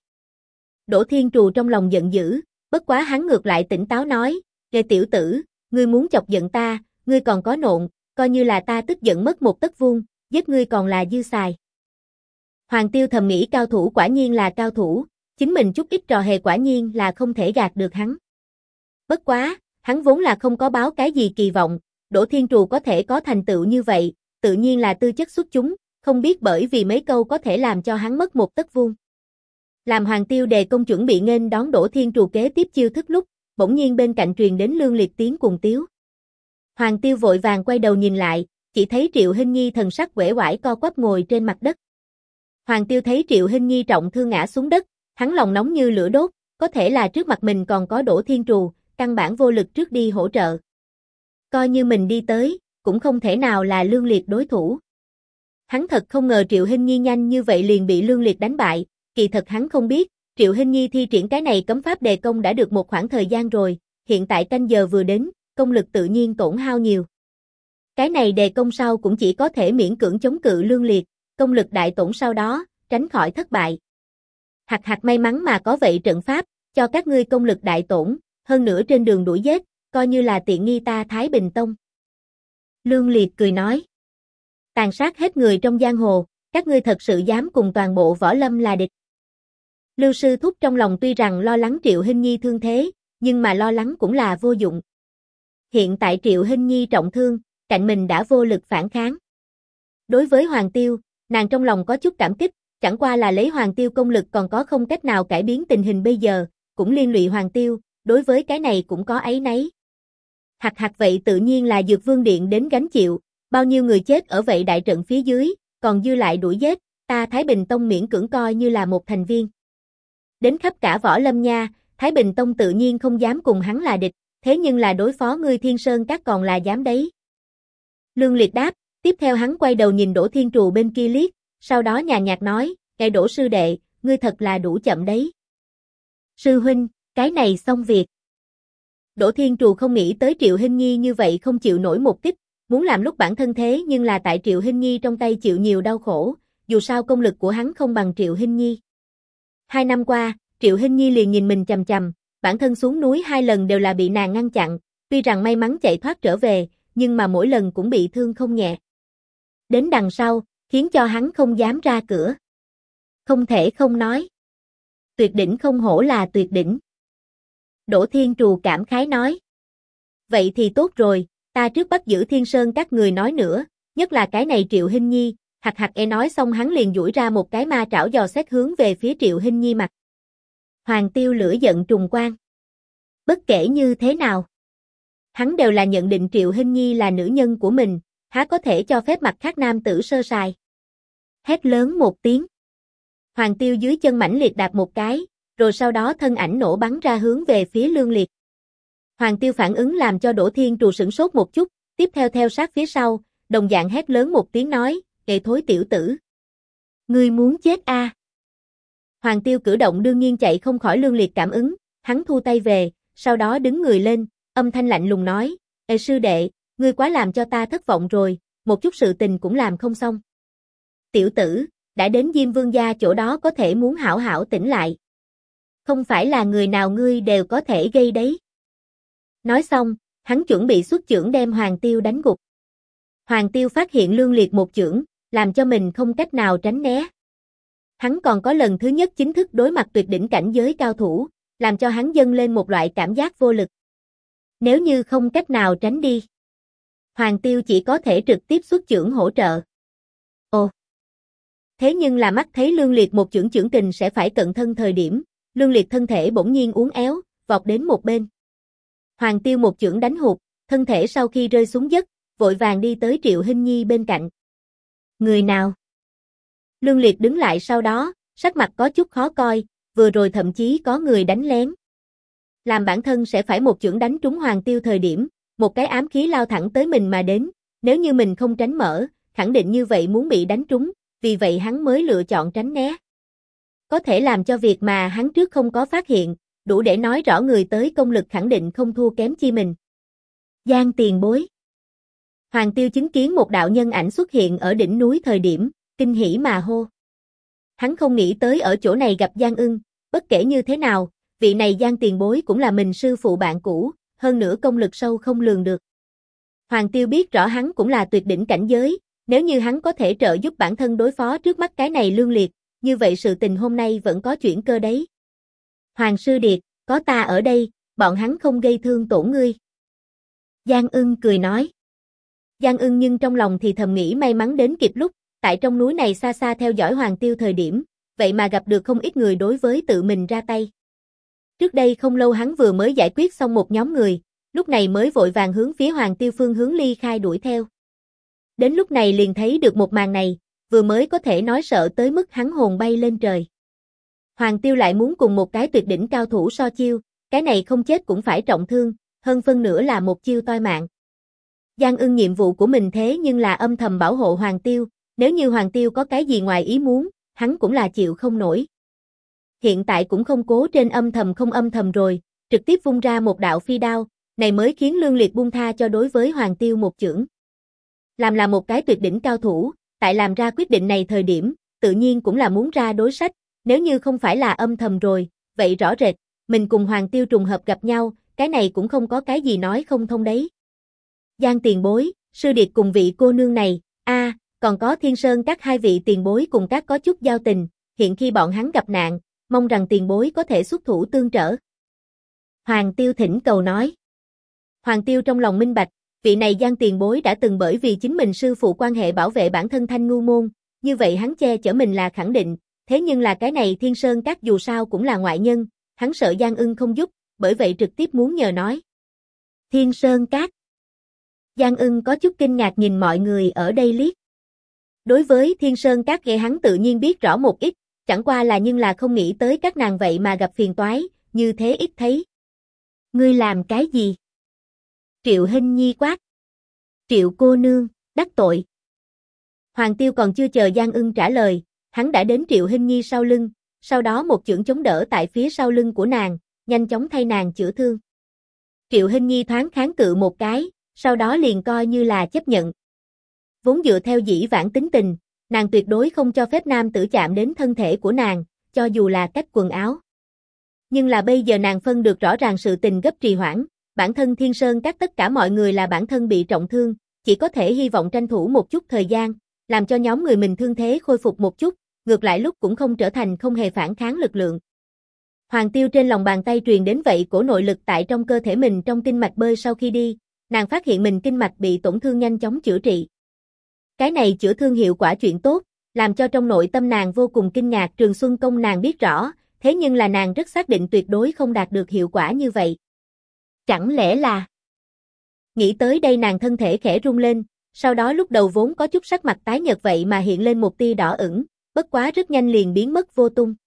[SPEAKER 1] Đỗ Thiên Trù trong lòng giận dữ, bất quá hắn ngược lại tỉnh táo nói, "Ghê tiểu tử, ngươi muốn chọc giận ta, ngươi còn có nộn, coi như là ta tức giận mất một tấc vuông, giết ngươi còn là dư xài." Hoàng Tiêu thầm nghĩ cao thủ quả nhiên là cao thủ, chính mình chút ít trò hề quả nhiên là không thể gạt được hắn. Bất quá, hắn vốn là không có báo cái gì kỳ vọng, Đỗ Thiên Trù có thể có thành tựu như vậy, tự nhiên là tư chất xuất chúng, không biết bởi vì mấy câu có thể làm cho hắn mất một tấc vuông. Làm Hoàng Tiêu đề công chuẩn bị nghênh đón Đỗ Thiên Trù kế tiếp chiêu thức lúc, bỗng nhiên bên cạnh truyền đến Lương Liệt tiếng cùng tiếu. Hoàng Tiêu vội vàng quay đầu nhìn lại, chỉ thấy Triệu Hinh Nhi thần sắc uể oải co quắp ngồi trên mặt đất. Hoàng Tiêu thấy Triệu Hinh Nhi trọng thương ngã xuống đất, hắn lòng nóng như lửa đốt, có thể là trước mặt mình còn có Đỗ Thiên Trù, căn bản vô lực trước đi hỗ trợ. Coi như mình đi tới, cũng không thể nào là Lương Liệt đối thủ. Hắn thật không ngờ Triệu Hinh Nhi nhanh như vậy liền bị Lương Liệt đánh bại, kỳ thật hắn không biết, Triệu Hinh Nhi thi triển cái này cấm pháp đề công đã được một khoảng thời gian rồi, hiện tại canh giờ vừa đến, công lực tự nhiên tổn hao nhiều. Cái này đề công sau cũng chỉ có thể miễn cưỡng chống cự Lương Liệt, công lực đại tổn sau đó, tránh khỏi thất bại. Hạt hạt may mắn mà có vậy trận pháp, cho các ngươi công lực đại tổn, hơn nữa trên đường đuổi giết, coi như là tiện nghi ta Thái Bình Tông. Lương Liệt cười nói. Tàn sát hết người trong giang hồ, các ngươi thật sự dám cùng toàn bộ võ lâm là địch. Lưu sư thúc trong lòng tuy rằng lo lắng Triệu Hinh Nhi thương thế, nhưng mà lo lắng cũng là vô dụng. Hiện tại Triệu Hinh Nhi trọng thương, cạnh mình đã vô lực phản kháng. Đối với Hoàng Tiêu, nàng trong lòng có chút cảm kích, chẳng qua là lấy Hoàng Tiêu công lực còn có không cách nào cải biến tình hình bây giờ, cũng liên lụy Hoàng Tiêu, đối với cái này cũng có áy náy. Hạt hạt vậy tự nhiên là Dược Vương Điện đến gánh chịu, bao nhiêu người chết ở vậy đại trận phía dưới, còn dư lại đuổi giết, ta Thái Bình Tông miễn cưỡng coi như là một thành viên. Đến khắp cả võ lâm nha, Thái Bình Tông tự nhiên không dám cùng hắn là địch, thế nhưng là đối phó ngươi Thiên Sơn Các còn là dám đấy. Lương Liệt đáp, tiếp theo hắn quay đầu nhìn Đỗ Thiên Trù bên kia liếc, sau đó nhàn nhạt nói, "Ngài Đỗ sư đệ, ngươi thật là đủ chậm đấy." "Sư huynh, cái này xong việc." Đỗ Thiên Trù không nghĩ tới Triệu Hinh Nhi như vậy không chịu nổi một kích, muốn làm lúc bản thân thế nhưng là tại Triệu Hinh Nhi trong tay chịu nhiều đau khổ, dù sao công lực của hắn không bằng Triệu Hinh Nhi. 2 năm qua, Triệu Hinh Nhi liền nhìn mình chằm chằm, bản thân xuống núi 2 lần đều là bị nàng ngăn chặn, tuy rằng may mắn chạy thoát trở về, nhưng mà mỗi lần cũng bị thương không nhẹ. Đến đằng sau, khiến cho hắn không dám ra cửa. Không thể không nói. Tuyệt đỉnh không hổ là tuyệt đỉnh. Đỗ Thiên Trù cảm khái nói. Vậy thì tốt rồi, ta trước bắt giữ Thiên Sơn các người nói nữa, nhất là cái này Triệu Hinh Nhi, hạt hạt nói xong hắn liền duỗi ra một cái ma trảo dò xét hướng về phía Triệu Hinh Nhi mặt. Hoàng Tiêu lửa giận trùng quang. Bất kể như thế nào, hắn đều là nhận định Triệu Hinh Nhi là nữ nhân của mình, há có thể cho phép mặt khác nam tử sơ sài. Hét lớn một tiếng. Hoàng Tiêu dưới chân mãnh liệt đạp một cái, rồi sau đó thân ảnh nổ bắn ra hướng về phía Lương Liệt. Hoàng Tiêu phản ứng làm cho Đỗ Thiên Trù sửng sốt một chút, tiếp theo theo sát phía sau, đồng dạng hét lớn một tiếng nói, "Kệ thối tiểu tử. Ngươi muốn chết a?" Hoàng Tiêu cử động đương nhiên chạy không khỏi Lương Liệt cảm ứng, hắn thu tay về, sau đó đứng người lên, âm thanh lạnh lùng nói, "Ê sư đệ, ngươi quá làm cho ta thất vọng rồi, một chút sự tình cũng làm không xong. Tiểu tử, đã đến Diêm Vương gia chỗ đó có thể muốn hảo hảo tỉnh lại. Không phải là người nào ngươi đều có thể gây đấy." Nói xong, hắn chuẩn bị xuất chưởng đem Hoàng Tiêu đánh gục. Hoàng Tiêu phát hiện Lương Liệt một chưởng, làm cho mình không cách nào tránh né. Hắn còn có lần thứ nhất chính thức đối mặt tuyệt đỉnh cảnh giới cao thủ, làm cho hắn dâng lên một loại cảm giác vô lực. Nếu như không cách nào tránh đi, Hoàng Tiêu chỉ có thể trực tiếp xuất chưởng hỗ trợ. Ồ! Thế nhưng là mắt thấy Lương Liệt một chưởng chưởng kình sẽ phải cận thân thời điểm, Lương Liệt thân thể bỗng nhiên uốn éo, vọt đến một bên. Hoàng Tiêu một chưởng đánh hụt, thân thể sau khi rơi xuống đất, vội vàng đi tới Triệu Hinh Nhi bên cạnh. Người nào? Lương Liệt đứng lại sau đó, sắc mặt có chút khó coi, vừa rồi thậm chí có người đánh lén. Làm bản thân sẽ phải một chưởng đánh trúng Hoàng Tiêu thời điểm, một cái ám khí lao thẳng tới mình mà đến, nếu như mình không tránh mở, khẳng định như vậy muốn bị đánh trúng, vì vậy hắn mới lựa chọn tránh né. Có thể làm cho việc mà hắn trước không có phát hiện, đủ để nói rõ người tới công lực khẳng định không thua kém chi mình. Giang tiền bối. Hoàng Tiêu chứng kiến một đạo nhân ảnh xuất hiện ở đỉnh núi thời điểm, kinh hỉ mà hô. Hắn không nghĩ tới ở chỗ này gặp Giang Ưng, bất kể như thế nào, vị này Giang tiền bối cũng là mình sư phụ bạn cũ, hơn nữa công lực sâu không lường được. Hoàng Tiêu biết rõ hắn cũng là tuyệt đỉnh cảnh giới, nếu như hắn có thể trợ giúp bản thân đối phó trước mắt cái này Lương Liệt, như vậy sự tình hôm nay vẫn có chuyển cơ đấy. Hoàng sư điệt, có ta ở đây, bọn hắn không gây thương tổn ngươi. Giang Ưng cười nói. Giang Ưng nhưng trong lòng thì thầm nghĩ may mắn đến kịp lúc, tại trong núi này xa xa theo dõi Hoàng Tiêu thời điểm, vậy mà gặp được không ít người đối với tự mình ra tay. Trước đây không lâu hắn vừa mới giải quyết xong một nhóm người, lúc này mới vội vàng hướng phía Hoàng Tiêu phương hướng ly khai đuổi theo. Đến lúc này liền thấy được một màn này, vừa mới có thể nói sợ tới mức hắn hồn bay lên trời. Hoàng Tiêu lại muốn cùng một cái tuyệt đỉnh cao thủ so chiêu, cái này không chết cũng phải trọng thương, hơn phân nửa là một chiêu toi mạng. Giang Ưng nhiệm vụ của mình thế nhưng là âm thầm bảo hộ Hoàng Tiêu, nếu như Hoàng Tiêu có cái gì ngoài ý muốn, hắn cũng là chịu không nổi. Hiện tại cũng không cố trên âm thầm không âm thầm rồi, trực tiếp vung ra một đạo phi đao, này mới khiến Lương Liệt buông tha cho đối với Hoàng Tiêu một chưởng. Làm là một cái tuyệt đỉnh cao thủ, tại làm ra quyết định này thời điểm, tự nhiên cũng là muốn ra đối sách, nếu như không phải là âm thầm rồi, vậy rõ rệt, mình cùng Hoàng Tiêu trùng hợp gặp nhau, cái này cũng không có cái gì nói không thông đấy. Giang tiền bối, sư điệt cùng vị cô nương này, còn có Thiên Sơn các hai vị tiền bối cùng các có chút giao tình, hiện khi bọn hắn gặp nạn, mong rằng tiền bối có thể xuất thủ tương trợ. Hoàng Tiêu thỉnh cầu nói. Hoàng Tiêu trong lòng minh bạch, vị này Giang tiền bối đã từng bởi vì chính mình sư phụ quan hệ bảo vệ bản thân Thanh Ngưu môn, như vậy hắn che chở mình là khẳng định, thế nhưng là cái này Thiên Sơn các dù sao cũng là ngoại nhân, hắn sợ Giang Ưng không giúp, bởi vậy trực tiếp muốn nhờ nói. Thiên Sơn các. Giang Ưng có chút kinh ngạc nhìn mọi người ở đây liếc. Đối với Thiên Sơn các ghê hắn tự nhiên biết rõ một ít, chẳng qua là nhưng là không nghĩ tới các nàng vậy mà gặp phiền toái, như thế ít thấy. Ngươi làm cái gì? Triệu Hinh Nhi quát. Triệu cô nương, đắc tội. Hoàng Tiêu còn chưa chờ Giang Ưng trả lời, hắn đã đến Triệu Hinh Nhi sau lưng, sau đó một chưởng chống đỡ tại phía sau lưng của nàng, nhanh chóng thay nàng chữa thương. Triệu Hinh Nhi thoáng kháng cự một cái, sau đó liền coi như là chấp nhận. Vốn dựa theo dĩ vãng tính tình, nàng tuyệt đối không cho phép nam tử chạm đến thân thể của nàng, cho dù là cách quần áo. Nhưng là bây giờ nàng phân được rõ ràng sự tình gấp trì hoãn, bản thân Thiên Sơn các tất cả mọi người là bản thân bị trọng thương, chỉ có thể hy vọng tranh thủ một chút thời gian, làm cho nhóm người mình thương thế khôi phục một chút, ngược lại lúc cũng không trở thành không hề phản kháng lực lượng. Hoàng Tiêu trên lòng bàn tay truyền đến vậy cổ nội lực tại trong cơ thể mình trong kinh mạch bơi sau khi đi, nàng phát hiện mình kinh mạch bị tổn thương nhanh chóng chữa trị. Cái này chữa thương hiệu quả chuyện tốt, làm cho trong nội tâm nàng vô cùng kinh ngạc. Trường Xuân Công nàng biết rõ, thế nhưng là nàng rất xác định tuyệt đối không đạt được hiệu quả như vậy. Chẳng lẽ là... Nghĩ tới đây nàng thân thể khẽ rung lên, sau đó lúc đầu vốn có chút sắc mặt tái nhợt vậy mà hiện lên một tia đỏ ửng, bất quá rất nhanh liền biến mất vô tung.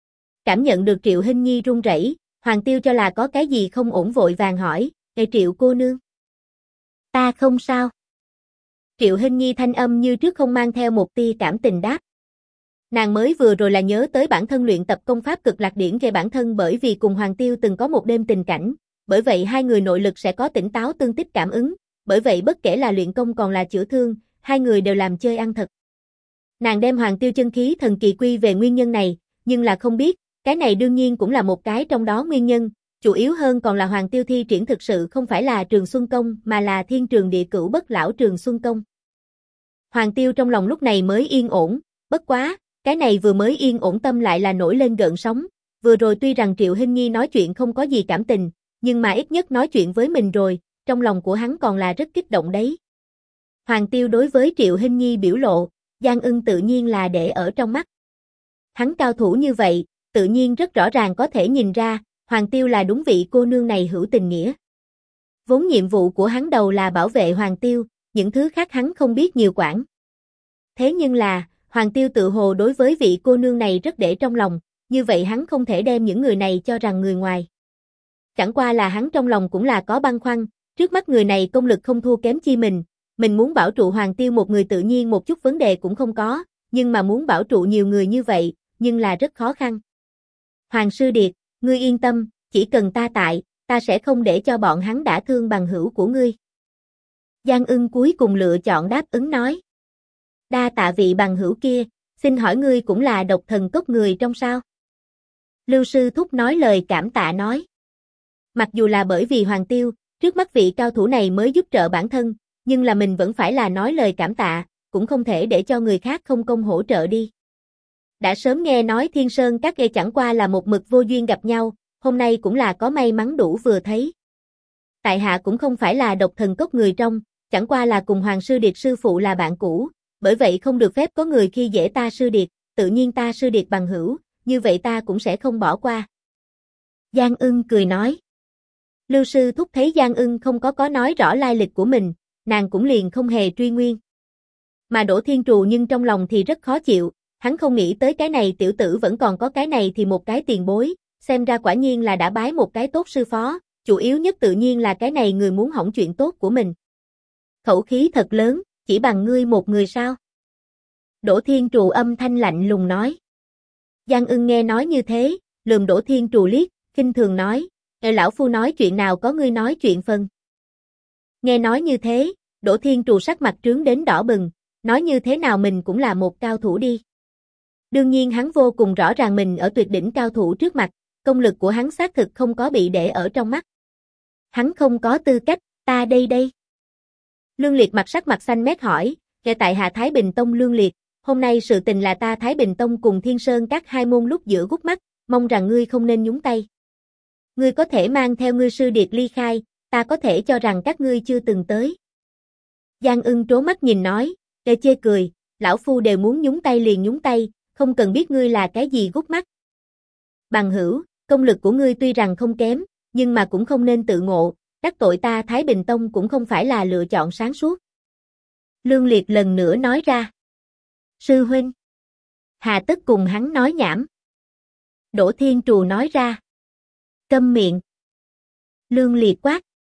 [SPEAKER 1] Cảm nhận được Triệu Hinh Nhi run rẩy, Hoàng Tiêu cho là có cái gì không ổn vội vàng hỏi, Triệu cô nương. Ta không sao. Triệu Hinh Nhi thanh âm như trước không mang theo một tia cảm tình đáp. Nàng mới vừa rồi là nhớ tới bản thân luyện tập công pháp Cực Lạc Điển về bản thân bởi vì cùng Hoàng Tiêu từng có một đêm tình cảnh, bởi vậy hai người nội lực sẽ có tỉnh táo tương tích cảm ứng, bởi vậy bất kể là luyện công còn là chữa thương, hai người đều làm chơi ăn thật. Nàng đem Hoàng Tiêu chân khí thần kỳ quy về nguyên nhân này, nhưng là không biết, cái này đương nhiên cũng là một cái trong đó nguyên nhân, chủ yếu hơn còn là Hoàng Tiêu thi triển thực sự không phải là Trường Xuân Công mà là Thiên Trường Địa Cửu Bất Lão Trường Xuân Công. Hoàng Tiêu trong lòng lúc này mới yên ổn, bất quá, cái này vừa mới yên ổn tâm lại là nổi lên gợn sóng, vừa rồi tuy rằng Triệu Hinh Nhi nói chuyện không có gì cảm tình, nhưng mà ít nhất nói chuyện với mình rồi, trong lòng của hắn còn là rất kích động đấy. Hoàng Tiêu đối với Triệu Hinh Nhi biểu lộ, Giang Ưng tự nhiên là để ở trong mắt. Hắn cao thủ như vậy, tự nhiên rất rõ ràng có thể nhìn ra, Hoàng Tiêu là đúng vị cô nương này hữu tình nghĩa. Vốn nhiệm vụ của hắn đầu là bảo vệ Hoàng Tiêu, những thứ khác hắn không biết nhiều quản. Thế nhưng là, Hoàng Tiêu tự hồ đối với vị cô nương này rất để trong lòng, như vậy hắn không thể đem những người này cho rằng người ngoài. Chẳng qua là hắn trong lòng cũng là có băn khoăn, trước mắt người này công lực không thua kém chi mình muốn bảo trụ Hoàng Tiêu một người tự nhiên một chút vấn đề cũng không có, nhưng mà muốn bảo trụ nhiều người như vậy, nhưng là rất khó khăn. Hoàng sư điệt, ngươi yên tâm, chỉ cần ta tại, ta sẽ không để cho bọn hắn đả thương bằng hữu của ngươi. Giang Ưng cuối cùng lựa chọn đáp ứng nói. Đa tạ vị bằng hữu kia, xin hỏi ngươi cũng là độc thần cốc người trong sao? Lưu Sư Thúc nói lời cảm tạ nói. Mặc dù là bởi vì Hoàng Tiêu, trước mắt vị cao thủ này mới giúp trợ bản thân, nhưng là mình vẫn phải là nói lời cảm tạ, cũng không thể để cho người khác không công hỗ trợ đi. Đã sớm nghe nói Thiên Sơn các ghê chẳng qua là một mực vô duyên gặp nhau, hôm nay cũng là có may mắn đủ vừa thấy. Tại hạ cũng không phải là độc thần cốc người trong, chẳng qua là cùng Hoàng Sư Điệt sư phụ là bạn cũ, bởi vậy không được phép có người khi dễ ta Sư Điệt, tự nhiên ta Sư Điệt bằng hữu, như vậy ta cũng sẽ không bỏ qua. Giang Ưng cười nói. Lưu Sư Thúc thấy Giang Ưng không có nói rõ lai lịch của mình, nàng cũng liền không hề truy nguyên. Mà Đỗ Thiên Trù nhưng trong lòng thì rất khó chịu, hắn không nghĩ tới cái này tiểu tử vẫn còn có cái này thì một cái tiền bối, xem ra quả nhiên là đã bái một cái tốt sư phó, chủ yếu nhất tự nhiên là cái này người muốn hỏng chuyện tốt của mình. Khẩu khí thật lớn, chỉ bằng ngươi một người sao? Đỗ Thiên Trù âm thanh lạnh lùng nói. Giang Ưng nghe nói như thế, lườm Đỗ Thiên Trù liếc, khinh thường nói, lão phu nói chuyện nào có ngươi nói chuyện phân. Nghe nói như thế, Đỗ Thiên Trù sắc mặt trướng đến đỏ bừng, nói như thế nào mình cũng là một cao thủ đi. Đương nhiên hắn vô cùng rõ ràng mình ở tuyệt đỉnh cao thủ trước mặt, công lực của hắn xác thực không có bị để ở trong mắt. Hắn không có tư cách, ta đây. Lương Liệt sắc mặt xanh mét hỏi, kể tại hạ Thái Bình Tông Lương Liệt, hôm nay sự tình là ta Thái Bình Tông cùng Thiên Sơn các hai môn lúc giữa gút mắt, mong rằng ngươi không nên nhúng tay. Ngươi có thể mang theo ngươi Sư Điệt ly khai, ta có thể cho rằng các ngươi chưa từng tới. Giang Ưng trố mắt nhìn nói, chê cười, lão phu đều muốn nhúng tay liền nhúng tay, không cần biết ngươi là cái gì gút mắt. Bằng hữu, công lực của ngươi tuy rằng không kém, nhưng mà cũng không nên tự ngộ, đắc tội ta Thái Bình Tông cũng không phải là lựa chọn sáng suốt. Lương Liệt lần nữa nói ra. Sư huynh. Hà tất cùng hắn nói nhảm. Đỗ Thiên Trù nói ra. Câm miệng. Lương Liệt quát.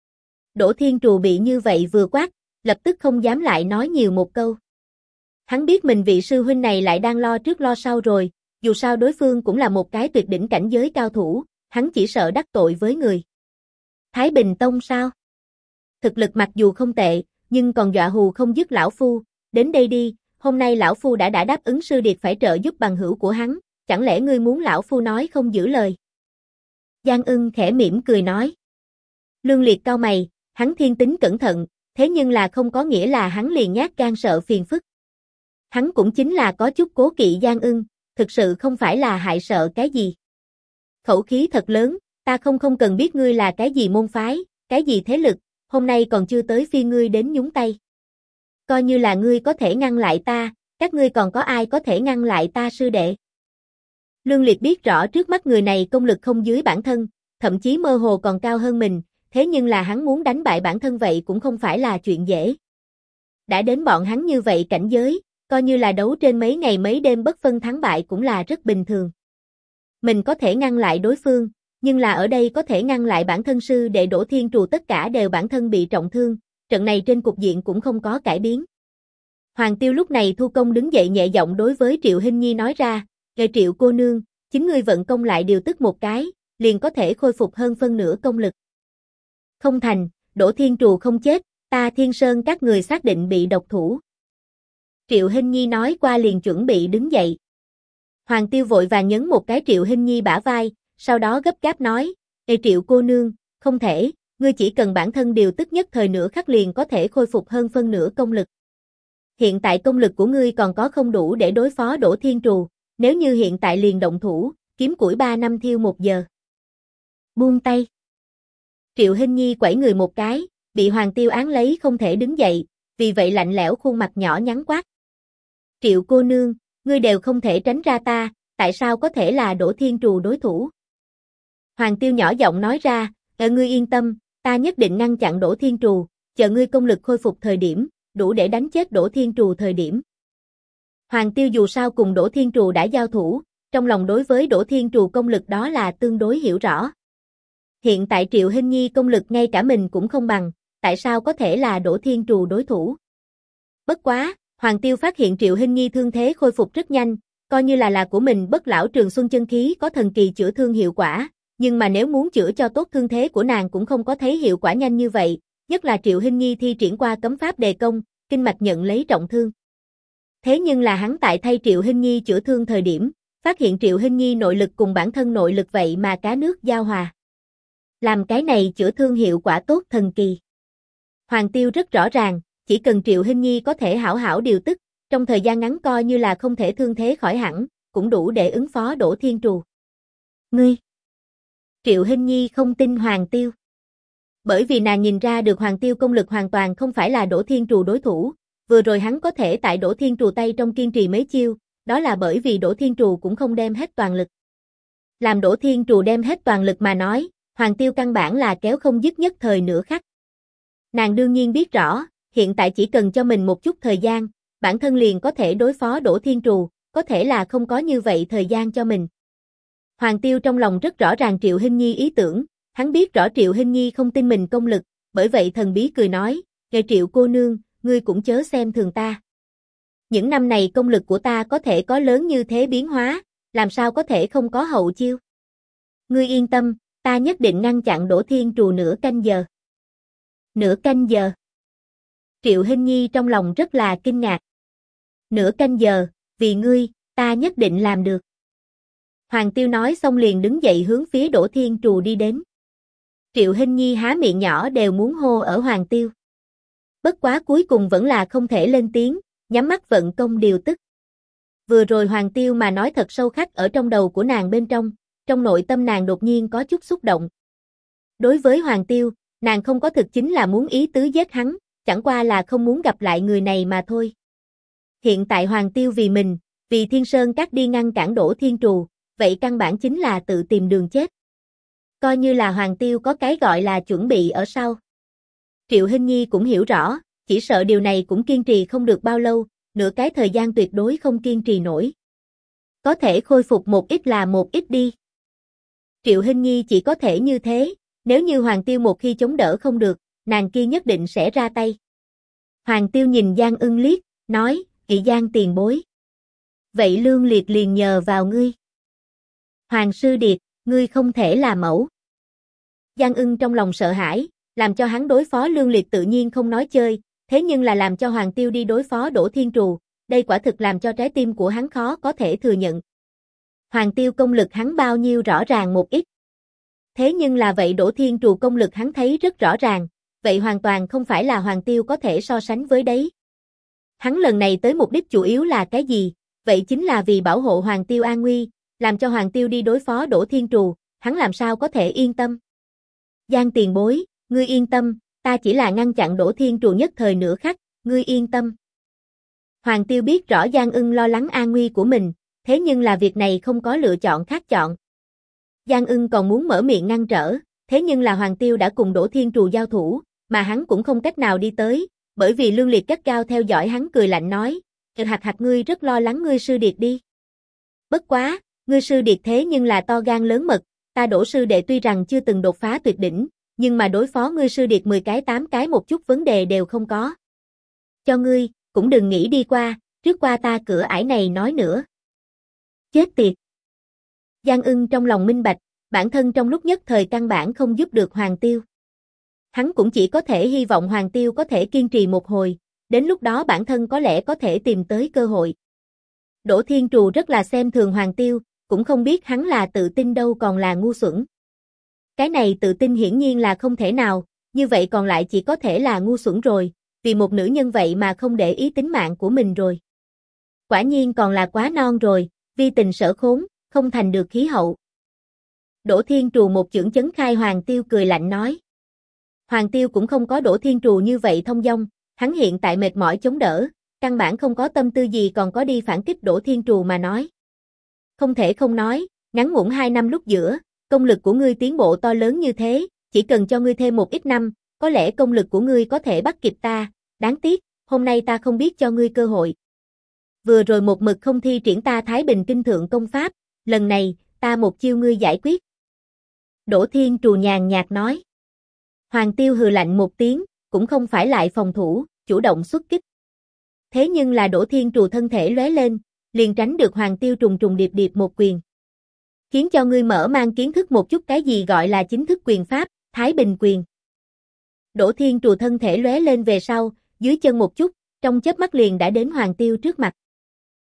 [SPEAKER 1] Đỗ Thiên Trù bị như vậy vừa quát, lập tức không dám lại nói nhiều một câu. Hắn biết mình vị sư huynh này lại đang lo trước lo sau rồi, dù sao đối phương cũng là một cái tuyệt đỉnh cảnh giới cao thủ, hắn chỉ sợ đắc tội với người. Thái Bình Tông sao? Thực lực mặc dù không tệ, nhưng còn dọa hù không dứt lão phu, đến đây đi, hôm nay lão phu đã đáp ứng Sư Điệt phải trợ giúp bằng hữu của hắn, chẳng lẽ ngươi muốn lão phu nói không giữ lời? Giang Ưng khẽ mỉm cười nói. Lương Liệt cau mày, hắn thiên tính cẩn thận, thế nhưng là không có nghĩa là hắn liền nhát gan sợ phiền phức. Hắn cũng chính là có chút cố kỵ Giang Ưng, thực sự không phải là hại sợ cái gì. Khẩu khí thật lớn, ta không cần biết ngươi là cái gì môn phái, cái gì thế lực, hôm nay còn chưa tới phiên ngươi đến nhúng tay. Coi như là ngươi có thể ngăn lại ta, các ngươi còn có ai có thể ngăn lại ta sư đệ? Lương Liệt biết rõ trước mắt người này công lực không dưới bản thân, thậm chí mơ hồ còn cao hơn mình, thế nhưng là hắn muốn đánh bại bản thân vậy cũng không phải là chuyện dễ. Đã đến bọn hắn như vậy cảnh giới, coi như là đấu trên mấy ngày mấy đêm bất phân thắng bại cũng là rất bình thường. Mình có thể ngăn lại đối phương, nhưng là ở đây có thể ngăn lại bản thân sư đệ Đỗ Thiên Trù tất cả đều bản thân bị trọng thương, trận này trên cục diện cũng không có cải biến. Hoàng Tiêu lúc này thu công đứng dậy nhẹ giọng đối với Triệu Hinh Nhi nói ra, Triệu cô nương, chính ngươi vận công lại điều tức một cái, liền có thể khôi phục hơn phân nửa công lực. Không thành, Đỗ Thiên Trù không chết, ta Thiên Sơn các người xác định bị độc thủ. Triệu Hinh Nhi nói qua liền chuẩn bị đứng dậy. Hoàng Tiêu vội vàng nhấn một cái Triệu Hinh Nhi bả vai, sau đó gấp gáp nói, Triệu cô nương, không thể, ngươi chỉ cần bản thân điều tức nhất thời nửa khắc liền có thể khôi phục hơn phân nửa công lực. Hiện tại công lực của ngươi còn có không đủ để đối phó Đỗ Thiên Trù, nếu như hiện tại liền động thủ, kiếm củi 3 năm thiêu 1 giờ. Buông tay. Triệu Hinh Nhi quẩy người một cái, bị Hoàng Tiêu án lấy không thể đứng dậy, vì vậy lạnh lẽo khuôn mặt nhỏ nhắn quát. Triệu cô nương, ngươi đều không thể tránh ra ta, tại sao có thể là Đỗ Thiên Trù đối thủ? Hoàng Tiêu nhỏ giọng nói ra, ngươi yên tâm, ta nhất định ngăn chặn Đỗ Thiên Trù, chờ ngươi công lực khôi phục thời điểm, đủ để đánh chết Đỗ Thiên Trù thời điểm. Hoàng Tiêu dù sao cùng Đỗ Thiên Trù đã giao thủ, trong lòng đối với Đỗ Thiên Trù công lực đó là tương đối hiểu rõ. Hiện tại Triệu Hinh Nhi công lực ngay cả mình cũng không bằng, tại sao có thể là Đỗ Thiên Trù đối thủ? Bất quá, Hoàng Tiêu phát hiện Triệu Hinh Nhi thương thế khôi phục rất nhanh, coi như là của mình Bất Lão Trường Xuân chân khí có thần kỳ chữa thương hiệu quả, nhưng mà nếu muốn chữa cho tốt thương thế của nàng cũng không có thấy hiệu quả nhanh như vậy, nhất là Triệu Hinh Nhi thi triển qua cấm pháp đề công, kinh mạch nhận lấy trọng thương. Thế nhưng là hắn tại thay Triệu Hinh Nhi chữa thương thời điểm, phát hiện Triệu Hinh Nhi nội lực cùng bản thân nội lực vậy mà cá nước giao hòa. Làm cái này chữa thương hiệu quả tốt thần kỳ. Hoàng Tiêu rất rõ ràng, chỉ cần Triệu Hinh Nhi có thể hảo hảo điều tức, trong thời gian ngắn coi như là không thể thương thế khỏi hẳn, cũng đủ để ứng phó Đỗ Thiên Trù. Ngươi! Triệu Hinh Nhi không tin Hoàng Tiêu. Bởi vì nàng nhìn ra được Hoàng Tiêu công lực hoàn toàn không phải là Đỗ Thiên Trù đối thủ, vừa rồi hắn có thể tại Đỗ Thiên Trù tay trong kiên trì mấy chiêu, đó là bởi vì Đỗ Thiên Trù cũng không đem hết toàn lực. Làm Đỗ Thiên Trù đem hết toàn lực mà nói, Hoàng Tiêu căn bản là kéo không dứt nhất thời nửa khắc. Nàng đương nhiên biết rõ, hiện tại chỉ cần cho mình một chút thời gian, bản thân liền có thể đối phó Đỗ Thiên Trù, có thể là không có như vậy thời gian cho mình. Hoàng Tiêu trong lòng rất rõ ràng Triệu Hinh Nhi ý tưởng, hắn biết rõ Triệu Hinh Nhi không tin mình công lực, bởi vậy thần bí cười nói, "Nghe Triệu cô nương, ngươi cũng chớ xem thường ta. Những năm này công lực của ta có thể có lớn như thế biến hóa, làm sao có thể không có hậu chiêu. Ngươi yên tâm, ta nhất định ngăn chặn Đỗ Thiên Trù nửa canh giờ." Nửa canh giờ. Triệu Hinh Nhi trong lòng rất là kinh ngạc. Nửa canh giờ, vì ngươi, ta nhất định làm được. Hoàng Tiêu nói xong liền đứng dậy hướng phía Đỗ Thiên Trù đi đến. Triệu Hinh Nhi há miệng nhỏ đều muốn hô ở Hoàng Tiêu. Bất quá cuối cùng vẫn là không thể lên tiếng, nhắm mắt vận công điều tức. Vừa rồi Hoàng Tiêu mà nói thật sâu khắc ở trong đầu của nàng bên trong nội tâm nàng đột nhiên có chút xúc động. Đối với Hoàng Tiêu, nàng không có thực chính là muốn ý tứ giết hắn, chẳng qua là không muốn gặp lại người này mà thôi. Hiện tại Hoàng Tiêu vì mình, vì Thiên Sơn Các đi ngăn cản Đỗ Thiên Trù, vậy căn bản chính là tự tìm đường chết. Coi như là Hoàng Tiêu có cái gọi là chuẩn bị ở sau. Triệu Hinh Nhi cũng hiểu rõ, chỉ sợ điều này cũng kiên trì không được bao lâu, nửa cái thời gian tuyệt đối không kiên trì nổi. Có thể khôi phục một ít là một ít đi. Triệu Hinh Nhi chỉ có thể như thế, nếu như Hoàng Tiêu một khi chống đỡ không được, nàng kia nhất định sẽ ra tay. Hoàng Tiêu nhìn Giang Ưng liếc, nói, "Kỵ Giang tiền bối. Vậy Lương Liệt liền nhờ vào ngươi." Hoàng sư điệt, ngươi không thể là mẫu. Giang Ưng trong lòng sợ hãi, làm cho hắn đối phó Lương Liệt tự nhiên không nói chơi, thế nhưng là làm cho Hoàng Tiêu đi đối phó Đỗ Thiên Trù, đây quả thực làm cho trái tim của hắn khó có thể thừa nhận. Hoàng Tiêu công lực hắn bao nhiêu rõ ràng một ít. Thế nhưng là vậy Đỗ Thiên Trù công lực hắn thấy rất rõ ràng, vậy hoàn toàn không phải là Hoàng Tiêu có thể so sánh với đấy. Hắn lần này tới mục đích chủ yếu là cái gì? Vậy chính là vì bảo hộ Hoàng Tiêu an nguy, làm cho Hoàng Tiêu đi đối phó Đỗ Thiên Trù, hắn làm sao có thể yên tâm. Giang tiền bối, ngươi yên tâm, ta chỉ là ngăn chặn Đỗ Thiên Trù nhất thời nửa khắc, ngươi yên tâm. Hoàng Tiêu biết rõ Giang Ưng lo lắng an nguy của mình, thế nhưng là việc này không có lựa chọn khác chọn. Giang Ưng còn muốn mở miệng ngăn trở, thế nhưng là Hoàng Tiêu đã cùng Đỗ Thiên Trù giao thủ, mà hắn cũng không cách nào đi tới, bởi vì Lương Liệt gắt gao theo dõi hắn cười lạnh nói, "Hạt hạt ngươi rất lo lắng ngươi sư điệt đi. Bất quá, ngươi sư điệt thế nhưng là to gan lớn mật, ta Đỗ sư đệ tuy rằng chưa từng đột phá tuyệt đỉnh, nhưng mà đối phó ngươi sư điệt 10 cái 8 cái một chút vấn đề đều không có. Cho ngươi, cũng đừng nghĩ đi qua, trước qua ta cửa ải này nói nữa." Chết tiệt. Giang Ưng trong lòng minh bạch, bản thân trong lúc nhất thời căn bản không giúp được Hoàng Tiêu. Hắn cũng chỉ có thể hy vọng Hoàng Tiêu có thể kiên trì một hồi, đến lúc đó bản thân có lẽ có thể tìm tới cơ hội. Đỗ Thiên Trù rất là xem thường Hoàng Tiêu, cũng không biết hắn là tự tin đâu còn là ngu xuẩn. Cái này tự tin hiển nhiên là không thể nào, như vậy còn lại chỉ có thể là ngu xuẩn rồi, vì một nữ nhân vậy mà không để ý tính mạng của mình rồi. Quả nhiên còn là quá non rồi, vi tình sở khốn, không thành được khí hậu. Đỗ Thiên Trù một chưởng chấn khai Hoàng Tiêu cười lạnh nói. Hoàng Tiêu cũng không có Đỗ Thiên Trù như vậy thông dong, hắn hiện tại mệt mỏi chống đỡ, căn bản không có tâm tư gì còn có đi phản kích Đỗ Thiên Trù mà nói. Không thể không nói, ngắn ngủn 2 năm lúc giữa, công lực của ngươi tiến bộ to lớn như thế, chỉ cần cho ngươi thêm một ít năm, có lẽ công lực của ngươi có thể bắt kịp ta, đáng tiếc, hôm nay ta không biết cho ngươi cơ hội. Vừa rồi một mực không thi triển ta Thái Bình Kinh Thượng công pháp, lần này, ta một chiêu ngươi giải quyết. Đỗ Thiên Trù nhàn nhạt nói. Hoàng Tiêu hừ lạnh một tiếng, cũng không phải lại phòng thủ, chủ động xuất kích. Thế nhưng là Đỗ Thiên Trù thân thể lóe lên, liền tránh được Hoàng Tiêu trùng trùng điệp điệp một quyền. Khiến cho ngươi mở mang kiến thức một chút cái gì gọi là chính thức quyền pháp, Thái Bình quyền. Đỗ Thiên Trù thân thể lóe lên về sau, dưới chân một chút, trong chớp mắt liền đã đến Hoàng Tiêu trước mặt.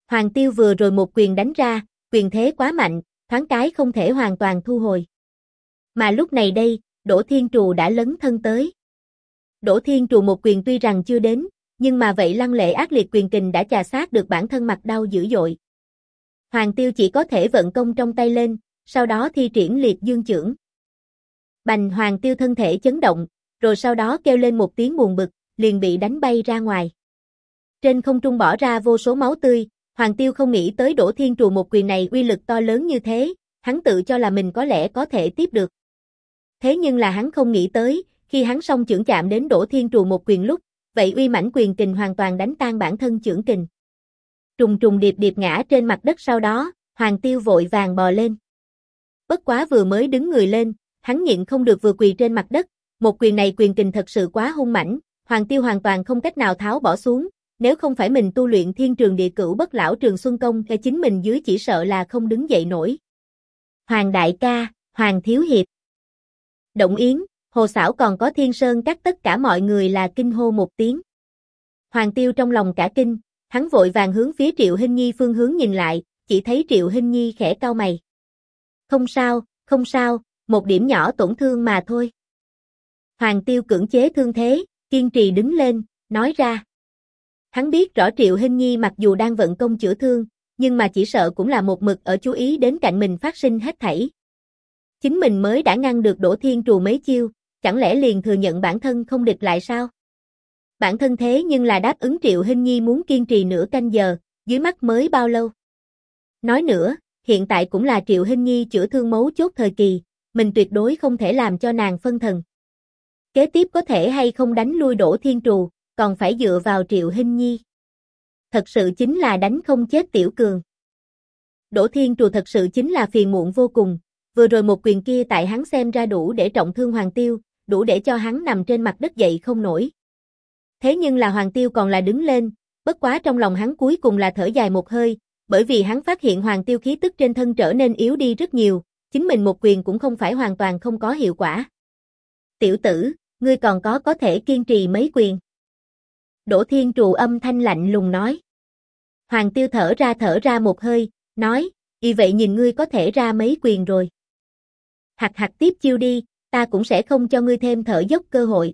[SPEAKER 1] Hoàng Tiêu vừa rồi một quyền đánh ra, quyền thế quá mạnh, thoáng cái không thể hoàn toàn thu hồi. Mà lúc này đây, Đỗ Thiên Trù đã lấn thân tới. Đỗ Thiên Trù một quyền tuy rằng chưa đến, nhưng mà vậy lăng lệ ác liệt quyền kình đã chà sát được bản thân mặt đau dữ dội. Hoàng Tiêu chỉ có thể vận công trong tay lên, sau đó thi triển liệt dương chưởng. Bành, Hoàng Tiêu thân thể chấn động, rồi sau đó kêu lên một tiếng buồn bực, liền bị đánh bay ra ngoài. Trên không trung bỏ ra vô số máu tươi, Hoàng Tiêu không nghĩ tới Đỗ Thiên Trù một quyền này uy lực to lớn như thế, hắn tự cho là mình có lẽ có thể tiếp được. Thế nhưng là hắn không nghĩ tới, khi hắn song chưởng chạm đến Đỗ Thiên Trù một quyền lúc, vậy uy mãnh quyền kình hoàn toàn đánh tan bản thân chưởng kình. Trùng trùng điệp điệp ngã trên mặt đất, sau đó, Hoàng Tiêu vội vàng bò lên. Bất quá vừa mới đứng người lên, hắn nhịn không được vừa quỳ trên mặt đất, một quyền này quyền kình thật sự quá hung mãnh, Hoàng Tiêu hoàn toàn không cách nào tháo bỏ xuống, nếu không phải mình tu luyện Thiên Trường Địa Cửu Bất Lão Trường Xuân Công thì chính mình dưới chỉ sợ là không đứng dậy nổi. Hoàng đại ca, Hoàng thiếu hiệp. Động Yến, Hồ Xảo còn có Thiên Sơn Các tất cả mọi người là kinh hô một tiếng. Hoàng Tiêu trong lòng cả kinh, hắn vội vàng hướng phía Triệu Hinh Nhi phương hướng nhìn lại, chỉ thấy Triệu Hinh Nhi khẽ cau mày. Không sao, một điểm nhỏ tổn thương mà thôi. Hoàng Tiêu cưỡng chế thương thế, kiên trì đứng lên, nói ra. Hắn biết rõ Triệu Hinh Nhi mặc dù đang vận công chữa thương, nhưng mà chỉ sợ cũng là một mực ở chú ý đến cạnh mình phát sinh hết thảy. Chính mình mới đã ngăn được Đỗ Thiên Trù mấy chiêu, chẳng lẽ liền thừa nhận bản thân không địch lại sao? Bản thân thế nhưng là đáp ứng Triệu Hinh Nhi muốn kiên trì nửa canh giờ, dưới mắt mới bao lâu? Nói nữa, hiện tại cũng là Triệu Hinh Nhi chữa thương mấu chốt thời kỳ, mình tuyệt đối không thể làm cho nàng phân thần. Kế tiếp có thể hay không đánh lui Đỗ Thiên Trù, còn phải dựa vào Triệu Hinh Nhi. Thật sự chính là đánh không chết tiểu cường. Đỗ Thiên Trù thật sự chính là phiền muộn vô cùng, vừa rồi một quyền kia tại hắn xem ra đủ để trọng thương Hoàng Tiêu, đủ để cho hắn nằm trên mặt đất dậy không nổi. Thế nhưng là Hoàng Tiêu còn là đứng lên, bất quá trong lòng hắn cuối cùng là thở dài một hơi, bởi vì hắn phát hiện Hoàng Tiêu khí tức trên thân trở nên yếu đi rất nhiều, chính mình một quyền cũng không phải hoàn toàn không có hiệu quả. Tiểu tử, ngươi còn có thể kiên trì mấy quyền. Đỗ Thiên Trù âm thanh lạnh lùng nói. Hoàng Tiêu thở ra một hơi, nói, y vậy nhìn ngươi có thể ra mấy quyền rồi. Hặc tiếp chiêu đi, ta cũng sẽ không cho ngươi thêm thở dốc cơ hội.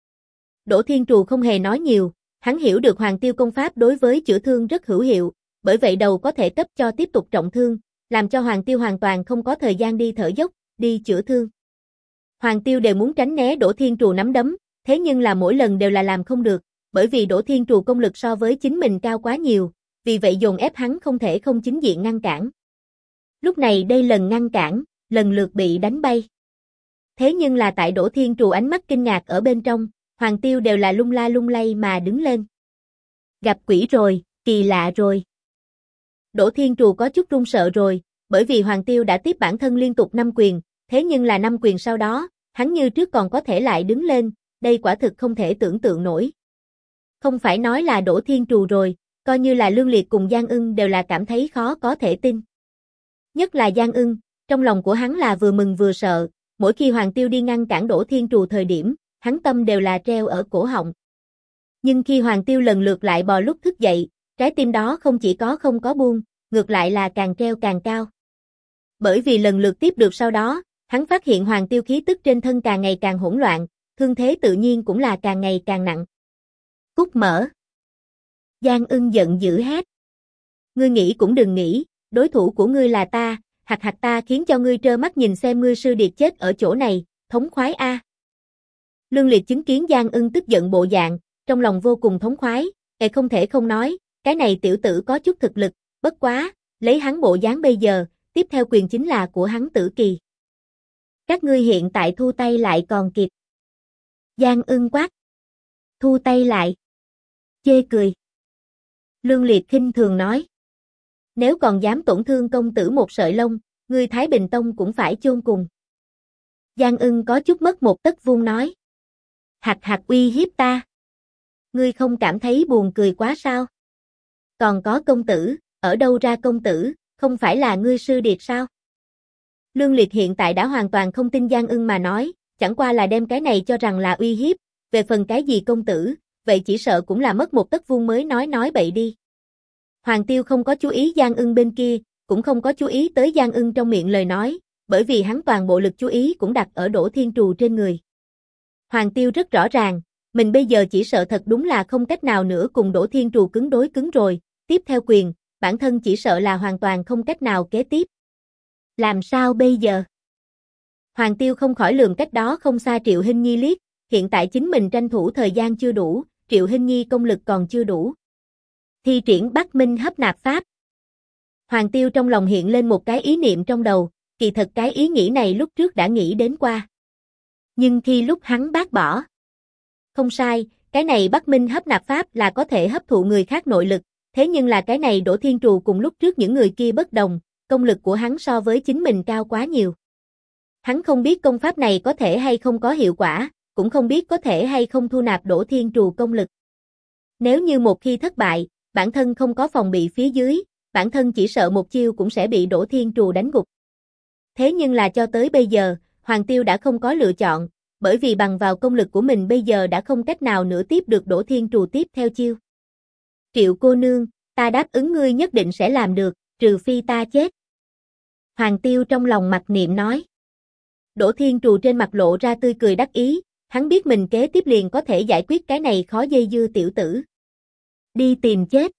[SPEAKER 1] Đỗ Thiên Trù không hề nói nhiều, hắn hiểu được Hoàng Tiêu công pháp đối với chữa thương rất hữu hiệu, bởi vậy đầu có thể cấp cho tiếp tục trọng thương, làm cho Hoàng Tiêu hoàn toàn không có thời gian đi thở dốc, đi chữa thương. Hoàng Tiêu đều muốn tránh né Đỗ Thiên Trù nắm đấm, thế nhưng là mỗi lần đều là làm không được, bởi vì Đỗ Thiên Trù công lực so với chính mình cao quá nhiều, vì vậy dồn ép hắn không thể không chính diện ngăn cản. Lúc này đây lần ngăn cản, lần lượt bị đánh bay. Thế nhưng là tại Đỗ Thiên Trù ánh mắt kinh ngạc ở bên trong, Hoàng Tiêu đều là lung la lung lay mà đứng lên. Gặp quỷ rồi, kỳ lạ rồi. Đỗ Thiên Trù có chút run sợ rồi, bởi vì Hoàng Tiêu đã tiếp bản thân liên tục 5 quyền, thế nhưng là 5 quyền sau đó, hắn như trước còn có thể lại đứng lên, đây quả thực không thể tưởng tượng nổi. Không phải nói là Đỗ Thiên Trù rồi, coi như là Lương Liệt cùng Giang Ưng đều là cảm thấy khó có thể tin. Nhất là Giang Ưng, trong lòng của hắn là vừa mừng vừa sợ, mỗi khi Hoàng Tiêu đi ngăn cản Đỗ Thiên Trù thời điểm, hắn tâm đều là treo ở cổ họng. Nhưng khi Hoàng Tiêu lần lượt lại bò lúc thức dậy, trái tim đó không chỉ có không có buông, ngược lại là càng treo càng cao. Bởi vì lần lượt tiếp được sau đó, hắn phát hiện Hoàng Tiêu khí tức trên thân càng ngày càng hỗn loạn, thương thế tự nhiên cũng là càng ngày càng nặng. Cút mở. Giang Ưng giận dữ hét. Ngươi nghĩ cũng đừng nghĩ, đối thủ của ngươi là ta, hặc ta khiến cho ngươi trơ mắt nhìn xem ngươi sư điệt chết ở chỗ này, thống khoái a. Lương Liệt chứng kiến Giang Ưng tức giận bộ dạng, trong lòng vô cùng thống khoái, không thể không nói, cái này tiểu tử có chút thực lực, bất quá, lấy hắn bộ dáng bây giờ, tiếp theo quyền chính là của hắn Tử Kỳ. Các ngươi hiện tại thu tay lại còn kịp. Giang Ưng quát. Thu tay lại. Chê cười. Lương Liệt khinh thường nói. Nếu còn dám tổn thương công tử một sợi lông, ngươi Thái Bình Tông cũng phải chôn cùng. Giang Ưng có chút mất một tấc vuông nói. Hặc uy hiếp ta. Ngươi không cảm thấy buồn cười quá sao? Còn có công tử, ở đâu ra công tử, không phải là ngươi sư điệt sao? Lương Liệt hiện tại đã hoàn toàn không tin Giang Ưng mà nói, chẳng qua là đem cái này cho rằng là uy hiếp, về phần cái gì công tử, vậy chỉ sợ cũng là mất một tấc vuông mới nói bậy đi. Hoàng Tiêu không có chú ý Giang Ưng bên kia, cũng không có chú ý tới Giang Ưng trong miệng lời nói, bởi vì hắn toàn bộ lực chú ý cũng đặt ở Đỗ Thiên Trù trên người. Hoàng Tiêu rất rõ ràng, mình bây giờ chỉ sợ thật đúng là không cách nào nữa cùng Đỗ Thiên Trù cứng đối cứng rồi, tiếp theo quyền, bản thân chỉ sợ là hoàn toàn không cách nào kế tiếp. Làm sao bây giờ? Hoàng Tiêu không khỏi lườm cách đó không xa Triệu Hinh Nhi liếc, hiện tại chính mình tranh thủ thời gian chưa đủ, Triệu Hinh Nhi công lực còn chưa đủ. Thi triển Bắc Minh hấp nạp pháp. Hoàng Tiêu trong lòng hiện lên một cái ý niệm trong đầu, kỳ thật cái ý nghĩ này lúc trước đã nghĩ đến qua. Nhưng khi lúc hắn bác bỏ. Không sai, cái này Bắc Minh hấp nạp pháp là có thể hấp thụ người khác nội lực, thế nhưng là cái này Đỗ Thiên Trù cùng lúc trước những người kia bất đồng, công lực của hắn so với chính mình cao quá nhiều. Hắn không biết công pháp này có thể hay không có hiệu quả, cũng không biết có thể hay không thu nạp Đỗ Thiên Trù công lực. Nếu như một khi thất bại, bản thân không có phòng bị phía dưới, bản thân chỉ sợ một chiêu cũng sẽ bị Đỗ Thiên Trù đánh gục. Thế nhưng là cho tới bây giờ, Hoàng Tiêu đã không có lựa chọn, bởi vì bằng vào công lực của mình bây giờ đã không cách nào nữa tiếp được Đỗ Thiên Trù tiếp theo chiêu. Triệu cô nương, ta đáp ứng ngươi nhất định sẽ làm được, trừ phi ta chết. Hoàng Tiêu trong lòng mặc niệm nói. Đỗ Thiên Trù trên mặt lộ ra tươi cười đắc ý, hắn biết mình kế tiếp liền có thể giải quyết cái này khó dây dưa tiểu tử. Đi tìm chết.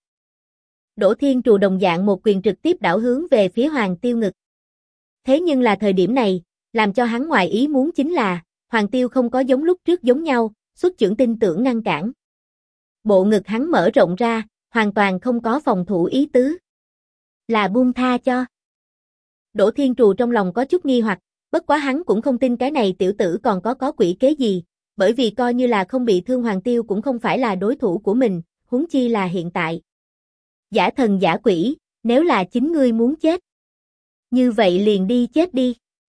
[SPEAKER 1] Đỗ Thiên Trù đồng dạng một quyền trực tiếp đảo hướng về phía Hoàng Tiêu ngực. Thế nhưng là thời điểm này, làm cho hắn ngoài ý muốn chính là, Hoàng Tiêu không có giống lúc trước giống nhau, xuất chưởng tin tưởng ngăn cản. Bộ ngực hắn mở rộng ra, hoàn toàn không có phòng thủ ý tứ. Là buông tha cho. Đỗ Thiên Trù trong lòng có chút nghi hoặc, bất quá hắn cũng không tin cái này tiểu tử còn có quỷ kế gì, bởi vì coi như là không bị thương Hoàng Tiêu cũng không phải là đối thủ của mình, huống chi là hiện tại. Giả thần giả quỷ, nếu là chính ngươi muốn chết. Như vậy liền đi chết đi.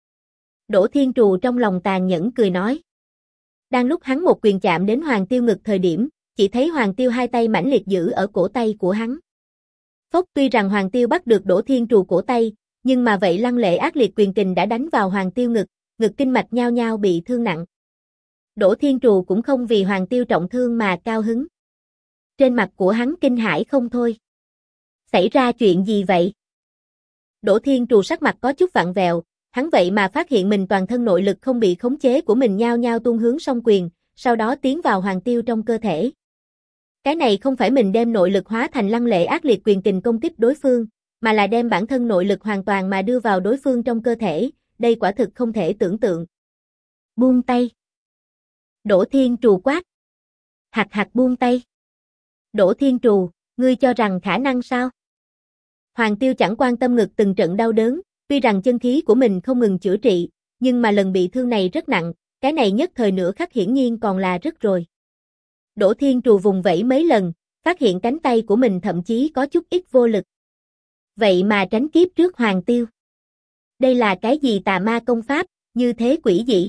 [SPEAKER 1] Đỗ Thiên Trù trong lòng tàn nhẫn cười nói. Đang lúc hắn một quyền chạm đến Hoàng Tiêu ngực thời điểm, chỉ thấy Hoàng Tiêu hai tay mãnh liệt giữ ở cổ tay của hắn. Phốc, tuy rằng Hoàng Tiêu bắt được Đỗ Thiên Trù cổ tay, nhưng mà vậy lăng lệ ác liệt quyền kình đã đánh vào Hoàng Tiêu ngực, ngực kinh mạch nhao nhao bị thương nặng. Đỗ Thiên Trù cũng không vì Hoàng Tiêu trọng thương mà cao hứng. Trên mặt của hắn kinh hãi không thôi. Xảy ra chuyện gì vậy? Đỗ Thiên Trù sắc mặt có chút vặn vẹo, hắn vậy mà phát hiện mình toàn thân nội lực không bị khống chế của mình nhao nhao tuôn hướng song quyền, sau đó tiến vào Hoàng Tiêu trong cơ thể. Cái này không phải mình đem nội lực hóa thành lăng lệ ác liệt quyền kình công kích đối phương, mà là đem bản thân nội lực hoàn toàn mà đưa vào đối phương trong cơ thể, đây quả thực không thể tưởng tượng. Buông tay. Đỗ Thiên Trù quát. Hạc hạc buông tay. Đỗ Thiên Trù, ngươi cho rằng khả năng sao? Hoàng Tiêu chẳng quan tâm ngực từng trận đau đớn, tuy rằng chân khí của mình không ngừng chữa trị, nhưng mà lần bị thương này rất nặng, cái này nhất thời nửa khắc hiển nhiên còn là rất rồi. Đỗ Thiên Trù vùng vẫy mấy lần, phát hiện cánh tay của mình thậm chí có chút ít vô lực. Vậy mà tránh kiếp trước Hoàng Tiêu. Đây là cái gì tà ma công pháp, như thế quỷ dị?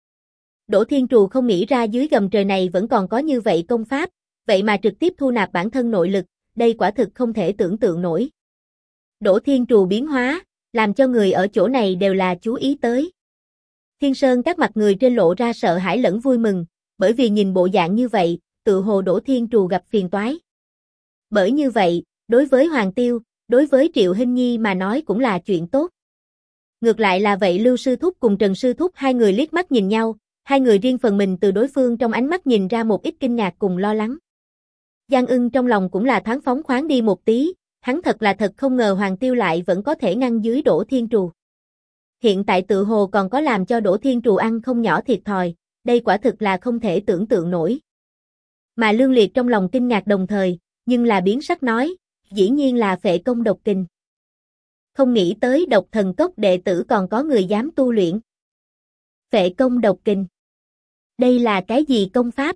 [SPEAKER 1] Đỗ Thiên Trù không nghĩ ra dưới gầm trời này vẫn còn có như vậy công pháp, vậy mà trực tiếp thu nạp bản thân nội lực, đây quả thực không thể tưởng tượng nổi. Đỗ Thiên Trù biến hóa, làm cho người ở chỗ này đều là chú ý tới. Thiên Sơn các mặt người trên lộ ra sợ hãi lẫn vui mừng, bởi vì nhìn bộ dạng như vậy, tự hồ Đỗ Thiên Trù gặp phiền toái. Bởi như vậy, đối với Hoàng Tiêu, đối với Triệu Hinh Nhi mà nói cũng là chuyện tốt. Ngược lại là vậy Lưu Sư Thúc cùng Trần Sư Thúc hai người liếc mắt nhìn nhau, hai người riêng phần mình từ đối phương trong ánh mắt nhìn ra một ít kinh ngạc cùng lo lắng. Giang Ưng trong lòng cũng là thoáng phóng khoáng đi một tí, hắn thật là thật không ngờ Hoàng Tiêu lại vẫn có thể ngăn dưới Đỗ Thiên Trù. Hiện tại tự hồ còn có làm cho Đỗ Thiên Trù ăn không nhỏ thiệt thòi, đây quả thực là không thể tưởng tượng nổi. Mà Lương Liệt trong lòng kinh ngạc đồng thời, nhưng là biến sắc nói, dĩ nhiên là phệ công độc kình. Không nghĩ tới Độc Thần Cốc đệ tử còn có người dám tu luyện. Phệ công độc kình. Đây là cái gì công pháp?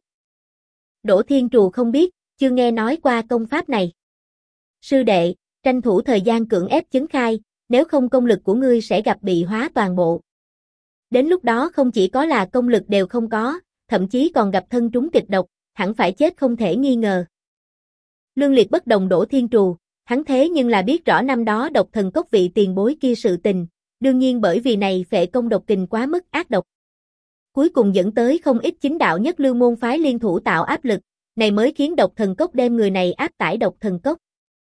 [SPEAKER 1] Đỗ Thiên Trù không biết, chưa nghe nói qua công pháp này. Sư đệ, tranh thủ thời gian cưỡng ép chứng khai, nếu không công lực của ngươi sẽ gặp bị hóa toàn bộ. Đến lúc đó không chỉ có là công lực đều không có, thậm chí còn gặp thân trúng kịch độc, hẳn phải chết không thể nghi ngờ. Lương Liệt bất đồng Đỗ Thiên Trù, hắn thế nhưng là biết rõ năm đó Độc Thần Cốc vị tiền bối kia sự tình, đương nhiên bởi vì này phệ công độc kình quá mức ác độc. Cuối cùng dẫn tới không ít chính đạo nhất lưu môn phái liên thủ tạo áp lực, này mới khiến Độc Thần Cốc đem người này áp tải Độc Thần Cốc.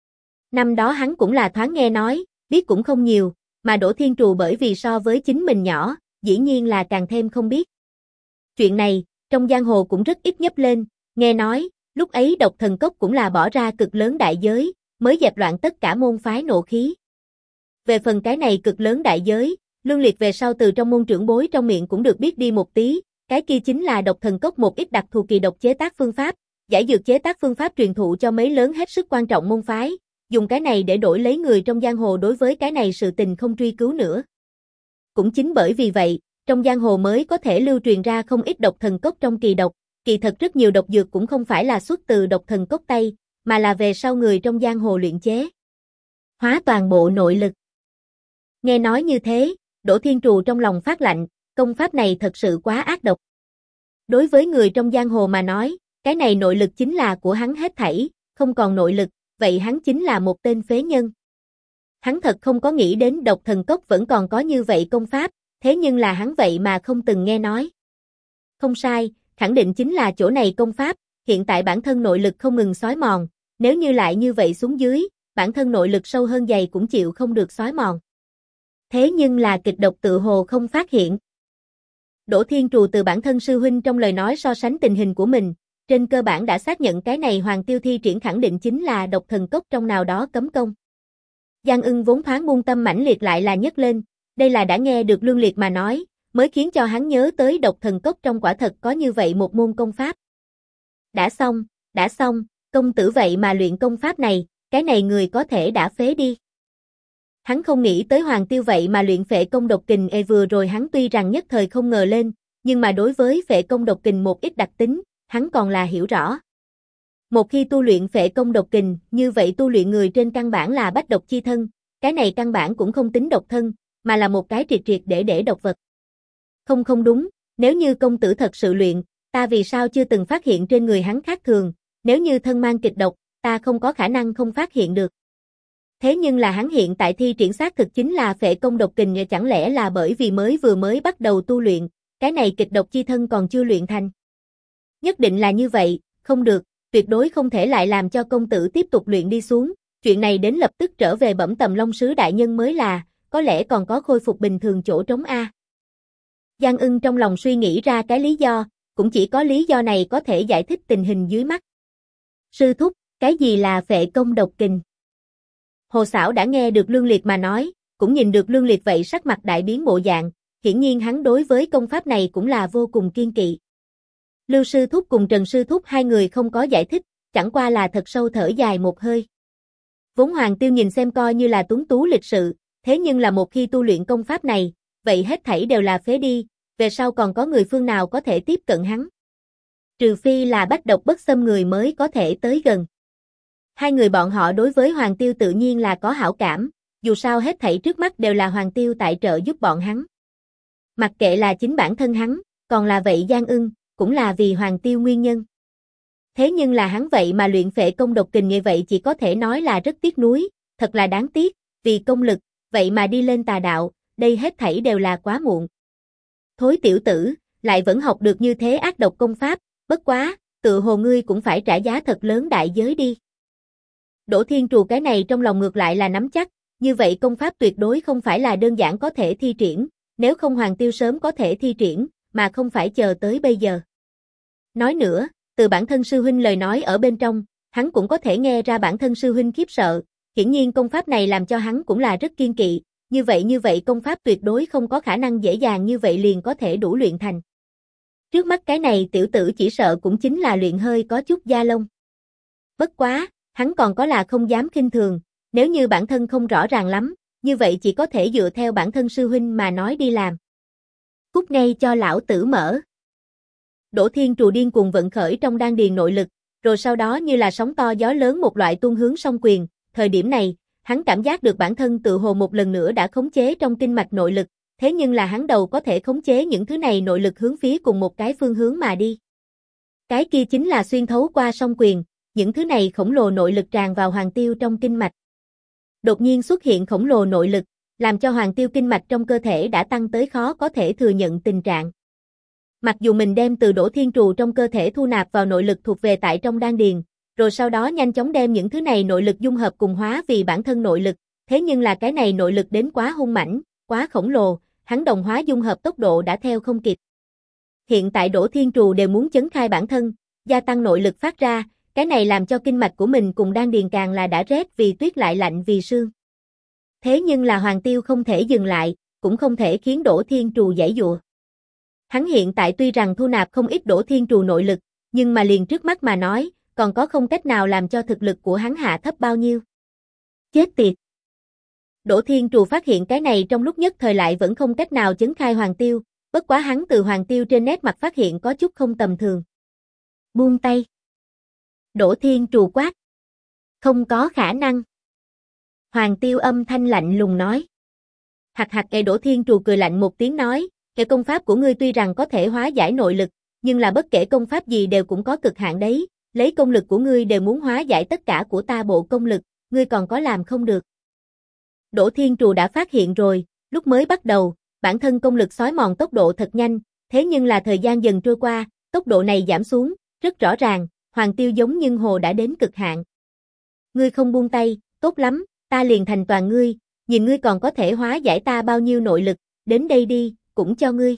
[SPEAKER 1] Năm đó hắn cũng là thoáng nghe nói, biết cũng không nhiều, mà Đỗ Thiên Trù bởi vì so với chính mình nhỏ, dĩ nhiên là càng thêm không biết. Chuyện này, trong giang hồ cũng rất ít nhấp lên, nghe nói, lúc ấy Độc Thần Cốc cũng là bỏ ra cực lớn đại giới, mới dẹp loạn tất cả môn phái nộ khí. Về phần cái này cực lớn đại giới, Lương Liệt về sau từ trong môn trưởng bối trong miệng cũng được biết đi một tí, cái kia chính là Độc Thần Cốc một ít đặc thù kỳ độc chế tác phương pháp, giải dược chế tác phương pháp truyền thụ cho mấy lớn hết sức quan trọng môn phái, dùng cái này để đổi lấy người trong giang hồ đối với cái này sự tình không truy cứu nữa. Cũng chính bởi vì vậy, trong giang hồ mới có thể lưu truyền ra không ít Độc Thần Cốc trong kỳ độc, kỳ thật rất nhiều độc dược cũng không phải là xuất từ Độc Thần Cốc tay, mà là về sau người trong giang hồ luyện chế. Hóa toàn bộ nội lực. Nghe nói như thế, Đỗ Thiên Trù trong lòng phát lạnh, công pháp này thật sự quá ác độc. Đối với người trong giang hồ mà nói, cái này nội lực chính là của hắn hết thảy, không còn nội lực, vậy hắn chính là một tên phế nhân. Hắn thật không có nghĩ đến Độc Thần Cốc vẫn còn có như vậy công pháp, thế nhưng là hắn vậy mà không từng nghe nói. Không sai, khẳng định chính là chỗ này công pháp, hiện tại bản thân nội lực không ngừng xói mòn, nếu như lại như vậy xuống dưới, bản thân nội lực sâu hơn dày cũng chịu không được xói mòn. Thế nhưng là kịch độc tự hồ không phát hiện. Đỗ Thiên Trù từ bản thân sư huynh trong lời nói so sánh tình hình của mình, trên cơ bản đã xác nhận cái này Hoàng Tiêu thi triển khẳng định chính là Độc Thần Cốc trong nào đó cấm công. Giang Ưng vốn thoáng muôn tâm mãnh liệt lại là nhấc lên, đây là đã nghe được Lương Liệt mà nói, mới khiến cho hắn nhớ tới Độc Thần Cốc trong quả thật có như vậy một môn công pháp. Đã xong, công tử vậy mà luyện công pháp này, cái này người có thể đã phế đi. Hắn không nghĩ tới Hoàng Tiêu vậy mà luyện phệ công độc kình vừa rồi hắn tuy rằng nhất thời không ngờ lên, nhưng mà đối với phệ công độc kình một ít đặc tính, hắn còn là hiểu rõ. Một khi tu luyện phệ công độc kình, như vậy tu luyện người trên căn bản là bách độc chi thân, cái này căn bản cũng không tính độc thân, mà là một cái triệt triệt để độc vật. Không đúng, nếu như công tử thật sự luyện, ta vì sao chưa từng phát hiện trên người hắn khác thường, nếu như thân mang kịch độc, ta không có khả năng không phát hiện được. Thế nhưng là hắn hiện tại thi triển xác thực chính là phệ công độc kình, chẳng lẽ là bởi vì vừa mới bắt đầu tu luyện, cái này kịch độc chi thân còn chưa luyện thành. Nhất định là như vậy, không được, tuyệt đối không thể lại làm cho công tử tiếp tục luyện đi xuống, chuyện này đến lập tức trở về bẩm Tầm Long sứ đại nhân mới là, có lẽ còn có khôi phục bình thường chỗ trống a. Giang Ưng trong lòng suy nghĩ ra cái lý do, cũng chỉ có lý do này có thể giải thích tình hình dưới mắt. Sư thúc, cái gì là phệ công độc kình? Hồ Xảo đã nghe được Lương Liệt mà nói, cũng nhìn được Lương Liệt vậy sắc mặt đại biến bộ dạng, hiển nhiên hắn đối với công pháp này cũng là vô cùng kiên kỵ. Lưu sư thúc cùng Trần sư thúc hai người không có giải thích, chẳng qua là thật sâu thở dài một hơi. Vốn Hoàng Tiêu nhìn xem coi như là tuấn tú lịch sự, thế nhưng là một khi tu luyện công pháp này, vậy hết thảy đều là phế đi, về sau còn có người phương nào có thể tiếp cận hắn. Trừ phi là bách độc bất xâm người mới có thể tới gần. Hai người bọn họ đối với Hoàng Tiêu tự nhiên là có hảo cảm, dù sao hết thảy trước mắt đều là Hoàng Tiêu tài trợ giúp bọn hắn. Mặc kệ là chính bản thân hắn, còn là vậy Giang Ưng, cũng là vì Hoàng Tiêu nguyên nhân. Thế nhưng là hắn vậy mà luyện phệ công độc kình như vậy chỉ có thể nói là rất tiếc nuối, thật là đáng tiếc, vì công lực, vậy mà đi lên tà đạo, đây hết thảy đều là quá muộn. Thối tiểu tử, lại vẫn học được như thế ác độc công pháp, bất quá, tự hồ ngươi cũng phải trả giá thật lớn đại giới đi. Đỗ Thiên Trù cái này trong lòng ngược lại là nắm chắc, như vậy công pháp tuyệt đối không phải là đơn giản có thể thi triển, nếu không Hoàng Tiêu sớm có thể thi triển, mà không phải chờ tới bây giờ. Nói nữa, từ bản thân sư huynh lời nói ở bên trong, hắn cũng có thể nghe ra bản thân sư huynh khiếp sợ, hiển nhiên công pháp này làm cho hắn cũng là rất kiên kỵ, như vậy công pháp tuyệt đối không có khả năng dễ dàng như vậy liền có thể đủ luyện thành. Trước mắt cái này tiểu tử chỉ sợ cũng chính là luyện hơi có chút da lông. Bất quá, hắn còn có là không dám khinh thường, nếu như bản thân không rõ ràng lắm, như vậy chỉ có thể dựa theo bản thân sư huynh mà nói đi làm. Cút ngay cho lão tử mở. Đỗ Thiên Trù điên cuồng vận khởi trong đan điền nội lực, rồi sau đó như là sóng to gió lớn một loại tuôn hướng song quyền, thời điểm này, hắn cảm giác được bản thân tự hồ một lần nữa đã khống chế trong kinh mạch nội lực, thế nhưng là hắn đầu có thể khống chế những thứ này nội lực hướng phía cùng một cái phương hướng mà đi. Cái kia chính là xuyên thấu qua song quyền, những thứ này khổng lồ nội lực tràn vào Hoàng Tiêu trong kinh mạch. Đột nhiên xuất hiện khổng lồ nội lực, làm cho Hoàng Tiêu kinh mạch trong cơ thể đã tăng tới khó có thể thừa nhận tình trạng. Mặc dù mình đem từ Đỗ Thiên Trù trong cơ thể thu nạp vào nội lực thuộc về tại trong đan điền, rồi sau đó nhanh chóng đem những thứ này nội lực dung hợp cùng hóa vì bản thân nội lực, thế nhưng là cái này nội lực đến quá hung mãnh, quá khổng lồ, hắn đồng hóa dung hợp tốc độ đã theo không kịp. Hiện tại Đỗ Thiên Trù đều muốn chấn khai bản thân, gia tăng nội lực phát ra, cái này làm cho kinh mạch của mình cùng đan điền càng là đã rét vì tuyết lại lạnh vì sương. Thế nhưng là Hoàng Tiêu không thể dừng lại, cũng không thể khiến Đỗ Thiên Trù giãy giụa. Hắn hiện tại tuy rằng thu nạp không ít Đỗ Thiên Trù nội lực, nhưng mà liền trước mắt mà nói, còn có không cách nào làm cho thực lực của hắn hạ thấp bao nhiêu. Chết tiệt! Đỗ Thiên Trù phát hiện cái này trong lúc nhất thời lại vẫn không cách nào chấn khai Hoàng Tiêu, bất quá hắn từ Hoàng Tiêu trên nét mặt phát hiện có chút không tầm thường. Buông tay! Đỗ Thiên Trù quát. Không có khả năng. Hoàng Tiêu âm thanh lạnh lùng nói. Hạc hạc Đỗ Thiên Trù cười lạnh một tiếng nói, cái công pháp của ngươi tuy rằng có thể hóa giải nội lực, nhưng là bất kể công pháp gì đều cũng có cực hạn đấy, lấy công lực của ngươi đều muốn hóa giải tất cả của ta bộ công lực, ngươi còn có làm không được. Đỗ Thiên Trù đã phát hiện rồi, lúc mới bắt đầu, bản thân công lực xói mòn tốc độ thật nhanh, thế nhưng là thời gian dần trôi qua, tốc độ này giảm xuống, rất rõ ràng, Hoàng Tiêu giống như hồ đã đến cực hạn. Ngươi không buông tay, tốt lắm, ta liền thành toàn ngươi, nhìn ngươi còn có thể hóa giải ta bao nhiêu nội lực, đến đây đi, cũng cho ngươi.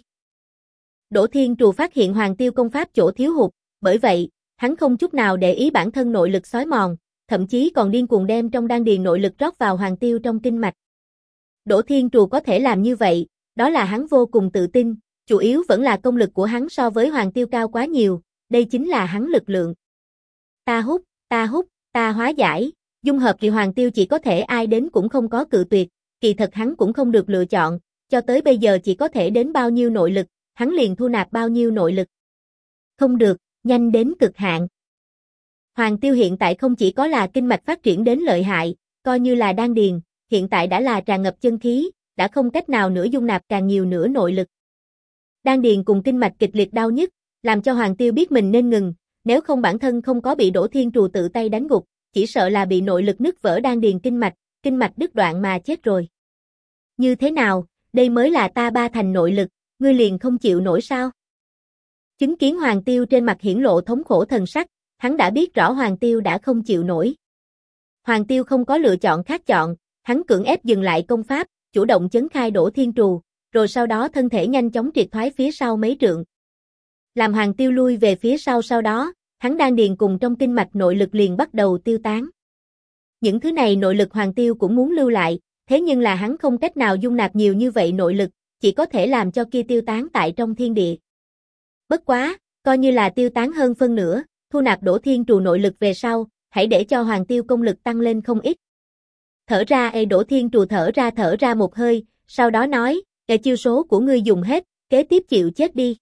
[SPEAKER 1] Đỗ Thiên Trù phát hiện Hoàng Tiêu công pháp chỗ thiếu hụt, bởi vậy, hắn không chút nào để ý bản thân nội lực xói mòn, thậm chí còn điên cuồng đem trong đan điền nội lực rót vào Hoàng Tiêu trong kinh mạch. Đỗ Thiên Trù có thể làm như vậy, đó là hắn vô cùng tự tin, chủ yếu vẫn là công lực của hắn so với Hoàng Tiêu cao quá nhiều, đây chính là hắn lực lượng. Ta hút, ta hóa giải, dung hợp thì Hoàng Tiêu chỉ có thể ai đến cũng không có cự tuyệt, kỳ thật hắn cũng không được lựa chọn, cho tới bây giờ chỉ có thể đến bao nhiêu nội lực, hắn liền thu nạp bao nhiêu nội lực. Không được, nhanh đến cực hạn. Hoàng Tiêu hiện tại không chỉ có là kinh mạch phát triển đến lợi hại, coi như là đan điền, hiện tại đã là tràn ngập chân khí, đã không cách nào nữa dung nạp càng nhiều nữa nội lực. Đan điền cùng kinh mạch kịch liệt đau nhức, làm cho Hoàng Tiêu biết mình nên ngừng, nếu không bản thân không có bị Đỗ Thiên Trù tự tay đánh gục, chỉ sợ là bị nội lực nứt vỡ đan điền kinh mạch đứt đoạn mà chết rồi. Như thế nào, đây mới là ta ba thành nội lực, ngươi liền không chịu nổi sao? Chứng kiến Hoàng Tiêu trên mặt hiển lộ thống khổ thần sắc, hắn đã biết rõ Hoàng Tiêu đã không chịu nổi. Hoàng Tiêu không có lựa chọn khác chọn, hắn cưỡng ép dừng lại công pháp, chủ động chấn khai Đỗ Thiên Trù, rồi sau đó thân thể nhanh chóng triệt thoái phía sau mấy trượng. Làm Hoàng Tiêu lui về phía sau đó, hắn đan điền cùng trong kinh mạch nội lực liền bắt đầu tiêu tán. Những thứ này nội lực Hoàng Tiêu cũng muốn lưu lại, thế nhưng là hắn không cách nào dung nạp nhiều như vậy nội lực, chỉ có thể làm cho kia tiêu tán tại trong thiên địa. Bất quá, coi như là tiêu tán hơn phân nửa, thu nạp Đỗ Thiên Trù nội lực về sau, hãy để cho Hoàng Tiêu công lực tăng lên không ít. Thở ra Đỗ Thiên Trù thở ra một hơi, sau đó nói, cái chiêu số của ngươi dùng hết, kế tiếp chịu chết đi.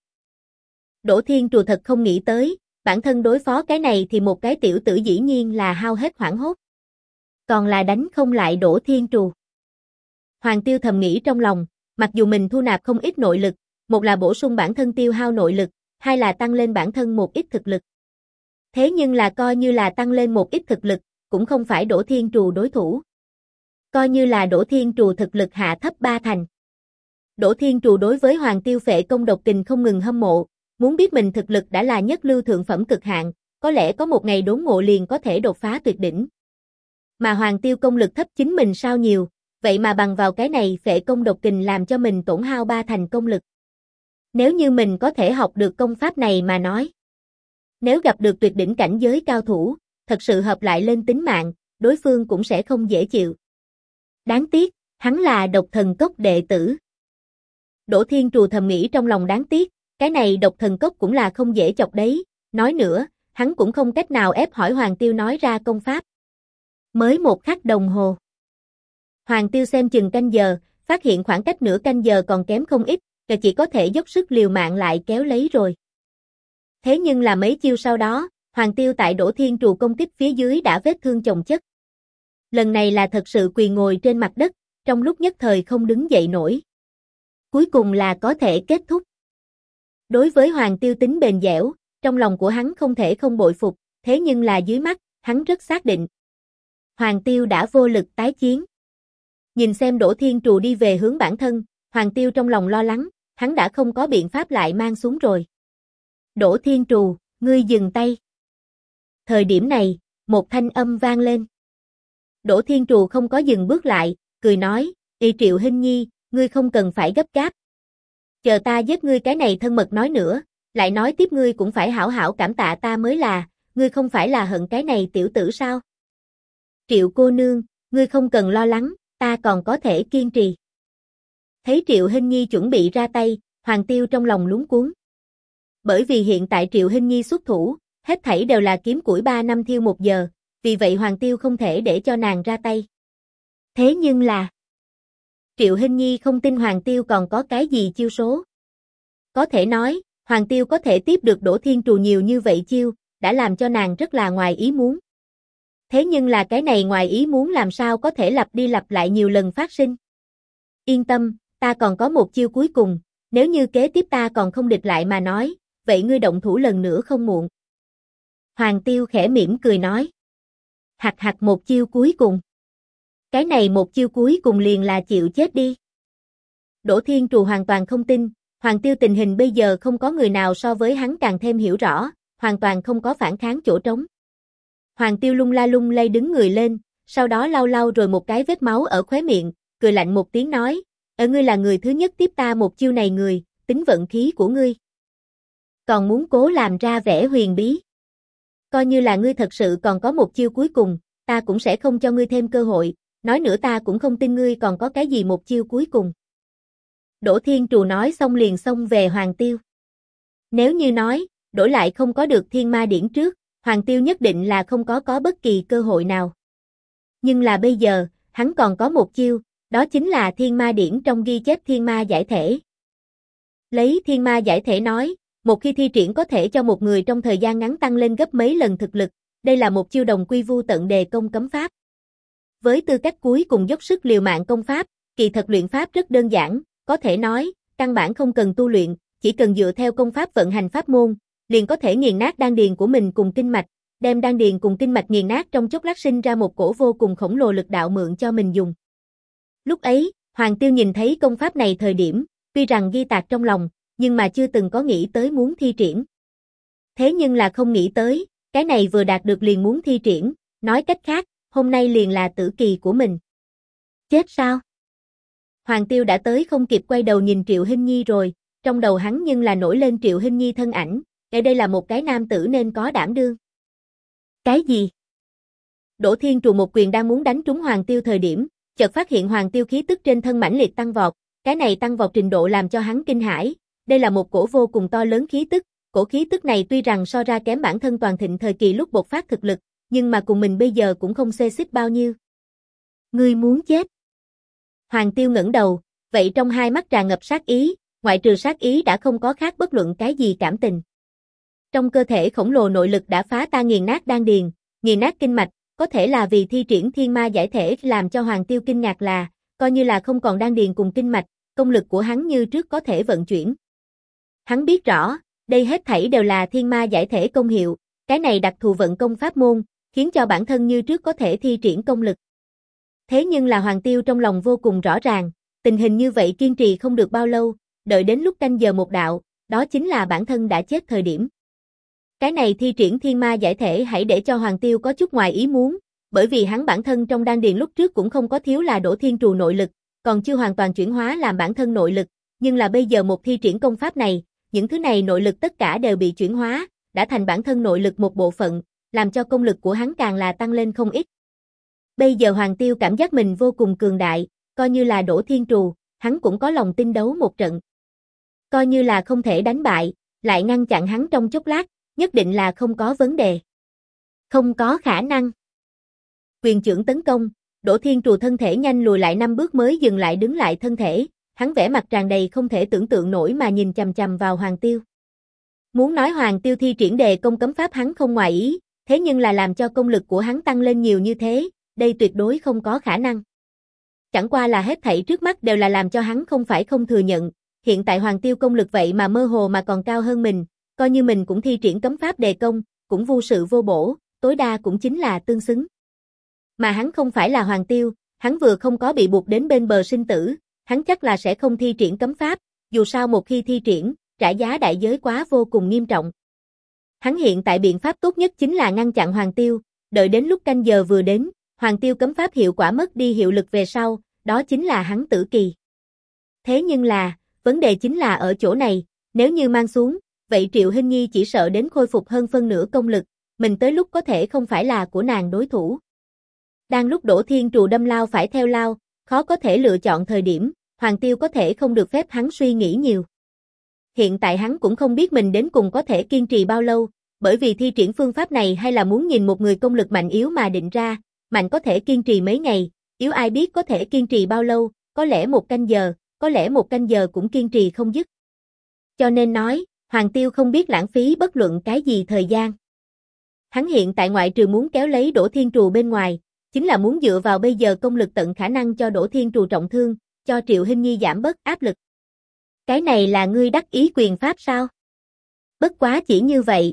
[SPEAKER 1] Đỗ Thiên Trù thật không nghĩ tới, bản thân đối phó cái này thì một cái tiểu tử dĩ nhiên là hao hết hoảng hốt. Còn là đánh không lại Đỗ Thiên Trù. Hoàng Tiêu thầm nghĩ trong lòng, mặc dù mình thu nạp không ít nội lực, một là bổ sung bản thân tiêu hao nội lực, hai là tăng lên bản thân một ít thực lực. Thế nhưng là coi như là tăng lên một ít thực lực, cũng không phải Đỗ Thiên Trù đối thủ. Coi như là Đỗ Thiên Trù thực lực hạ thấp ba thành. Đỗ Thiên Trù đối với Hoàng Tiêu phệ công độc tình không ngừng hâm mộ, muốn biết mình thực lực đã là nhất lưu thượng phẩm cực hạn, có lẽ có một ngày đốn ngộ liền có thể đột phá tuyệt đỉnh. Mà Hoàng Tiêu công lực thấp chính mình sao nhiều, vậy mà bằng vào cái này phệ công độc kình làm cho mình tổn hao ba thành công lực. Nếu như mình có thể học được công pháp này mà nói. Nếu gặp được tuyệt đỉnh cảnh giới cao thủ, thật sự hợp lại lên tính mạng, đối phương cũng sẽ không dễ chịu. Đáng tiếc, hắn là Độc Thần Cốc đệ tử. Đỗ Thiên Trù thầm nghĩ trong lòng đáng tiếc, cái này Độc Thần Cốc cũng là không dễ chọc đấy, nói nữa, hắn cũng không cách nào ép hỏi Hoàng Tiêu nói ra công pháp. Mới một khắc đồng hồ. Hoàng Tiêu xem chừng canh giờ, phát hiện khoảng cách nửa canh giờ còn kém không ít, và chỉ có thể dốc sức liều mạng lại kéo lấy rồi. Thế nhưng là mấy chiêu sau đó, Hoàng Tiêu tại Đỗ Thiên Trù công kích phía dưới đã vết thương chồng chất. Lần này là thật sự quỳ ngồi trên mặt đất, trong lúc nhất thời không đứng dậy nổi. Cuối cùng là có thể kết thúc. Đối với Hoàng Tiêu tính bền dẻo, trong lòng của hắn không thể không bội phục, thế nhưng là dưới mắt, hắn rất xác định. Hoàng Tiêu đã vô lực tái chiến. Nhìn xem Đỗ Thiên Trù đi về hướng bản thân, Hoàng Tiêu trong lòng lo lắng, hắn đã không có biện pháp lại mang xuống rồi. Đỗ Thiên Trù, ngươi dừng tay. Thời điểm này, Một thanh âm vang lên. Đỗ Thiên Trù không có dừng bước lại, cười nói, Triệu Hinh Nhi, ngươi không cần phải gấp gáp. Chờ ta giết ngươi cái này thân mật nói nữa, lại nói tiếp ngươi cũng phải hảo hảo cảm tạ ta mới là, ngươi không phải là hận cái này tiểu tử sao? Triệu cô nương, ngươi không cần lo lắng, ta còn có thể kiên trì. Thấy Triệu Hinh Nhi chuẩn bị ra tay, Hoàng Tiêu trong lòng luống cuống. Bởi vì hiện tại Triệu Hinh Nhi xuất thủ, hết thảy đều là kiếm củi 3 năm thiêu 1 giờ, vì vậy Hoàng Tiêu không thể để cho nàng ra tay. Thế nhưng là, Triệu Hinh Nhi không tin Hoàng Tiêu còn có cái gì chiêu số. Có thể nói, Hoàng Tiêu có thể tiếp được Đỗ Thiên Trù nhiều như vậy chiêu, đã làm cho nàng rất là ngoài ý muốn. Thế nhưng là cái này ngoài ý muốn làm sao có thể lặp đi lặp lại nhiều lần phát sinh. Yên tâm, ta còn có một chiêu cuối cùng, nếu như kế tiếp ta còn không địch lại mà nói, vậy ngươi động thủ lần nữa không muộn. Hoàng Tiêu khẽ mỉm cười nói. Hặc hặc một chiêu cuối cùng. Cái này một chiêu cuối cùng liền là chịu chết đi. Đỗ Thiên Trù hoàn toàn không tin, Hoàng Tiêu tình hình bây giờ không có người nào so với hắn càng thêm hiểu rõ, hoàn toàn không có phản kháng chỗ trống. Hoàng Tiêu lung lay đứng người lên, sau đó lau lau rồi một cái vết máu ở khóe miệng, cười lạnh một tiếng nói, ngươi là người thứ nhất tiếp ta một chiêu này người, tính vận khí của ngươi. Còn muốn cố làm ra vẻ huyền bí. Coi như là ngươi thật sự còn có một chiêu cuối cùng, ta cũng sẽ không cho ngươi thêm cơ hội, nói nữa ta cũng không tin ngươi còn có cái gì một chiêu cuối cùng. Đỗ Thiên Trù nói xong liền xông về Hoàng Tiêu. Nếu như nói, đổi lại không có được thiên ma điển trước, Hoàng Tiêu nhất định là không có bất kỳ cơ hội nào. Nhưng là bây giờ, hắn còn có một chiêu, đó chính là thiên ma điển trong ghi chép thiên ma giải thể. Lấy thiên ma giải thể nói, một khi thi triển có thể cho một người trong thời gian ngắn tăng lên gấp mấy lần thực lực, đây là một chiêu đồng quy vu tận đề công cấm pháp. Với tư cách cuối cùng dốc sức liều mạng công pháp, kỳ thật luyện pháp rất đơn giản, có thể nói, căn bản không cần tu luyện, chỉ cần dựa theo công pháp vận hành pháp môn, liền có thể nghiền nát đan điền của mình cùng kinh mạch, đem đan điền cùng kinh mạch nghiền nát trong chốc lát sinh ra một cổ vô cùng khổng lồ lực đạo mượn cho mình dùng. Lúc ấy, Hoàng Tiêu nhìn thấy công pháp này thời điểm, tuy rằng ghi tạc trong lòng, nhưng mà chưa từng có nghĩ tới muốn thi triển. Thế nhưng là không nghĩ tới, cái này vừa đạt được liền muốn thi triển, nói cách khác, hôm nay liền là tử kỳ của mình. Chết sao? Hoàng Tiêu đã tới không kịp quay đầu nhìn Triệu Hinh Nhi rồi, trong đầu hắn nhưng là nổi lên Triệu Hinh Nhi thân ảnh, đây là một cái nam tử nên có đảm đương. Cái gì? Đỗ Thiên Trù một quyền đang muốn đánh trúng Hoàng Tiêu thời điểm, chợt phát hiện Hoàng Tiêu khí tức trên thân mãnh liệt tăng vọt, cái này tăng vọt trình độ làm cho hắn kinh hãi, đây là một cổ vô cùng to lớn khí tức, cổ khí tức này tuy rằng so ra kém bản thân toàn thịnh thời kỳ lúc bộc phát thực lực, nhưng mà cùng mình bây giờ cũng không xê xích bao nhiêu. Ngươi muốn chết? Hoàng Tiêu ngẩng đầu, vậy trong hai mắt tràn ngập sát ý, ngoại trừ sát ý đã không có khác bất luận cái gì cảm tình. Trong cơ thể khổng lồ nội lực đã phá tan nghiền nát đan điền, nghiền nát kinh mạch, có thể là vì thi triển thiên ma giải thể làm cho Hoàng Tiêu kinh ngạc là, coi như là không còn đan điền cùng kinh mạch, công lực của hắn như trước có thể vận chuyển. Hắn biết rõ, đây hết thảy đều là thiên ma giải thể công hiệu, cái này đặc thù vận công pháp môn, khiến cho bản thân như trước có thể thi triển công lực. Thế nhưng là Hoàng Tiêu trong lòng vô cùng rõ ràng, tình hình như vậy kiên trì không được bao lâu, đợi đến lúc canh giờ một đạo, đó chính là bản thân đã chết thời điểm. Cái này thi triển thiên ma giải thể hãy để cho Hoàng Tiêu có chút ngoài ý muốn, bởi vì hắn bản thân trong đan điền lúc trước cũng không có thiếu là Đỗ Thiên Trù nội lực, còn chưa hoàn toàn chuyển hóa làm bản thân nội lực, nhưng là bây giờ một thi triển công pháp này, những thứ này nội lực tất cả đều bị chuyển hóa, đã thành bản thân nội lực một bộ phận, làm cho công lực của hắn càng là tăng lên không ít. Bây giờ Hoàng Tiêu cảm giác mình vô cùng cường đại, coi như là Đỗ Thiên Trù, hắn cũng có lòng tin đấu một trận. Coi như là không thể đánh bại, lại ngăn chặn hắn trong chốc lát, nhất định là không có vấn đề. Không có khả năng. Quyền chưởng tấn công, Đỗ Thiên Trù thân thể nhanh lùi lại 5 bước mới dừng lại đứng lại thân thể, hắn vẻ mặt tràn đầy không thể tưởng tượng nổi mà nhìn chằm chằm vào Hoàng Tiêu. Muốn nói Hoàng Tiêu thi triển đề công cấm pháp hắn không ngoài ý, thế nhưng là làm cho công lực của hắn tăng lên nhiều như thế, đây tuyệt đối không có khả năng. Chẳng qua là hết thảy trước mắt đều là làm cho hắn không phải không thừa nhận, hiện tại Hoàng Tiêu công lực vậy mà mơ hồ mà còn cao hơn mình, coi như mình cũng thi triển cấm pháp đề công, cũng vô sự vô bổ, tối đa cũng chính là tương xứng. Mà hắn không phải là Hoàng Tiêu, hắn vừa không có bị buộc đến bên bờ sinh tử, hắn chắc là sẽ không thi triển cấm pháp, dù sao một khi thi triển, trả giá đại giới quá vô cùng nghiêm trọng. Hắn hiện tại biện pháp tốt nhất chính là ngăn chặn Hoàng Tiêu, đợi đến lúc canh giờ vừa đến, Hoàng Tiêu cấm pháp hiệu quả mất đi hiệu lực về sau, đó chính là hắn tử kỳ. Thế nhưng là, vấn đề chính là ở chỗ này, nếu như mang xuống, vậy Triệu Hinh Nhi chỉ sợ đến khôi phục hơn phân nửa công lực, mình tới lúc có thể không phải là của nàng đối thủ. Đang lúc Đỗ Thiên Trù đâm lao phải theo lao, khó có thể lựa chọn thời điểm, Hoàng Tiêu có thể không được phép hắn suy nghĩ nhiều. Hiện tại hắn cũng không biết mình đến cùng có thể kiên trì bao lâu, bởi vì thi triển phương pháp này hay là muốn nhìn một người công lực mạnh yếu mà định ra, mạnh có thể kiên trì mấy ngày, yếu ai biết có thể kiên trì bao lâu, có lẽ 1 canh giờ, có lẽ 1 canh giờ cũng kiên trì không dứt. Cho nên nói, Hoàng Tiêu không biết lãng phí bất luận cái gì thời gian. Hắn hiện tại ngoại trừ muốn kéo lấy Đỗ Thiên Trù bên ngoài, chính là muốn dựa vào bây giờ công lực tận khả năng cho Đỗ Thiên Trù trọng thương, cho Triệu Hinh Nhi giảm bớt áp lực. Cái này là ngươi đắc ý quyền pháp sao? Bất quá chỉ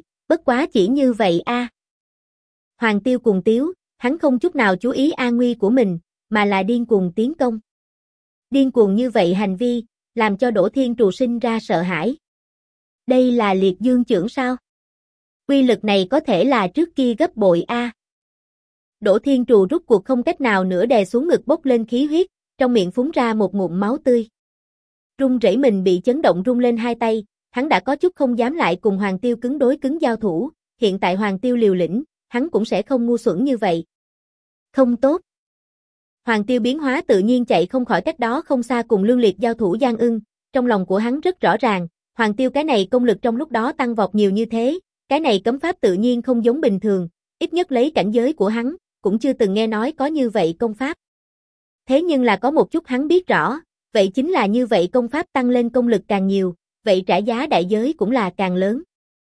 [SPEAKER 1] như vậy a. Hoàng Tiêu cùng tiếu, hắn không chút nào chú ý an nguy của mình, mà là điên cuồng tiến công. Điên cuồng như vậy hành vi, làm cho Đỗ Thiên Trù sinh ra sợ hãi. Đây là liệt dương chưởng sao? Uy lực này có thể là trước kia gấp bội a. Đỗ Thiên Trù rút cuộc không cách nào nữa đè xuống ngực bốc lên khí huyết, trong miệng phun ra một ngụm máu tươi. Run rẩy mình bị chấn động run lên hai tay, hắn đã có chút không dám lại cùng Hoàng Tiêu cứng đối cứng giao thủ, hiện tại Hoàng Tiêu liều lĩnh, hắn cũng sẽ không ngu xuẩn như vậy. Không tốt. Hoàng Tiêu biến hóa tự nhiên chạy không khỏi cách đó không xa cùng Lương Liệt giao thủ Giang Ưng, trong lòng của hắn rất rõ ràng, Hoàng Tiêu cái này công lực trong lúc đó tăng vọt nhiều như thế, cái này cấm pháp tự nhiên không giống bình thường, ít nhất lấy cảnh giới của hắn, cũng chưa từng nghe nói có như vậy công pháp. Thế nhưng là có một chút hắn biết rõ, vậy chính là như vậy công pháp tăng lên công lực càng nhiều, vậy trả giá đại giới cũng là càng lớn.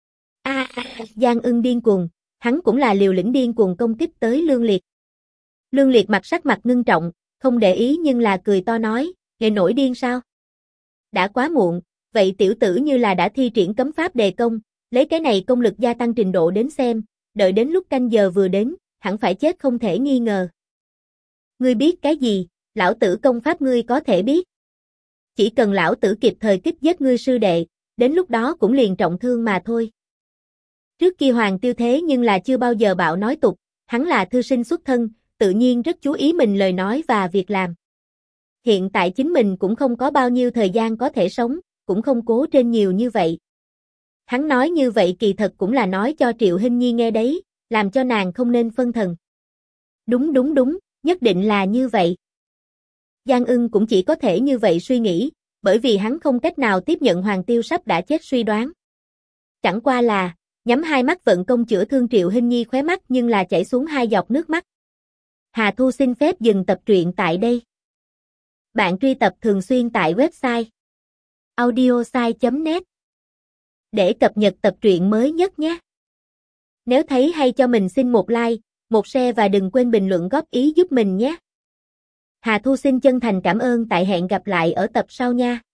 [SPEAKER 1] Giang Ưng điên cuồng, hắn cũng là liều lĩnh điên cuồng công kích tới Lương Liệt. Lương Liệt sắc mặt ngưng trọng, không để ý nhưng là cười to nói, nghệ nổi điên sao? Đã quá muộn, vậy tiểu tử như là đã thi triển cấm pháp đề công, lấy cái này công lực gia tăng trình độ đến xem, đợi đến lúc canh giờ vừa đến, hẳn phải chết không thể nghi ngờ. Ngươi biết cái gì, lão tử công pháp ngươi có thể biết. Chỉ cần lão tử kịp thời kích giết ngươi sư đệ, đến lúc đó cũng liền trọng thương mà thôi. Trước kia Hoàng Tiêu thế nhưng là chưa bao giờ bạo nói tục, hắn là thư sinh xuất thân, tự nhiên rất chú ý mình lời nói và việc làm. Hiện tại chính mình cũng không có bao nhiêu thời gian có thể sống, cũng không cố trên nhiều như vậy. Hắn nói như vậy kỳ thật cũng là nói cho Triệu Hinh Nhi nghe đấy, làm cho nàng không nên phân thần. Đúng, nhất định là như vậy. Giang Ưng cũng chỉ có thể như vậy suy nghĩ, bởi vì hắn không cách nào tiếp nhận Hoàng Tiêu sắp đã chết suy đoán. Chẳng qua là, nhắm hai mắt vận công chữa thương Triệu Hinh Nhi khóe mắt nhưng là chảy xuống 2 giọt nước mắt. Hà Thu xin phép dừng tập truyện tại đây. Bạn truy tập thường xuyên tại website audiosai.net để cập nhật tập truyện mới nhất nhé. Nếu thấy hay cho mình xin một like, một share và đừng quên bình luận góp ý giúp mình nhé. Hà Thu xin chân thành cảm ơn, tại hẹn gặp lại ở tập sau nha.